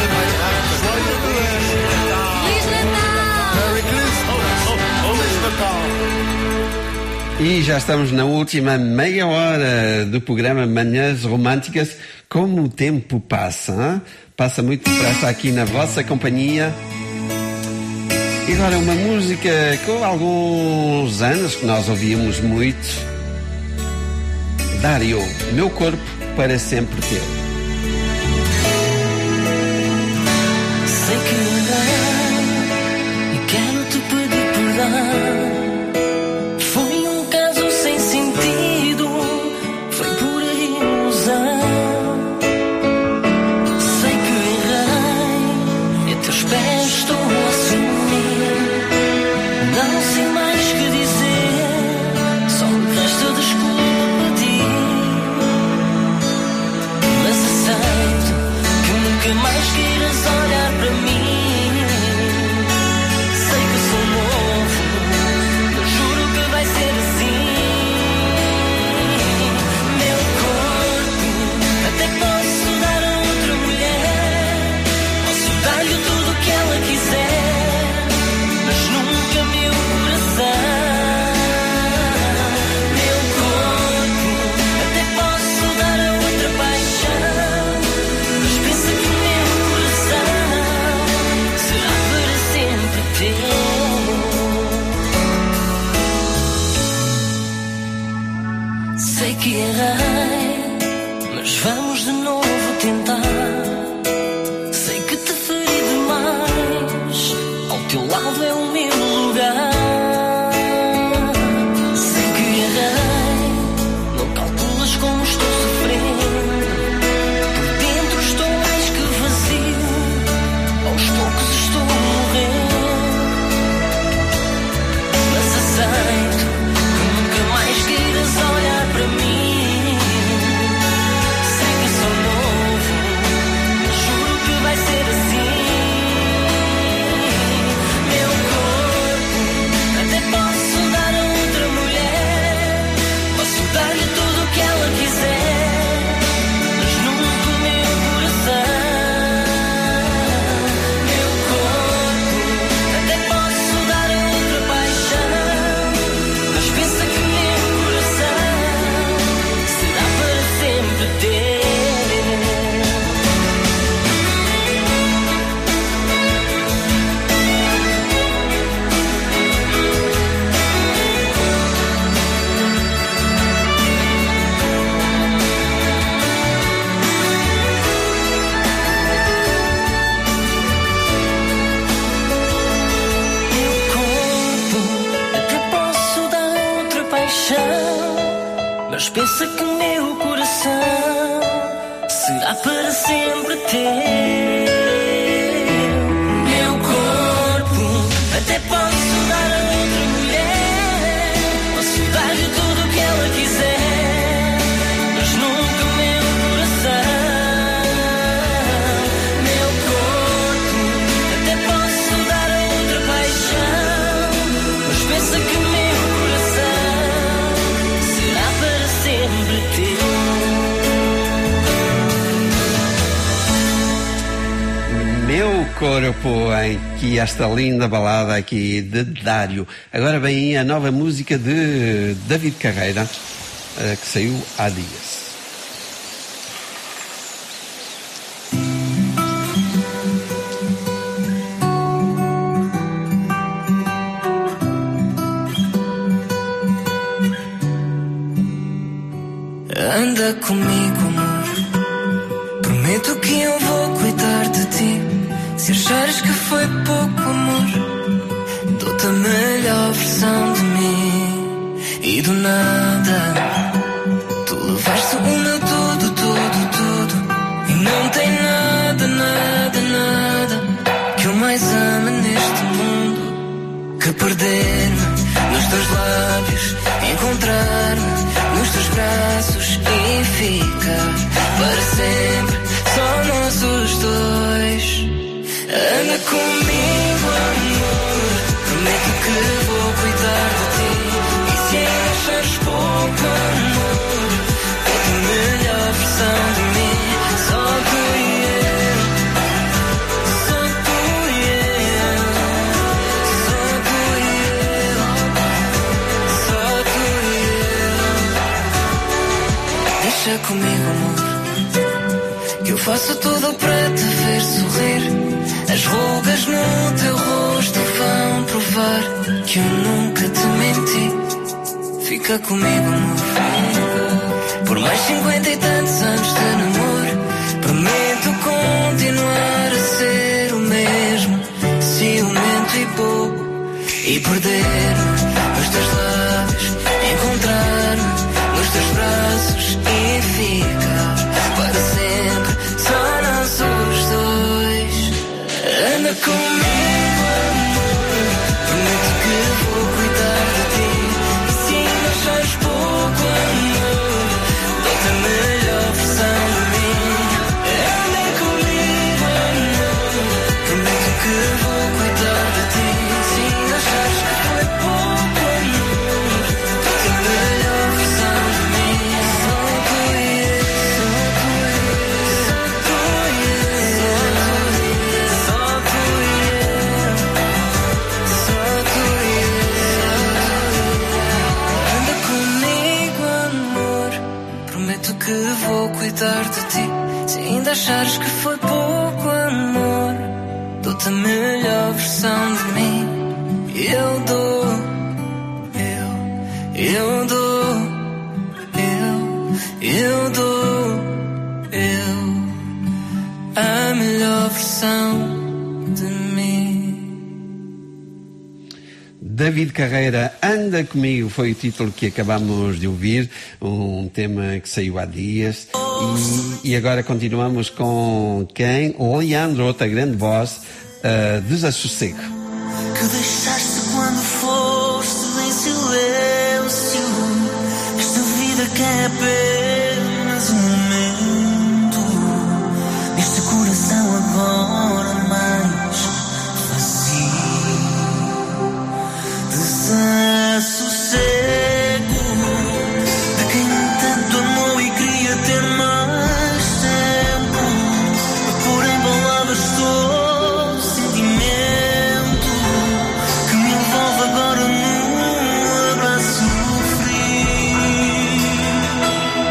Merry Christmas. Feliz Natal. E já estamos na última meia hora do programa Manhãs Românticas. Como o tempo passa, hein? Passa muito depressa aqui na vossa companhia. E agora uma música com alguns anos que nós ouvíamos muito. Dario, Meu Corpo para Sempre Teu. Sei que errei e quero te pedir perdão. Foi um caso sem sentido, foi pura ilusão. Sei que errei e a teus pés estou a assumir. Não sei mais que dizer, só me resta desculpa para ti. Mas aceito que nunca mais queiras olhar para mim. Sei que sou novo, mas juro que vai ser assim. Meu corpo, até que posso dar a outra mulher. Posso dar-lhe tudo o que ela quiser, mas nunca meu coração. Meu corpo, até que posso dar a outra paixão, mas pensa que o meu coração será para sempre teu. Sei que errei, mas vamos de novo tentar. Sei que te feri demais, ao teu lado é o meu lugar. Sei que errei, não calculas como estou sofrendo. Por dentro estou mais que vazio, aos poucos estou a morrer. Mas aceito que nunca mais queiras olhar para mim. Sei que sou novo, pensa que meu coração será para sempre teu. Meu corpo até posso dar a outra mulher, posso dar-lhe tudo o que ela quiser, mas nunca meu coração. Meu corpo até posso dar a outra paixão, mas pensa que meu coração será para sempre teu. Meu corpo, aqui esta linda balada aqui de Dário. Agora vem aí a nova música de David Carreira, que saiu há dias. Anda comigo, amor, prometo que eu vou cuidar de ti. Se achares que foi pouco amor, dou-te a melhor versão de mim. E do nada tu levaste o meu tudo, tudo, tudo. E não tem nada, nada, nada que eu mais ame neste mundo que perder-me nos teus lábios, encontrar-me nos teus braços e ficar para sempre só nós os dois. Anda comigo, amor, prometo que vou cuidar de ti. E se ainda achares pouco amor, dou-te a melhor versão de mim. Só tu e eu, só tu e eu, só tu e eu, só tu e eu. Deixa comigo, amor, que eu faço tudo para te ver sorrir. As rugas no teu rosto vão provar que eu nunca te menti. Fica comigo, amor, por mais cinquenta e tantos anos de namoro. Prometo continuar a ser o mesmo, ciumento e bobo, e perder-me nos teus lábios, encontrar-me nos teus braços e ficar para sempre só nós os dois. Anda comigo, amor, prometo que vou cuidar de ti. E se ainda achares pouco amor, dou-te a melhor versão de mim. Anda comigo, amor, prometo que vou cuidar de ti. Se ainda achares que foi pouco amor, dou-te a melhor versão de mim. Só tu e eu, só tu e eu, só tu e eu, só tu e eu. Anda comigo, amor, prometo que vou cuidar de ti. Se ainda achares que foi pouco amor, dou-te a melhor versão de mim. Eu dou, eu, eu dou, eu, eu dou, eu, a melhor versão de mim. David Carreira, Anda Comigo, foi o título que acabamos de ouvir, um tema que saiu há dias. E, e agora continuamos com quem? O Leandro, outra grande voz, uh, Desassossego. Que deixaste quando foste em silêncio. Esta vida que é apenas um momento. Neste coração agora mais vazio. Desassossego de quem tanto amou e queria ter mais tempo a pôr em palavras todo o sentimento que me envolve agora num abraço frio.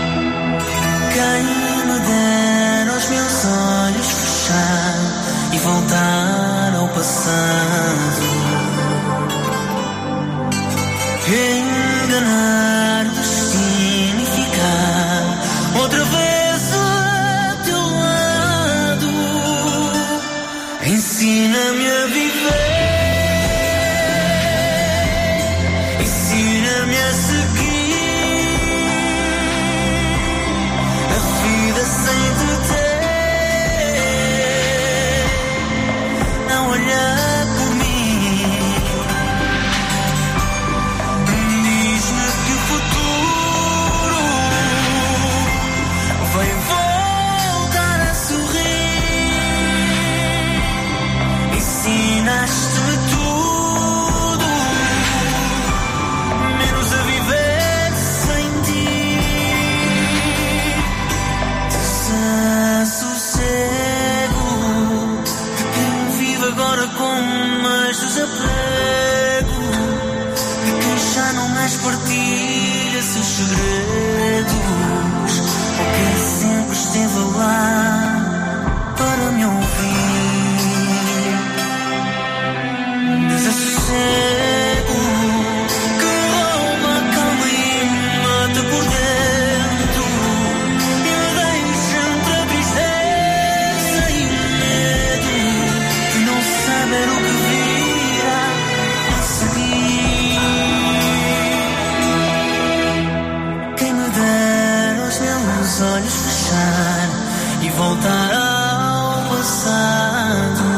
voltar ao passado,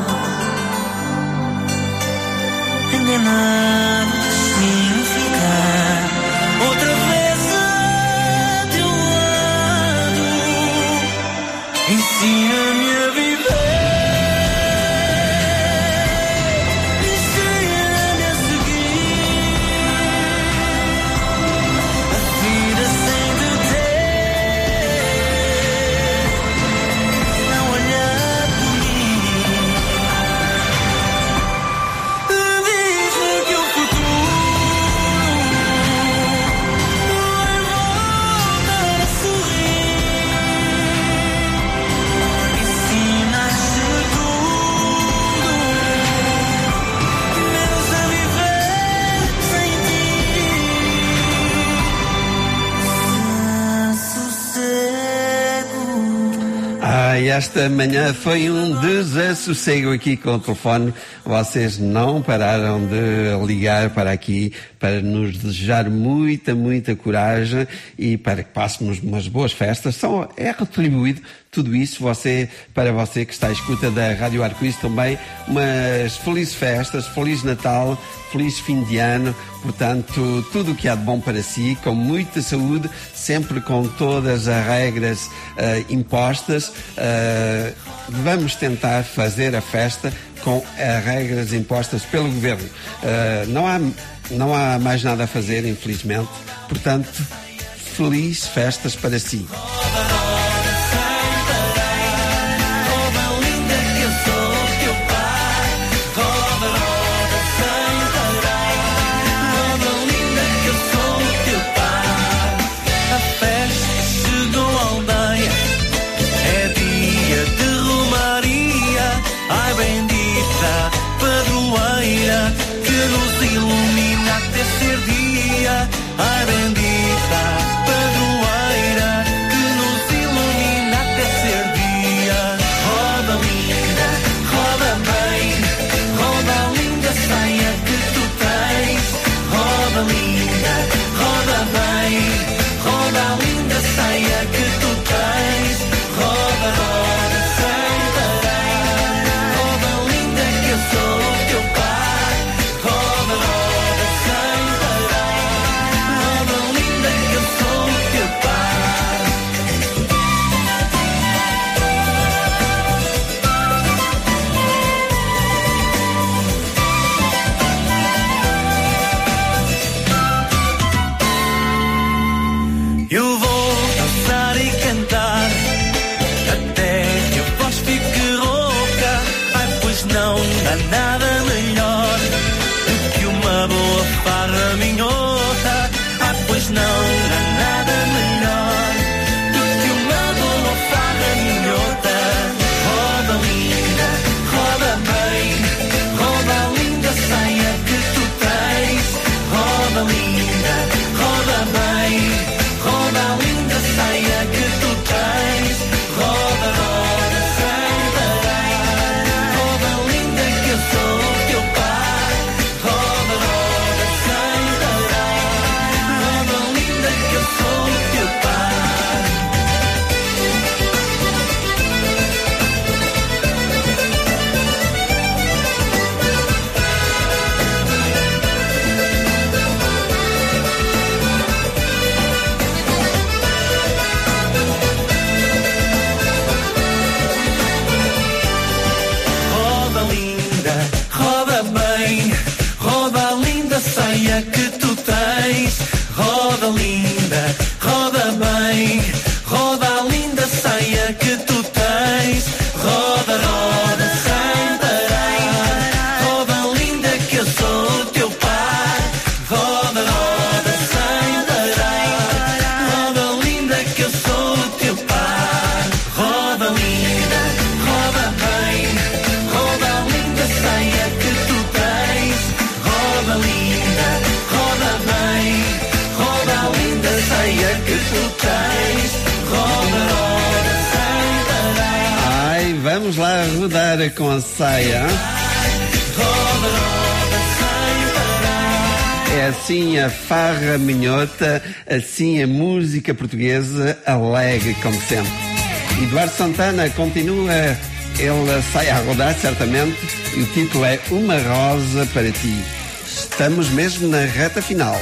enganado deixe-me ficar outra vez a teu lado. Ensina-me a viver, ensina-me a seguir a vida sem te ter, não olhar por mim. Diz-me que o futuro vai voltar a sorrir. Ensinaste tudo, menos a viver sem ti. Desassossego. Ai, esta manhã foi um desassossego aqui com o telefone. Vocês não pararam de ligar para aqui para nos desejar muita, muita coragem e para que pássemos umas boas festas. São, é retribuído tudo isso você, para você que está à escuta da Rádio Arco-Íris também, umas felizes festas, Feliz Natal, feliz fim de ano, portanto, tudo o que há de bom para si, com muita saúde, sempre com todas as regras uh, impostas. Uh, vamos tentar fazer a festa com as regras impostas pelo governo. Uh, não há, não há mais nada a fazer, infelizmente, portanto, feliz festas para si. Ai bendita padroeira que nos ilumina até ser dia. Ai bendita padroeira que nos ilumina até ser dia. Roda linda, roda bem, roda a linda saia que tu tens. Roda linda, roda bem, roda a linda saia que tu tens. Roda, roda sem parar, roda linda que eu sou teu pai. Roda, roda sem parar, roda linda que eu sou teu pai. Eu vou dançar e cantar até que a voz fique rouca. Ai, pois não há nada melhor do que uma boa farra minhota. Ai, pois não há nada melhor do que uma boa farra minhota. Roda linda, roda bem, roda a linda saia que tu tens. Roda linda, roda bem, roda a linda saia que tu tens. Roda, roda sem parar, roda linda que eu sou teu pai. Roda, roda sem parar, roda linda que eu sou teu pai. Roda linda, roda bem, roda a linda saia que tu tens. Roda linda, roda bem, roda a linda saia que tu tens. Roda, roda sem parar, roda linda que eu sou teu pai. Roda, roda sem parar, roda linda que eu sou teu pai. Roda linda, roda bem, roda a linda saia que tu tens. Roda linda, roda bem, roda a linda saia que tu tens. Roda, roda sem parar. Ai, vamos lá rodar com a saia. Roda, roda sem parar. É assim a farra minhota, assim a música portuguesa alegre como sempre. Eduardo Santana continua, ele sai a rodar certamente, e o título é Uma Rosa para Ti. Estamos mesmo na reta final.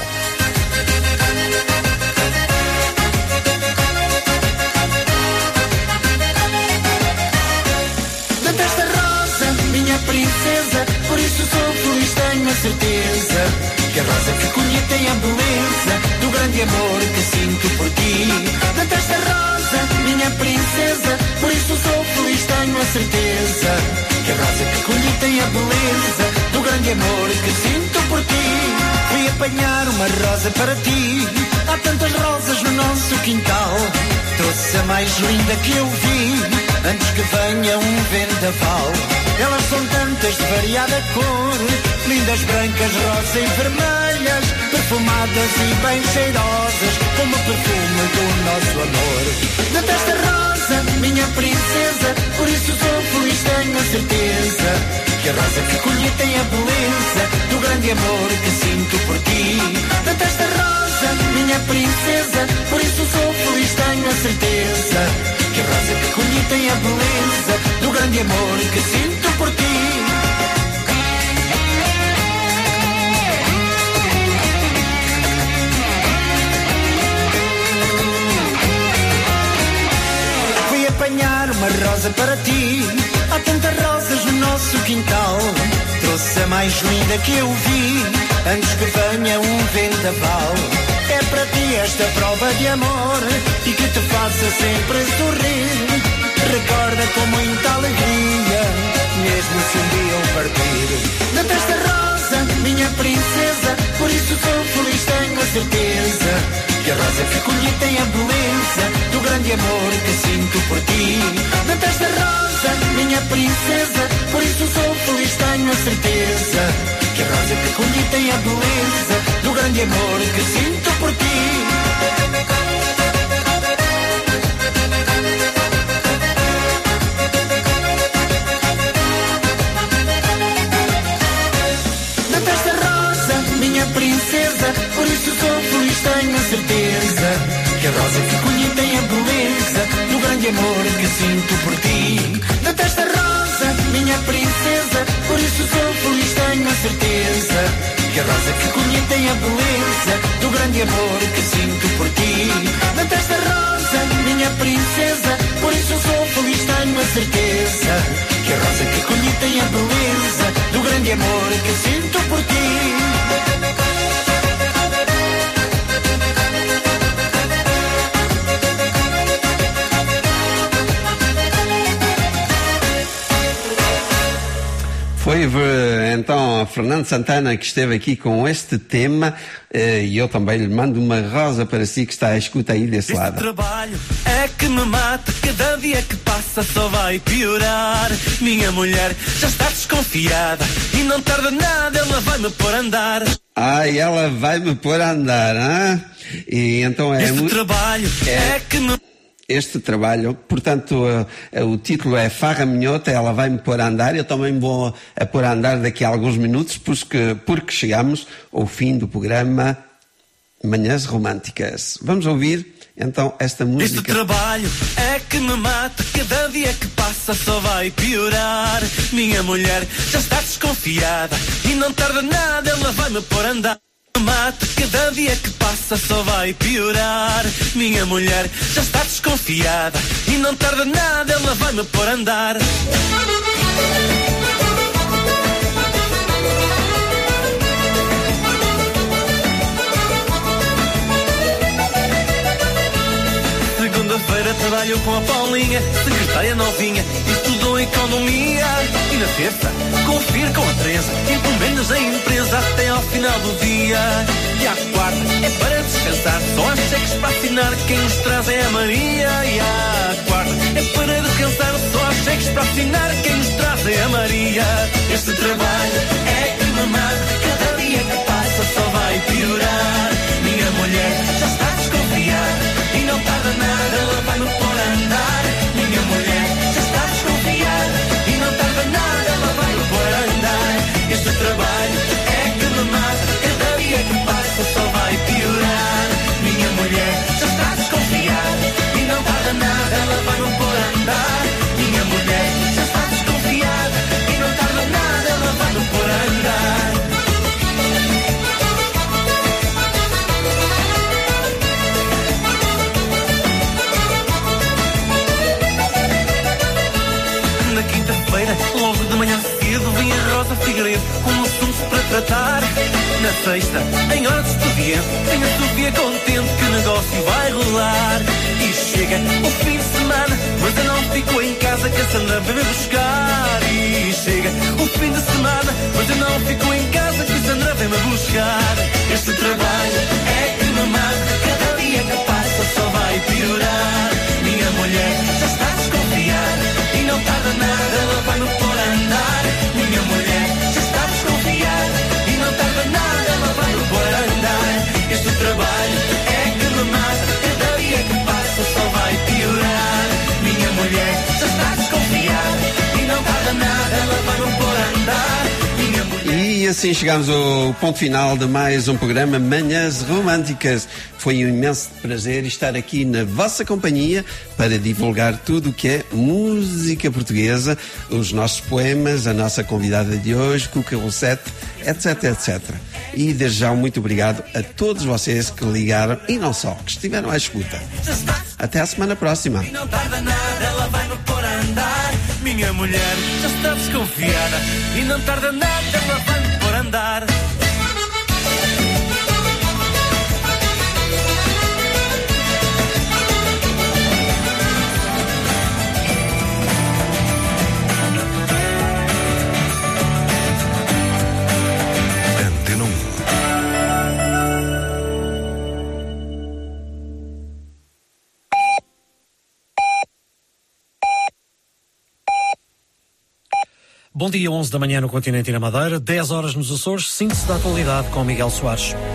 Desta rosa, minha princesa, por isso sou feliz, tenho a certeza que a rosa que colhi tem a beleza do grande amor que sinto por ti. Desta rosa, minha princesa, por isso sou feliz, tenho a certeza que a rosa que colhi tem a beleza do grande amor que sinto por ti. Fui apanhar uma rosa para ti, há tantas rosas no nosso quintal, trouxe a mais linda que eu vi, antes que venha um vendaval. Elas são tantas de variada cor, lindas, brancas, rosa e vermelhas, perfumadas e bem cheirosas, como o perfume do nosso amor. Desta rosa, minha princesa, por isso sou feliz, tenho a certeza que a rosa que colhi tem a beleza do grande amor que sinto por ti. Desta rosa, minha princesa, por isso sou feliz, tenho a certeza que a rosa que colhi tem a beleza do grande amor que sinto por ti. Fui apanhar uma rosa para ti, há tantas rosas no nosso quintal, trouxe a mais linda que eu vi, antes que venha um vendaval. É para ti esta prova de amor e que te faça sempre sorrir. Recorda com muita alegria, mesmo se um dia eu partir. Desta rosa, minha princesa, por isso sou feliz, tenho a certeza que a rosa que colhi tem a beleza do grande amor que sinto por ti. Desta rosa, minha princesa, por isso sou feliz, tenho a certeza que a rosa que colhi tem a beleza do grande amor que sinto por ti. Desta rosa, minha princesa, por isso sou feliz, tenho a certeza que a rosa que colhi tem a beleza do grande amor que sinto por ti. Desta rosa, minha princesa, por isso sou feliz, tenho a certeza que a rosa que colhi tem a beleza do grande amor que sinto por ti. Desta rosa, minha princesa, por isso sou feliz, tenho a certeza que a rosa que colhi tem a beleza do grande amor que sinto por ti. Foi então Fernando Santana que esteve aqui com este tema, e eu também lhe mando uma rosa para si que está à escuta aí desse lado. Este trabalho é que me mata, cada dia que passa só vai piorar. Minha mulher já está desconfiada e não tarda nada, ela vai-me pôr a andar. Ai, ela vai-me pôr a andar, hein? E então é... Este trabalho é, é que me... Este trabalho, portanto, uh, uh, o título é Farra Minhota, ela vai-me pôr a andar, eu também vou a pôr a andar daqui a alguns minutos, porque, porque chegamos ao fim do programa Manhãs Românticas. Vamos ouvir, então, esta música. Este trabalho é que me mata, cada dia que passa só vai piorar. Minha mulher já está desconfiada e não tarda nada, ela vai-me pôr a andar. Mata, cada dia que passa só vai piorar. Minha mulher já está desconfiada e não tarda nada, ela vai-me pôr a andar. Segunda-feira trabalho com a Paulinha, secretária novinha, estudou economia. E na terça, confiro com a Teresa, encomendas a empresa até ao final do dia. E à quarta, é para descansar, só há cheques para assinar, quem nos traz é a Maria. E à quarta, é para descansar, só há cheques para assinar, quem nos traz é a Maria. Este trabalho é que me mata, cada dia que passa só vai piorar. Minha mulher já está desconfiada e não tarda nada, ela vai-me pôr a andar. Minha mulher já está desconfiada e não tarda nada, ela vai-me pôr a andar. Este trabalho é que me mata, cada dia que passa só vai piorar. Minha mulher já está desconfiada e não tarda nada, ela vai-me pôr a andar. cheio com assuntos para tratar. Na sexta, em hora de expediente, tem a Sofia contente que o negócio vai rolar. E chega o fim de semana, mas eu não fico em casa que a Sandra vem me buscar. E chega o fim de semana, mas eu não fico em casa que a Sandra vem me buscar. Este trabalho é que me mata, cada dia que passa só vai piorar. Minha mulher já está a desconfiar e não tarda nada, ela vai me pôr a andar. Minha mulher já está a desconfiar e não tarda nada, ela vai me pôr a andar. Este trabalho é que me mata, cada dia que passa só vai piorar. Minha mulher já está a desconfiar e não tarda nada, ela vai me pôr a andar. Minha mulher... E assim chegamos ao ponto final de mais um programa Manhãs Românticas. Foi um imenso prazer estar aqui na vossa companhia para divulgar tudo o que é música portuguesa, os nossos poemas, a nossa convidada de hoje, Cuca Rosete, etc, etcétera. E desde já muito obrigado a todos vocês que ligaram e não só, que estiveram à escuta. Até a semana próxima. E não tarda nada, ela vai me pôr a andar. Minha mulher já está desconfiada e não tarda nada, ela vai me pôr a andar. Bom dia, onze da manhã no continente e na Madeira, dez horas nos Açores, síntese da atualidade com Miguel Soares.